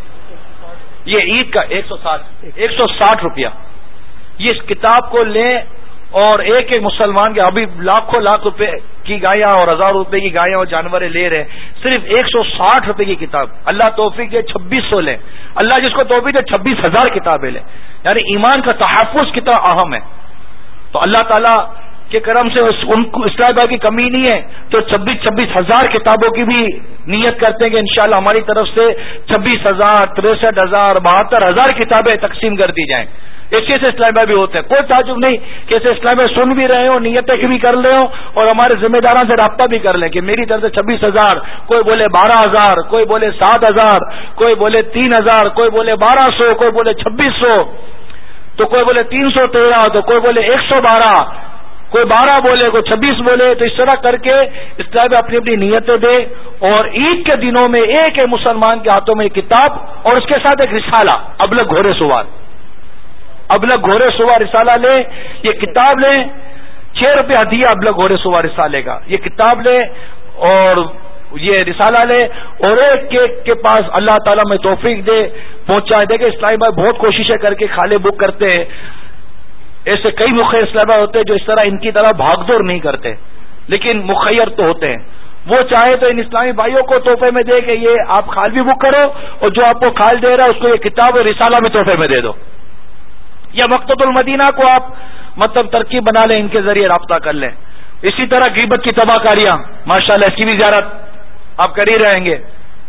یہ عید کا ایک سو ساٹھ ایک سو ساٹھ روپیہ. یہ اس کتاب کو لیں اور ایک ایک مسلمان کے ابھی لاکھوں لاکھ روپے کی گایاں اور ہزار روپے کی گایاں اور جانور لے رہے ہیں. صرف ایک سو ساٹھ روپے کی کتاب. اللہ توفیق دے چھبیس سو لیں. اللہ جس کو توفیق دے چھبیس ہزار کتابیں لیں. یعنی ایمان کا تحفظ کتنا اہم ہے. تو اللہ تعالیٰ کے کرم سے ان کو اسلام بھائی کی کمی نہیں ہے تو چھبیس چھبیس ہزار کتابوں کی بھی نیت کرتے ہیں کہ انشاءاللہ ہماری طرف سے چھبیس ہزار تریسٹھ ہزار بہتر ہزار کتابیں تقسیم کر دی جائیں. ایسے ایسے اسلام بھائی بھی ہوتے ہیں. کوئی تعجب نہیں کہ ایسے اسلام بھائی سن بھی رہے ہوں، نیتیں بھی کر رہے ہوں اور ہمارے ذمہ داروں سے رابطہ بھی کر لیں کہ میری طرف سے چھبیس ہزار، کوئی بولے بارہ ہزار، کوئی بولے سات ہزار، کوئی بولے تین ہزار، کوئی بولے بارہ سو، کوئی بولے چھبیس سو، تو کوئی بولے تین سو تیرہ، تو کوئی بولے ایک سو بارہ، کوئی بارہ بولے، کوئی چھبیس بولے. تو اس طرح کر کے اسلام میں اپنی اپنی نیتیں دے. اور عید کے دنوں میں ایک ایک مسلمان کے ہاتھوں میں ایک کتاب اور اس کے ساتھ ایک رسالہ ابلغ گھوڑے سوار ابلغ گھوڑے سوار رسالہ لیں. یہ کتاب لیں، چھ روپے ہدیہ ابلغ گھوڑے سوار رسالے کا. یہ کتاب لیں اور یہ رسالہ لے اور ایک ایک کے پاس اللہ تعالیٰ میں توفیق دے پہنچائے. دیکھیں اسلامی بھائی بہت کوششیں کر کے کھالے بک کرتے ہیں. ایسے کئی مخیر اسلامی بھائی ہوتے ہیں جو اس طرح ان کی طرح بھاگ دوڑ نہیں کرتے، لیکن مخیر تو ہوتے ہیں. وہ چاہے تو ان اسلامی بھائیوں کو تحفے میں دے کہ یہ آپ کھال بھی بک کرو اور جو آپ کو کھال دے رہا ہے اس کو یہ کتاب اور رسالہ بھی تحفے میں دے دو. یا مکتبۃ المدینہ کو آپ مطلب ترکیب بنا لیں، ان کے ذریعے رابطہ کر لیں. اسی طرح غیبت کی تباہ کاریاں ماشاءاللہ اس کی بھی زیارت آپ کر ہی رہیں گے.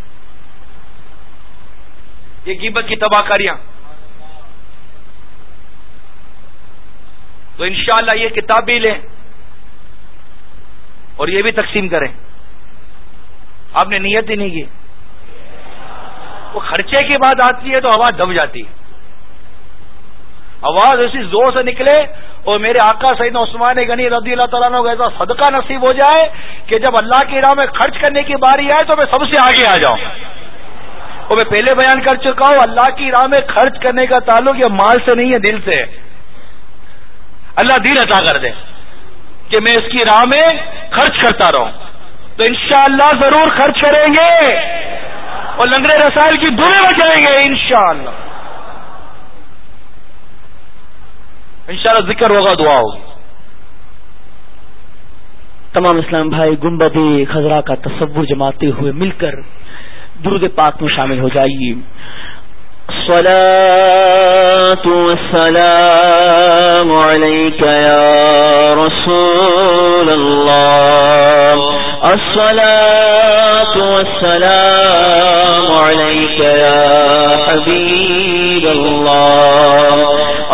یہ غیبت کی تباہ کاریاں تو انشاءاللہ یہ کتاب بھی لیں اور یہ بھی تقسیم کریں. آپ نے نیت ہی نہیں کی. وہ خرچے کی بات آتی ہے تو آواز دب جاتی ہے. آواز ایسی زور سے نکلے اور میرے آقا سیدنا عثمان غنی رضی اللہ تعالیٰ عنہ کو ایسا صدقہ نصیب ہو جائے کہ جب اللہ کی راہ میں خرچ کرنے کی باری آئے تو میں سب سے آگے آ جاؤں. اور میں پہلے بیان کر چکا ہوں اللہ کی راہ میں خرچ کرنے کا تعلق یہ مال سے نہیں ہے، دل سے. اللہ دل عطا کر دے کہ میں اس کی راہ میں خرچ کرتا رہوں تو انشاءاللہ ضرور خرچ کریں گے اور لنگڑے رسائل کی دورے بچائیں گے انشاءاللہ. انشاءاللہ ذکر ہوگا، دعا ہوگی. تمام اسلام بھائی گنبد خضرا کا تصور جماتے ہوئے مل کر درود پاک میں شامل ہو جائیے. الصلاۃ والسلام علیک یا رسول اللہ، الصلاۃ والسلام علیک یا حبیب اللہ،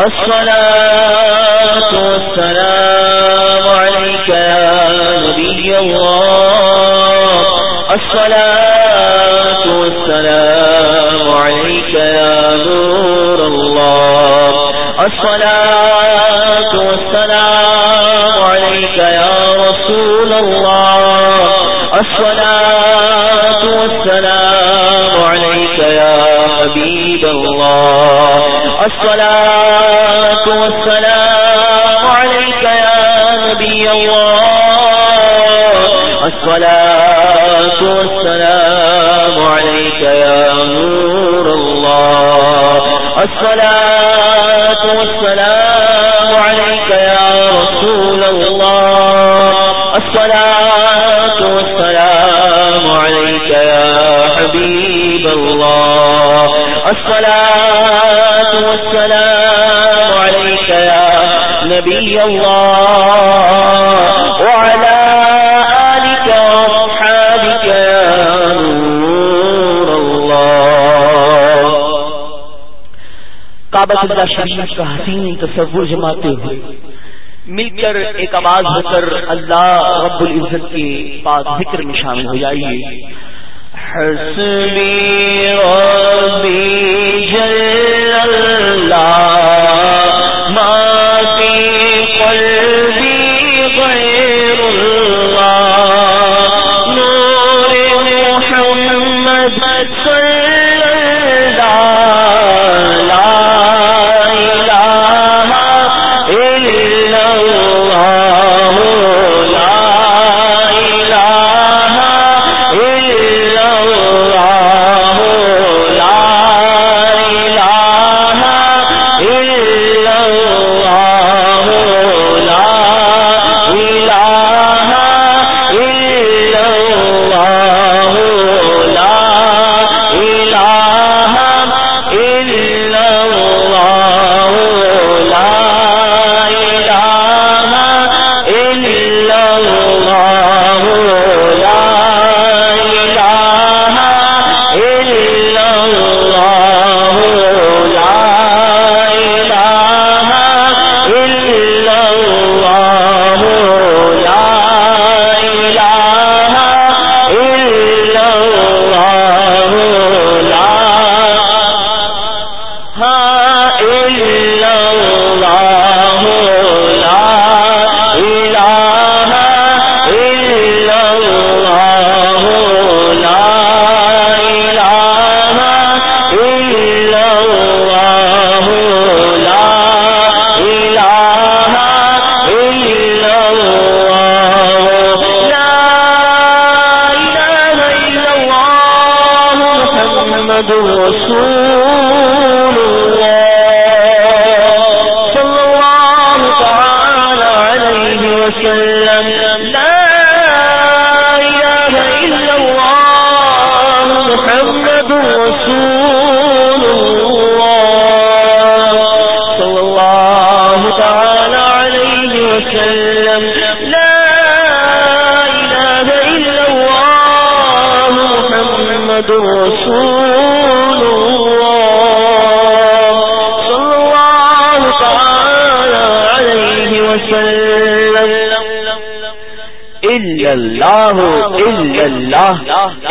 الصلاۃ والسلام علیک یا نبی اللہ، الصلاۃ والسلام علیک یا نور اللہ، الصلاۃ والسلام علیک یا رسول اللہ، الصلاۃ والسلام علیک یا حبیب اللہ، الصلاۃ والسلام علیک یا نبی اللہ، الصلاۃ والسلام علیک یا نور اللہ، الصلاۃ والسلام علیک یا رسول اللہ، الصلاۃ والسلام علیک یا حبیب اللہ، الصلاۃ والسلام علیک یا نبی اللہ وعلی آلک واصحابک یا نور اللہ. کعبۃ اللہ شریف کا حسین تصور جماتے ہوئے مل کر ایک آواز ہو کر اللہ رب العزت کے پاک ذکر میں شامل ہو جائیے. حسبی ربی جل اللہ ما فی قلبی غیر اللہ، نور محمد صلی اللہ، لا الہ الا اللہ، لا الہ الا اللہ، لا الہ الا اللہ، لا الہ الا اللہ، لا الہ الا اللہ، لا الہ الا اللہ، لا الہ الا اللہ، لا الہ الا اللہ، لا الہ الا اللہ، لا الا اللہ، لا الہ الا اللہ، لا الہ الا اللہ، لا الہ الا اللہ، لا الہ الا اللہ محمد رسول اللہ صلی اللہ تعالی علیہ وسلم، لا الہ الا اللہ محمد رسول اللہ صلی اللہ تعالی علیہ وسلم، لا الہ الا اللہ محمد رسول اللہ صلی اللہ تعالی علیہ وسلم. الا اللہ الا اللہ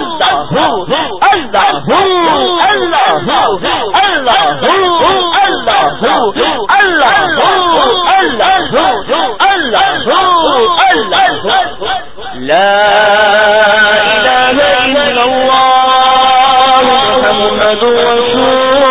اللہ اللہ اللہ اللہ لا الہ الا اللہ محمد رسول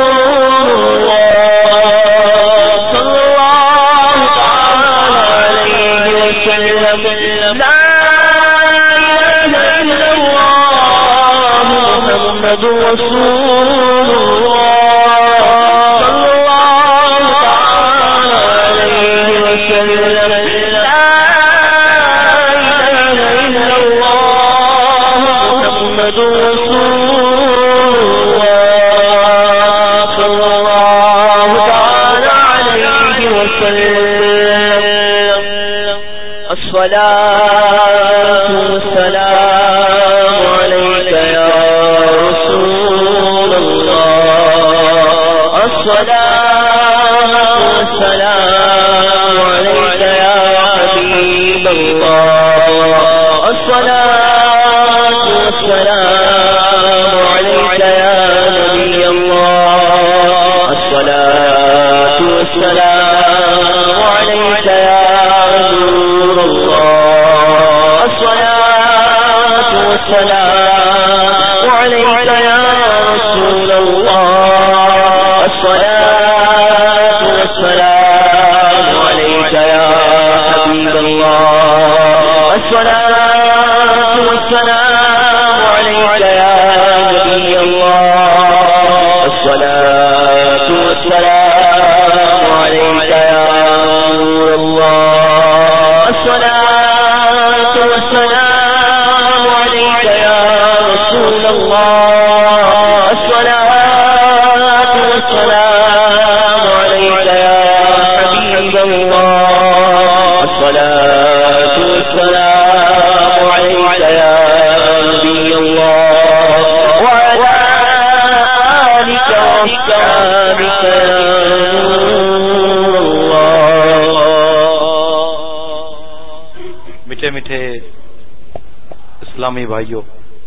اسلامی بھائیوں،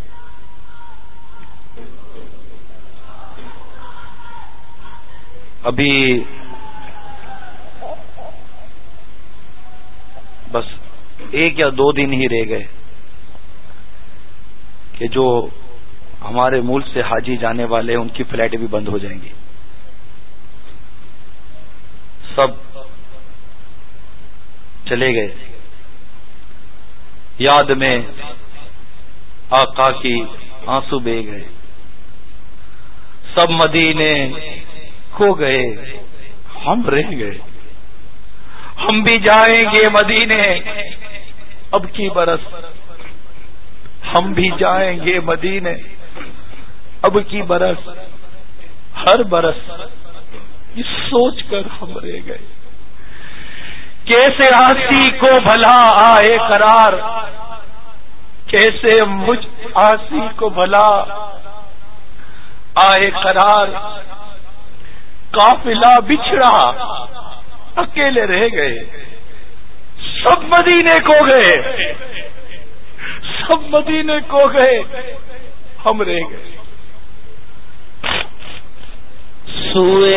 ابھی بس ایک یا دو دن ہی رہ گئے کہ جو ہمارے ملک سے حاجی جانے والے ہیں ان کی فلائٹیں بھی بند ہو جائیں گی. سب چلے گئے. یاد میں آقا کی آنسو بہ گئے. سب مدینے کھو گئے، ہم رہ گئے. ہم بھی جائیں گے مدینے اب کی برس، ہم بھی جائیں گے مدینے اب کی برس. ہر برس یہ سوچ کر ہم رہ گئے، کیسے آسی کو بھلا آئے قرار، کیسے مجھ آسی کو بھلا آئے قرار. قافلہ بچھڑا اکیلے رہ گئے، سب مدینے کو گئے، سب مدینے کو گئے، ہم رہ گئے. سوئے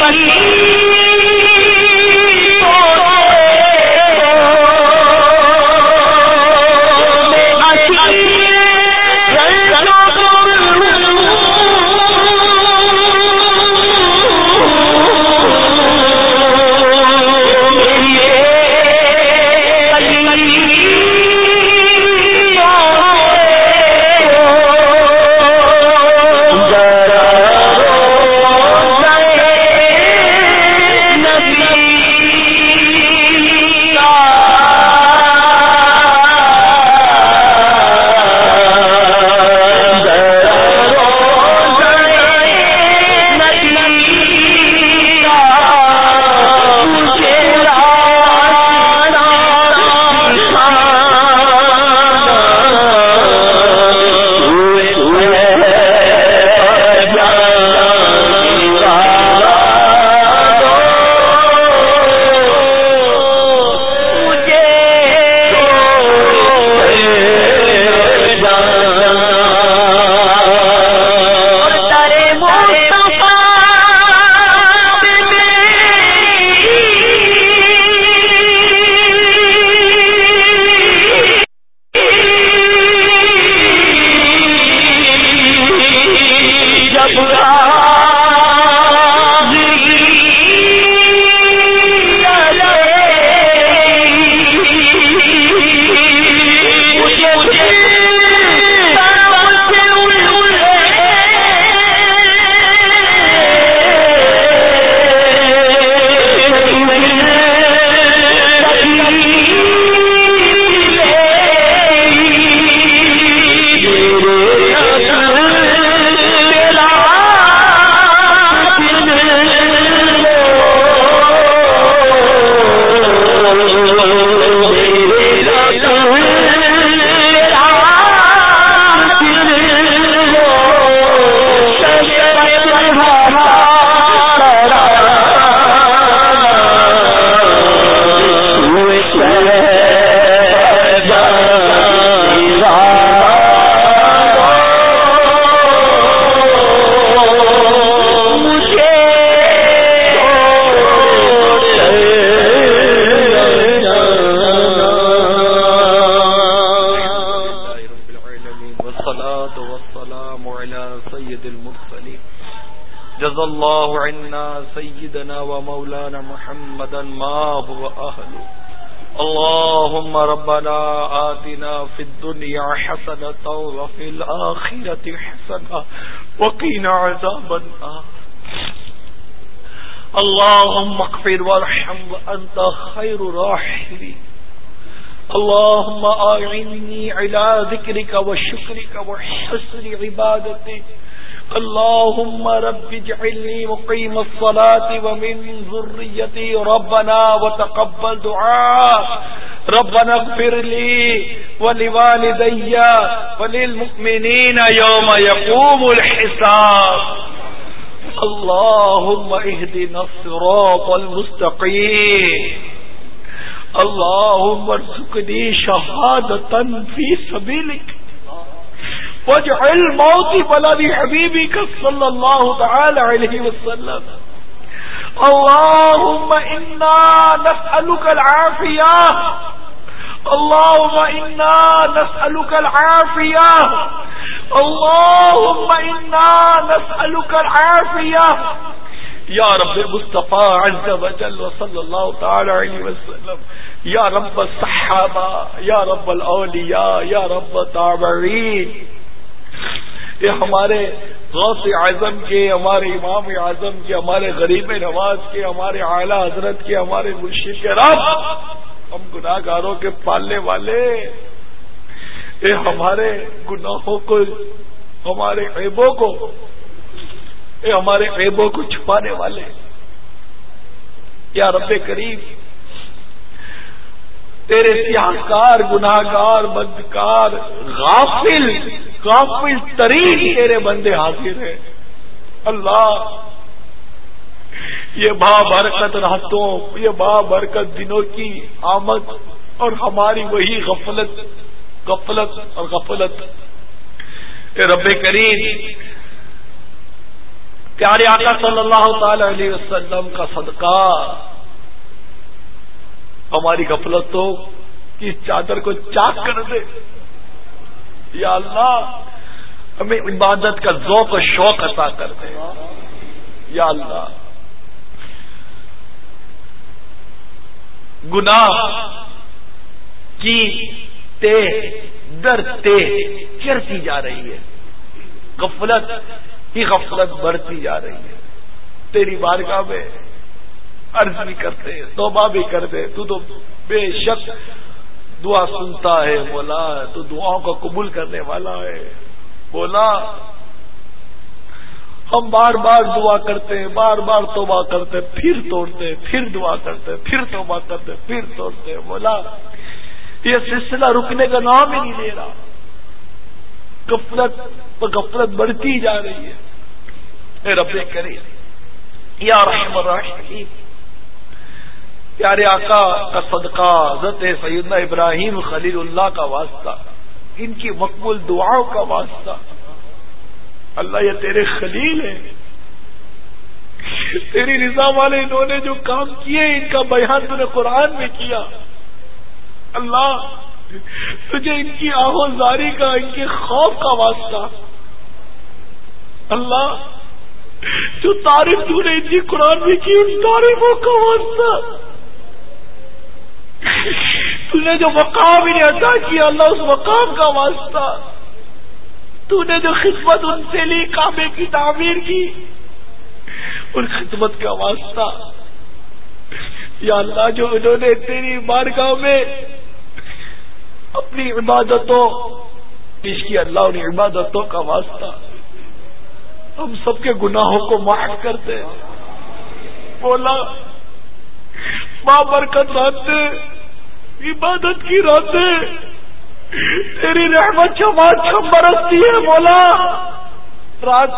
جزا اللہ عنا سیدنا و مولانا محمدا ما هو اهله اللهم ربنا آتنا في الدنيا حسنة وفي الآخرة حسنة وقنا عذاب النار اللهم اغفر وارحم وأنت خير الراحمين اللهم أعني على ذكرك وشكرك وحسن عبادتك اللهم رب اجعلني مقيم الصلاة ومن ذريتي ربنا وتقبل دعاء ربنا اغفر لي ولوالدي وللمؤمنين يوم يقوم الحساب اللهم اهدنا الصراط المستقيم اللهم ارزقني شهادة في سبيلك واجعل موتي بلد حبيبك صلى الله تعالى عليه وسلم اللهم إنا نسألك العافية اللهم إنا نسألك العافية اللهم إنا نسألك العافية یا رب مصطفیٰ عز وجل وصلی اللہ تعالی علیہ وسلم یا رب الصحابہ یا رب الاولیاء یا رب تابعین، یہ ہمارے غوث اعظم کے، ہمارے امام اعظم کے، ہمارے غریب نواز کے، ہمارے اعلیٰ حضرت کے، ہمارے مرشد کے رب، ہم گناہ گاروں کے پالنے والے، یہ ہمارے گناہوں کو، ہمارے عیبوں کو، اے ہمارے عیبوں کو چھپانے والے، یا رب کریم تیرے سیاہکار، گناہگار، بدکار، غافل غافل ترین تیرے بندے حاضر ہیں اللہ، یہ با برکت راتوں، یہ با برکت دنوں کی آمد اور ہماری وہی غفلت غفلت اور غفلت، اے رب کریم پیارے آقا صلی اللہ تعالی علیہ وسلم کا صدقہ ہماری غفلتوں کی چادر کو چاک کر دے. یا اللہ ہمیں عبادت کا ذوق و شوق عطا کر دے. یا اللہ گناہ کی تہ در تہ چڑھتی جا رہی ہے, غفلت ہی غفلت بڑھتی جا رہی ہے. تیری بارگاہ میں عرض بھی کرتے توبہ بھی کرتے, تو تو بے شک دعا سنتا ہے مولا, تو دعاؤں کو قبول کرنے والا ہے. بولا ہم بار بار دعا کرتے ہیں, بار بار توبہ کرتے, پھر توڑتے, پھر دعا کرتے, پھر توبہ کرتے, پھر توڑتے. بولا یہ سلسلہ رکنے کا نام ہی نہیں لے رہا, غفلت پر غفلت بڑھتی جا رہی ہے. اے رب کریم یا رحم الراحمین, پیارے آقا کا صدقہ, حضرت سیدنا ابراہیم خلیل اللہ کا واسطہ, ان کی مقبول دعاؤں کا واسطہ. اللہ یہ تیرے خلیل ہیں, تیری رضا والے انہوں نے جو کام کیے ان کا بیان تو نے قرآن میں کیا. اللہ تجھے ان کی آہوزاری کا, ان کے خوف کا واسطہ. اللہ جو تعریف تو نے ان کی قرآن میں کی, ان تعریفوں کا واسطہ. تو نے جو مقام انہیں عطا کیا اللہ اس مقام کا واسطہ. تو نے جو خدمت ان سے لی, کعبے کی تعمیر کی, ان خدمت کا واسطہ. یا اللہ جو انہوں نے تیری بارگاہ میں اپنی عبادتوں پیش کی, اللہ ان عبادتوں کا واسطہ ہم سب کے گناہوں کو معاف کر دے. بولا ماں برکت راتیں, عبادت کی راتیں تیری رحمت چمات چم برستی ہے. مولا رات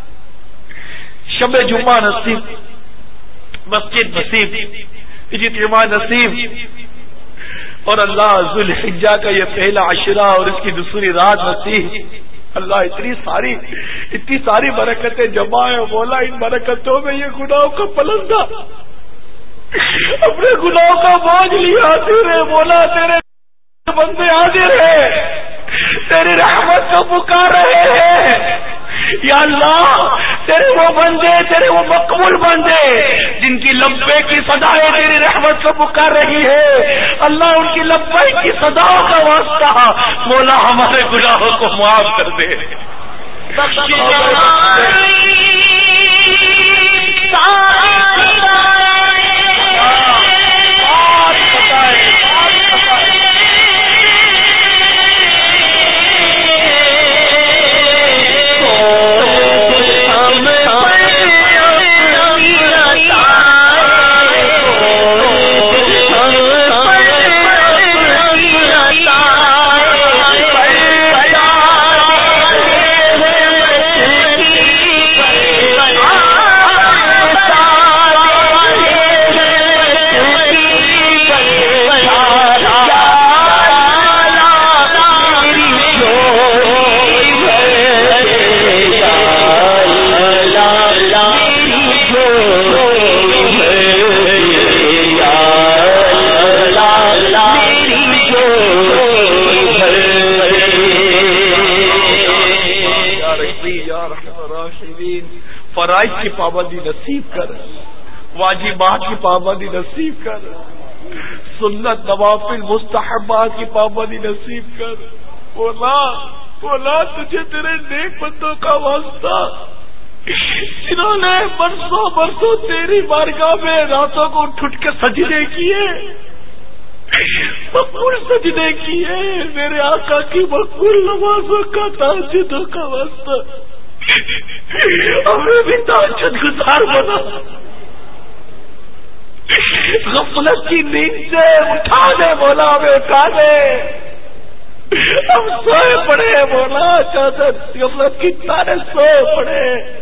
شب جمعہ نصیب, مسجد نصیب, اجتماع نصیب, اور اللہ ذوالحجہ کا یہ پہلا عشرہ اور اس کی دوسری رات نصیب. اللہ اتنی ساری اتنی ساری برکتیں جمع ہے. مولا ان برکتوں میں یہ گناہوں کا پلندہ اپنے گناہوں کا بوجھ لیا تیرے. مولا تیرے بندے حاضر ہیں, تیری رحمت کو پکار رہے ہیں. یا اللہ تیرے وہ بندے, تیرے وہ مقبول بندے جن کی لبے کی صدایں تیری رحمت کو پکار رہی ہے. اللہ ان کی لبے کی صداؤں کا واسطہ مولا ہمارے گناہوں کو معاف کر دے. فرائض کی پابندی نصیب کر, واجبات کی پابندی نصیب کر, سنت نوافل مستحبات کی پابندی نصیب کر. بولا بولا تجھے تیرے نیک بندوں کا واسطہ جنہوں نے برسوں برسوں تیری بارگاہ میں راتوں کو اٹھ اٹھ کے سجدے کیے, مقبول سجدے کیے, میرے آقا کی مقبول نمازوں کا تہجدوں کا واسطہ ہمیں بھی تہجد گزار بنا. غفلت کی نیند سے اٹھا دے مولا, ہمیں اٹھا دے. ہم سوئے پڑے مولا, چادر غفلت کی تارے سوئے پڑے.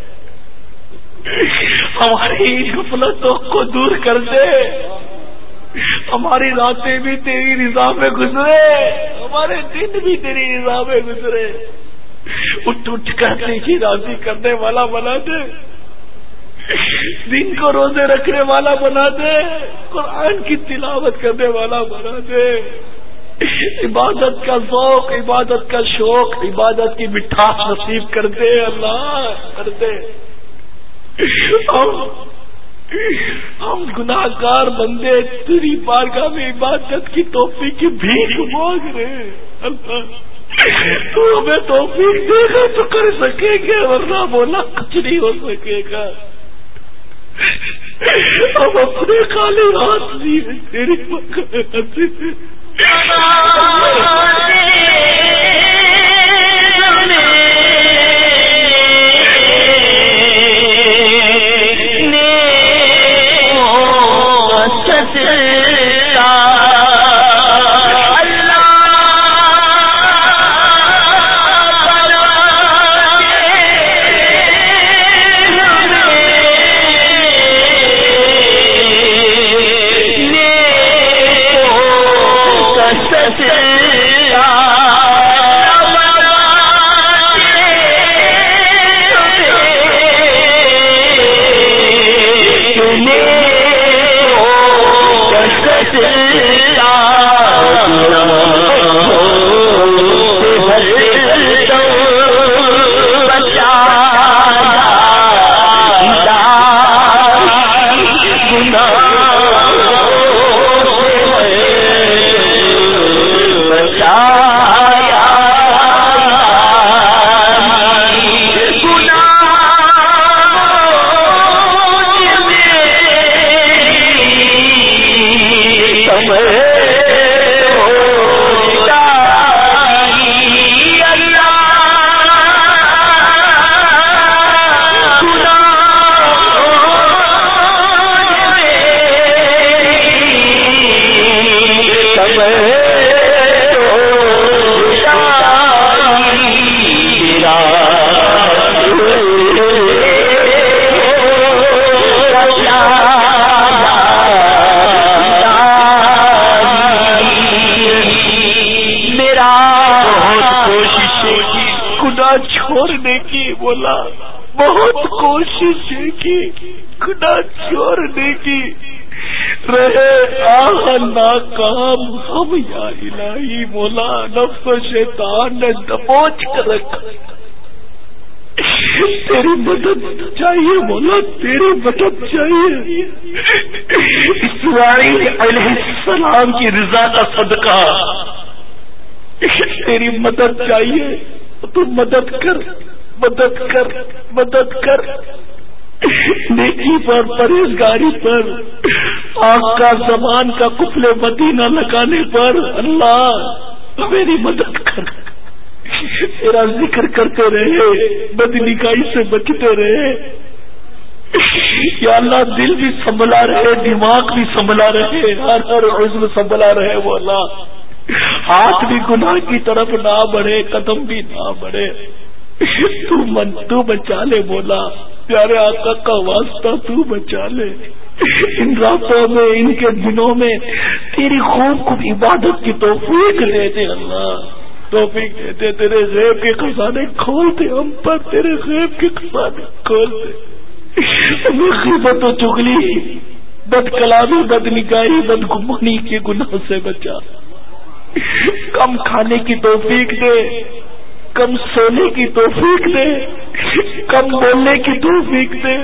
ہماری غفلتوں کو دور کر دے. ہماری راتیں بھی تیری رضا میں گزرے, ہمارے دن بھی تیری رضا میں گزرے. اٹھ اٹھ کر تجھے راضی کرنے والا بنا دے. دن کو روزے رکھنے والا بنا دے، قرآن کی تلاوت کرنے والا بنا دے، عبادت کا ذوق، عبادت کا شوق، عبادت کی مٹھاس نصیب کر دے اللہ، کر دے۔ ہم ہم گناہ گار بندے تیری بارگاہ میں عبادت کی توفیق کی بھیک مانگ رہے ہیں اللہ، تو ہمیں توفیق دے گا تو کر سکے گا، ورنہ بولا کچھ نہیں ہو سکے گا۔ ہم اپنے خالی ہاتھ نہیں تیری چھوڑنے کی، بولا بہت کوشش کی گناہ چھوڑنے کی، رہے آہ ناکام ہم یا الہی، مولا نفس و شیطان نے دبوچ کر رکھا، تیری مدد چاہیے مولا، تیری مدد چاہیے۔ اسماعیل علیہ السلام کی رضا کا صدقہ، تیری مدد چاہیے تو مدد کر، مدد کر، مدد کر، نیکی پر، پرہیزگاری پر، آگ کا زمان کا قفل مدینہ لگانے پر، اللہ میری مدد کر، تیرا ذکر کرتے رہے، بدنگاہی سے بچتے رہے، یا اللہ دل بھی سنبھلا رہے، دماغ بھی سنبھلا رہے، ہر ہر عضو سنبھلا رہے، وہ اللہ ہاتھ بھی گناہ کی طرف نہ بڑھے، قدم بھی نہ بڑھے، تو من تو بچا لے مولا، پیارے آقا کا واسطہ تو بچا لے، ان راتوں میں، ان کے دنوں میں تیری خوب خوب عبادت کی توفیق دے دے اللہ، توفیق دے دے، تیرے غیب کے خزانے کھول دے ہم پر، تیرے غیب کے خزانے کھول دے، ہمیں غیبت و چغلی، بد کلامی، بد نگاہی، بد گمانی کے گناہ سے بچا، کم کھانے کی توفیق دے، کم سونے کی توفیق دے، کم بولنے کی توفیق دے،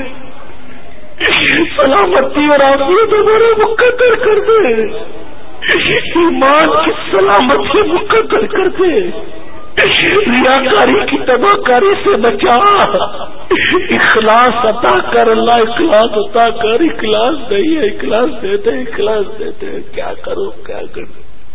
سلامتی اور عافیت ہمارے مقدر کر دے، ایمان کی سلامتی مقدر کر دے، ریاکاری کی تباہ کاری سے بچا، اخلاص عطا کر اللہ، اخلاص عطا کر، اخلاص نہیں ہے، اخلاص دیتے، اخلاص دیتے، کیا کروں کیا کروں،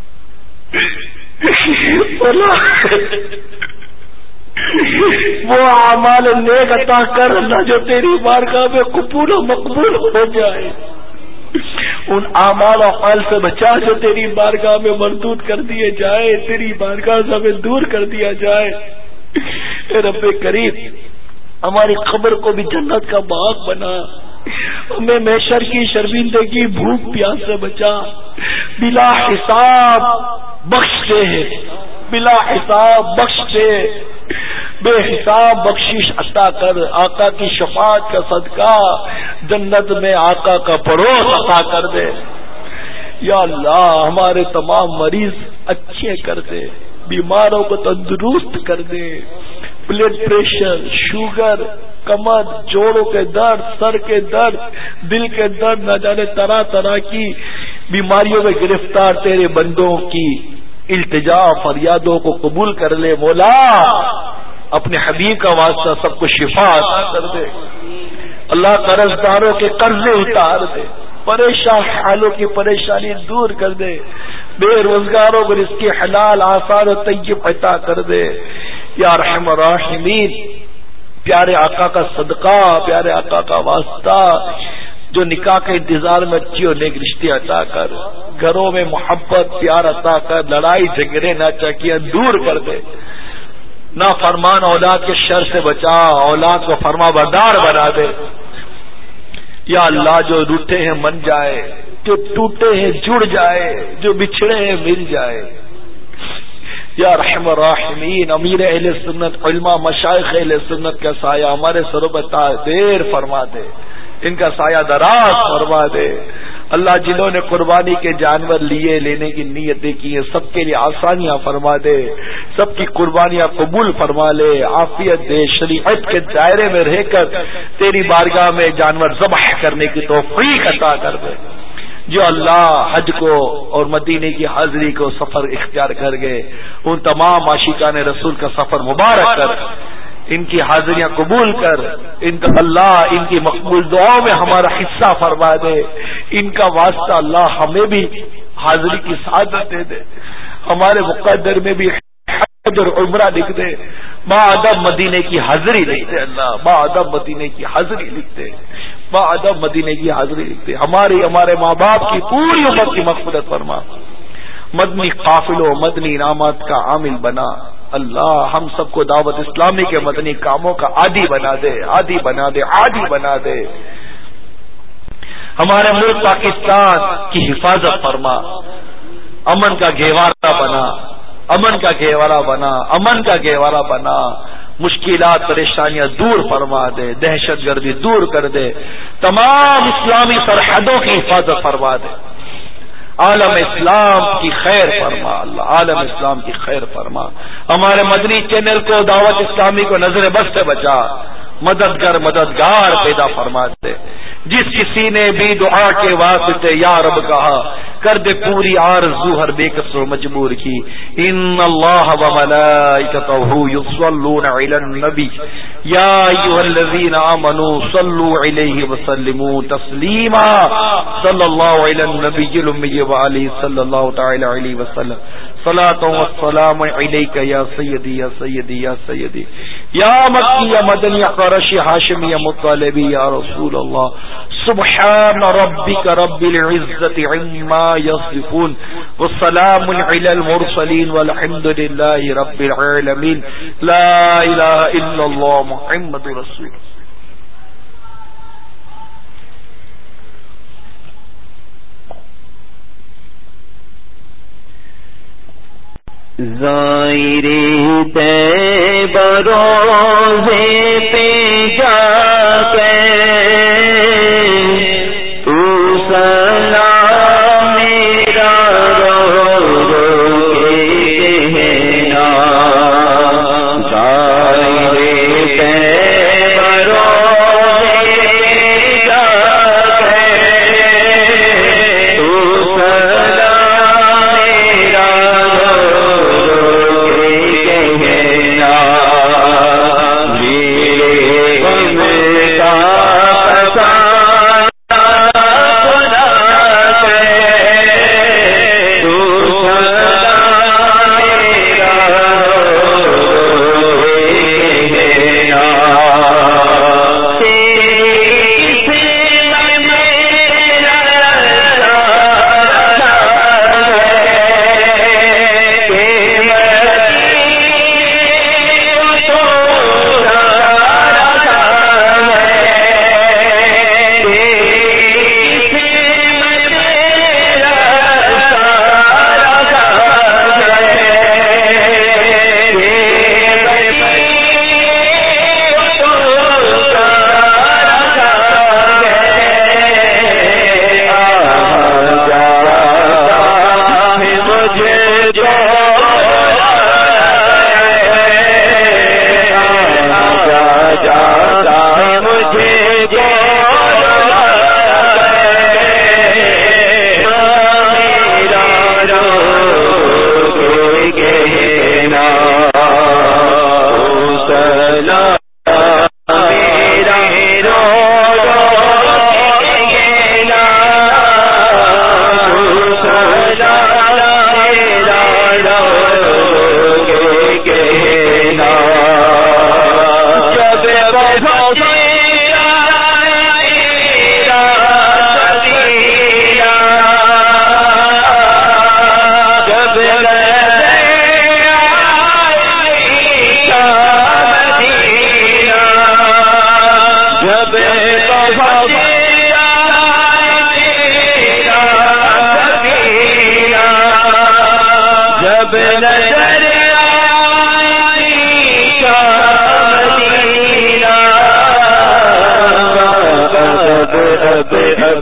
وہ اعمال نیک عطا کر اللہ جو تیری بارگاہ میں قبول و مقبول ہو جائے، ان اعمال و اعمال سے بچا جو تیری بارگاہ میں مردود کر دیے جائے، تیری بارگاہ سے ہمیں دور کر دیا جائے۔ اے رب کریم ہماری قبر کو بھی جنت کا باغ بنا، ہمیں محشر کی شرمندگی بھوک پیاس سے بچا، بلا حساب بخش دے، بلا حساب بخش دے، بے حساب بخشش عطا کر، آقا کی شفاعت کا صدقہ جنت میں آقا کا پڑوس عطا کر دے۔ یا اللہ ہمارے تمام مریض اچھے کر دے، بیماروں کو تندرست کر دے، بلڈ پریشر، شوگر، کمر، جوڑوں کے درد، سر کے درد، دل کے درد، نہ جانے طرح طرح کی بیماریوں میں گرفتار تیرے بندوں کی التجا فریادوں کو قبول کر لے مولا، اپنے حبیب کا واسطہ سب کو شفا عطا کر دے۔ اللہ قرض داروں کے قرضے اتار دے، پریشان حالوں کی پریشانی دور کر دے، بے روزگاروں کو رزق حلال آسان و طیب عطا کر دے۔ یا رحم الراحمین، پیارے آقا کا صدقہ، پیارے آقا کا واسطہ، جو نکاح کے انتظار میں اچھی اور نیک رشتے عطا کر، گھروں میں محبت پیار عطا کر، لڑائی جھگڑے نہ چکیاں دور کر دے، نہ فرمان اولاد کے شر سے بچا، اولاد کو فرما بردار بنا دے۔ یا اللہ جو روٹے ہیں من جائے، جو ٹوٹے ہیں جڑ جائے، جو بچھڑے ہیں مل جائے۔ یا رحم الراحمین، امیر اہل سنت، علماء مشائخ اہل سنت کا سایہ ہمارے سروں پر دیر فرما دے، ان کا سایہ دراز فرما دے۔ اللہ جنہوں نے قربانی کے جانور لیے لینے کی نیتیں کی ہیں سب کے لیے آسانیاں فرما دے، سب کی قربانیاں قبول فرما لے، عافیت دے، شریعت کے دائرے میں رہ کر تیری بارگاہ میں جانور ذبح کرنے کی توفیق عطا کر دے۔ جو اللہ حج کو اور مدینے کی حاضری کو سفر اختیار کر گئے، ان تمام عاشقان رسول کا سفر مبارک کر، ان کی حاضریاں قبول کر، ان کا اللہ ان کی مقبول دعاؤں میں ہمارا حصہ فرما دے، ان کا واسطہ اللہ ہمیں بھی حاضری کی سعادت دے دے، ہمارے مقدر میں بھی حج اور عمرہ لکھ دے، با ادب مدینے کی حاضری لکھ دے، اللہ با ادب مدینے کی حاضری لکھ دے، با ادب مدینے کی حاضری لکھ دے، ہماری ہمارے ماں باپ کی پوری امت کی مغفرت فرما، مدنی قافلوں مدنی انعامات کا عامل بنا، اللہ ہم سب کو دعوت اسلامی کے مدنی کاموں کا عادی بنا دے، عادی بنا دے، عادی بنا دے، ہمارے ملک پاکستان کی حفاظت فرما، امن کا گہوارہ بنا، امن کا گہوارہ بنا، امن کا گہوارہ بنا، مشکلات پریشانیاں دور فرما دے، دہشت گردی دور کر دے، تمام اسلامی سرحدوں کی حفاظت فرما دے، عالم اسلام کی خیر فرما، اللہ عالم اسلام کی خیر فرما، ہمارے مدنی چینل کو دعوت اسلامی کو نظر بد سے بچا، مددگار مددگار پیدا فرما دے، جس کسی نے بھی دعا کے واسطے یا رب کہا کر دے پوری آرزو ہر بے کس و مجبور کی۔ ان اللہ و ملائکتہ یصلون علی النبی یا ایھا الذین آمنوا صلوا علیہ وسلموا تسلیما، صلی اللہ علی النبی الامی و آلہ صلی اللہ تعالی علیہ وسلم، صلاۃ و السلام علیک یا سیدی یا سیدی یا سیدی یا مکی یا مدنی یا قرشی ہاشمی یا مطالبی یا رسول اللہ۔ سبحان ربک رب العزت عما یصفون والسلام علی المرسلین والحمد للہ رب العالمین، لا الہ الا اللہ محمد رسول اللہ۔ زائر طیب روضے پہ جا کے تو سلام میرا رو رو کے کہنا، زائر طیب روضے پہ جا کے تو سلام میرا میرے غم کا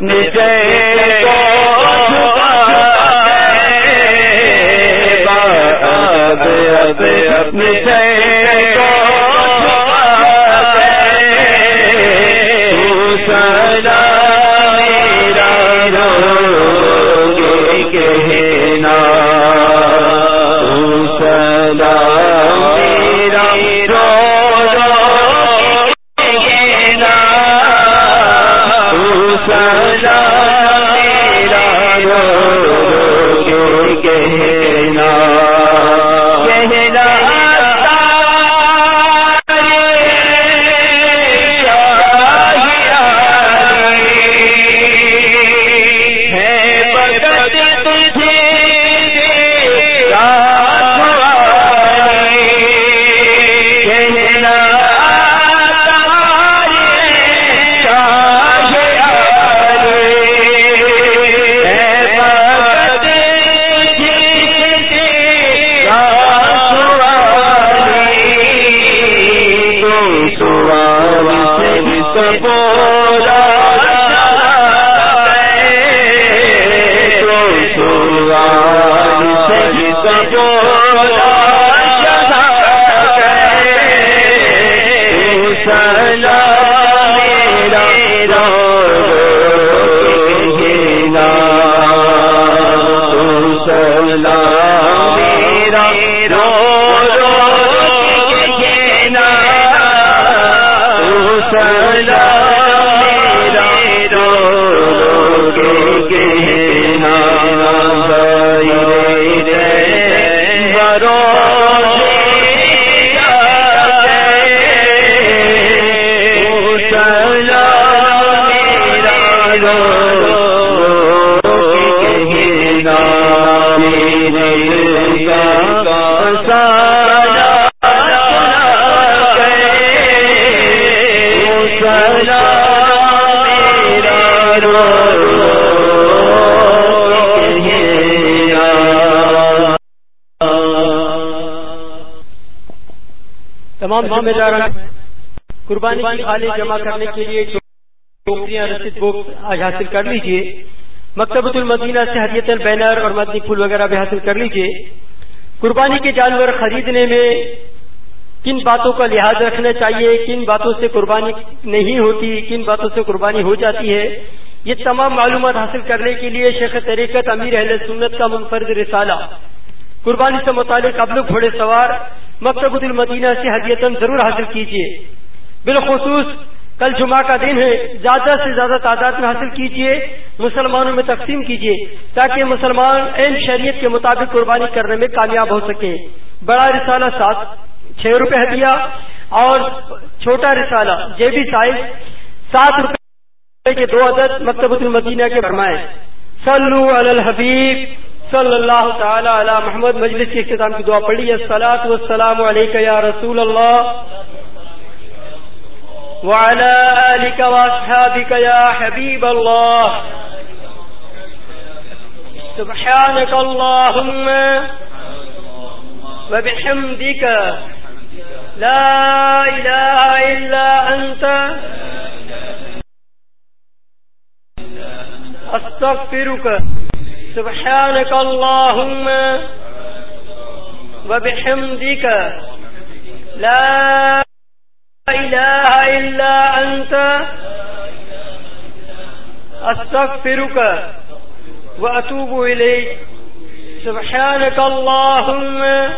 اپنے چہرے کو اپنے چہرے کو سلا میرا روگے کہنا سلا میرا رو کہنا سلا میرا روگے کہنا تمام ذمہ داران قربانی کی خالی جمع کرنے کے لیے ٹوکریاں رسید بکس آج حاصل کر لیجئے. مکتبۃ المدینہ سے ہدیۃ البینر اور مدنی پھول وغیرہ بھی حاصل کر لیجئے. قربانی کے جانور خریدنے میں کن باتوں کا لحاظ رکھنا چاہیے، کن باتوں سے قربانی نہیں ہوتی، کن باتوں سے قربانی ہو جاتی ہے، یہ تمام معلومات حاصل کرنے کے لیے شیخ طریقت امیر اہل سنت کا منفرد رسالہ قربانی سے متعلق اب لوگ گھوڑے سوار مکتبۃ المدینہ سے ہدیتاً ضرور حاصل کیجیے. بالخصوص کل جمعہ کا دن ہے، زیادہ سے زیادہ تعداد میں حاصل کیجیے، مسلمانوں میں تقسیم کیجیے تاکہ مسلمان عین شریعت کے مطابق قربانی کرنے میں کامیاب ہو سکیں. بڑا رسالہ سات چھ روپے ہدیہ اور چھوٹا رسالہ جیبی سائز سات روپے کے دو عدد مکتبۃ المدینہ کے فرمائیں. صلو علی الحبیب صلی اللہ تعالی علی محمد. مجلس کے اختتام کی دعا پڑھی. الصلاۃ والسلام علیک یا رسول اللہ وعلی آلک واصحابک یا حبیب اللہ. سبحانک اللہم وبحمدک لا الہ الا انت استغفرک. سبحانك اللهم وبحمدك لا إله إلا أنت أستغفرك وأتوب إليك. سبحانك اللهم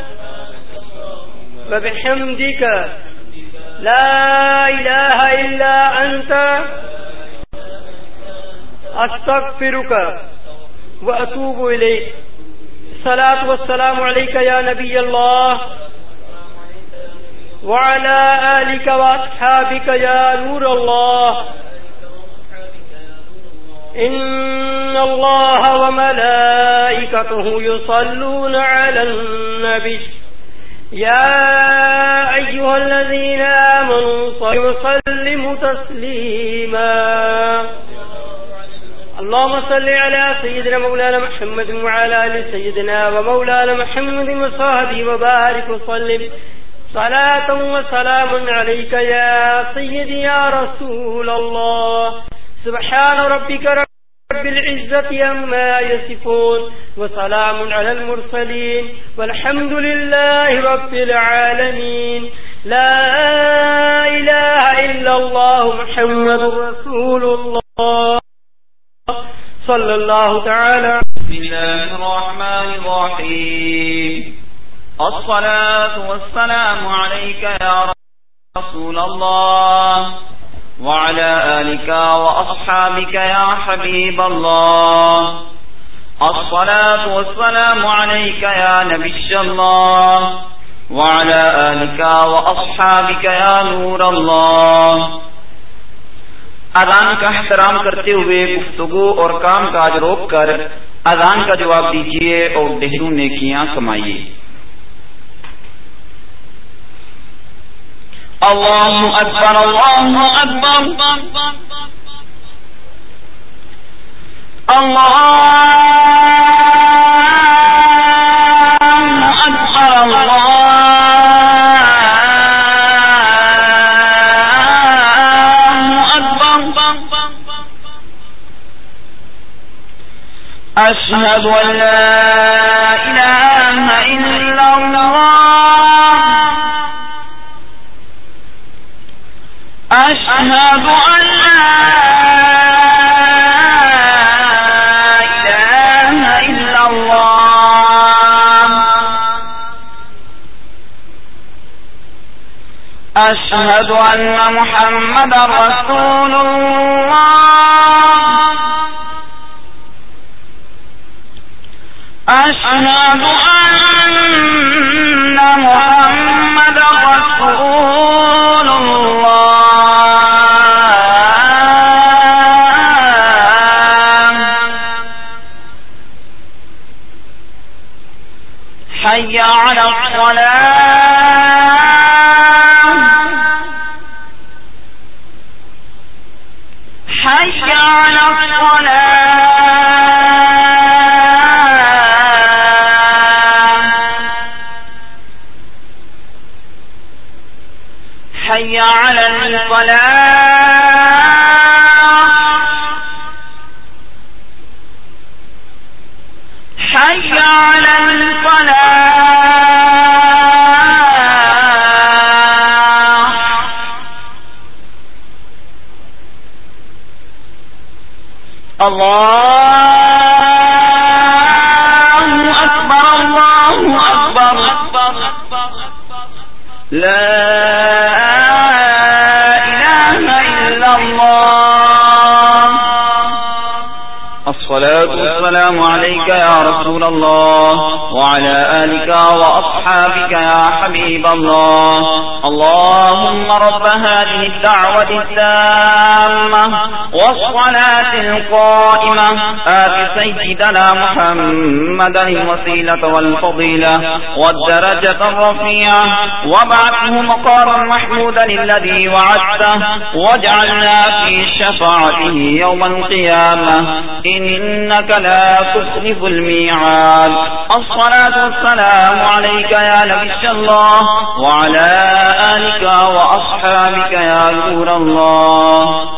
وبحمدك لا إله إلا أنت أستغفرك وأتوب إليك. الصلاة والسلام عليك يا نبي الله وعلى آلك وأصحابك يا نور الله. إن الله وملائكته يصلون على النبي يا أيها الذين آمنوا صلوا وسلموا تسليما. اللهم صل على سيدنا مولانا محمد وعلى آل سيدنا ومولانا محمد وصحبه وبارك وسلم صلاة وسلام عليك يا سيدي يا رسول الله. سبحان ربك رب رب العزة عما يصفون وسلام على المرسلين والحمد لله رب العالمين. لا إله إلا الله محمد رسول الله صلى الله تعالى. بسم الله الرحمن الرحيم. الصلاة والسلام عليك يا رسول الله وعلى آلك وأصحابك يا حبيب الله. الصلاة والسلام عليك يا نبي الله وعلى آلك وأصحابك يا نور الله. اذان کا احترام کرتے ہوئے گفتگو اور کام کاج روک کر اذان کا جواب دیجیے اور ڈھیروں نیکیاں کمائیے. اللہ اکبر اللہ اکبر اللہ اکبر اللہ أشهد أن لا إله إلا الله أشهد أن لا إله إلا الله أشهد أن محمدا رسول الله أشهد أن محمدا رسول الله. حي على الصلاة حي على الصلاة حي على الفلاح حي على الفلاح. الله أكبر الله أكبر لا الصلاة والسلام عليك يا رسول الله وعلى آلك وأصحابك يا حبيب الله. اللهم رب هذه الدعوة التامة والصلاة القائمة آت سيدنا محمدا الوسيلة والفضيلة والدرجة الرفيعة وابعثه مقاما محمودا الذي وعدته واجعلنا في شفاعته يوم القيامة إنك لا تخلف الميعاد. الصلاة والسلام عليك يا نبي الله وعلى آلك وأصحابك يا نور الله.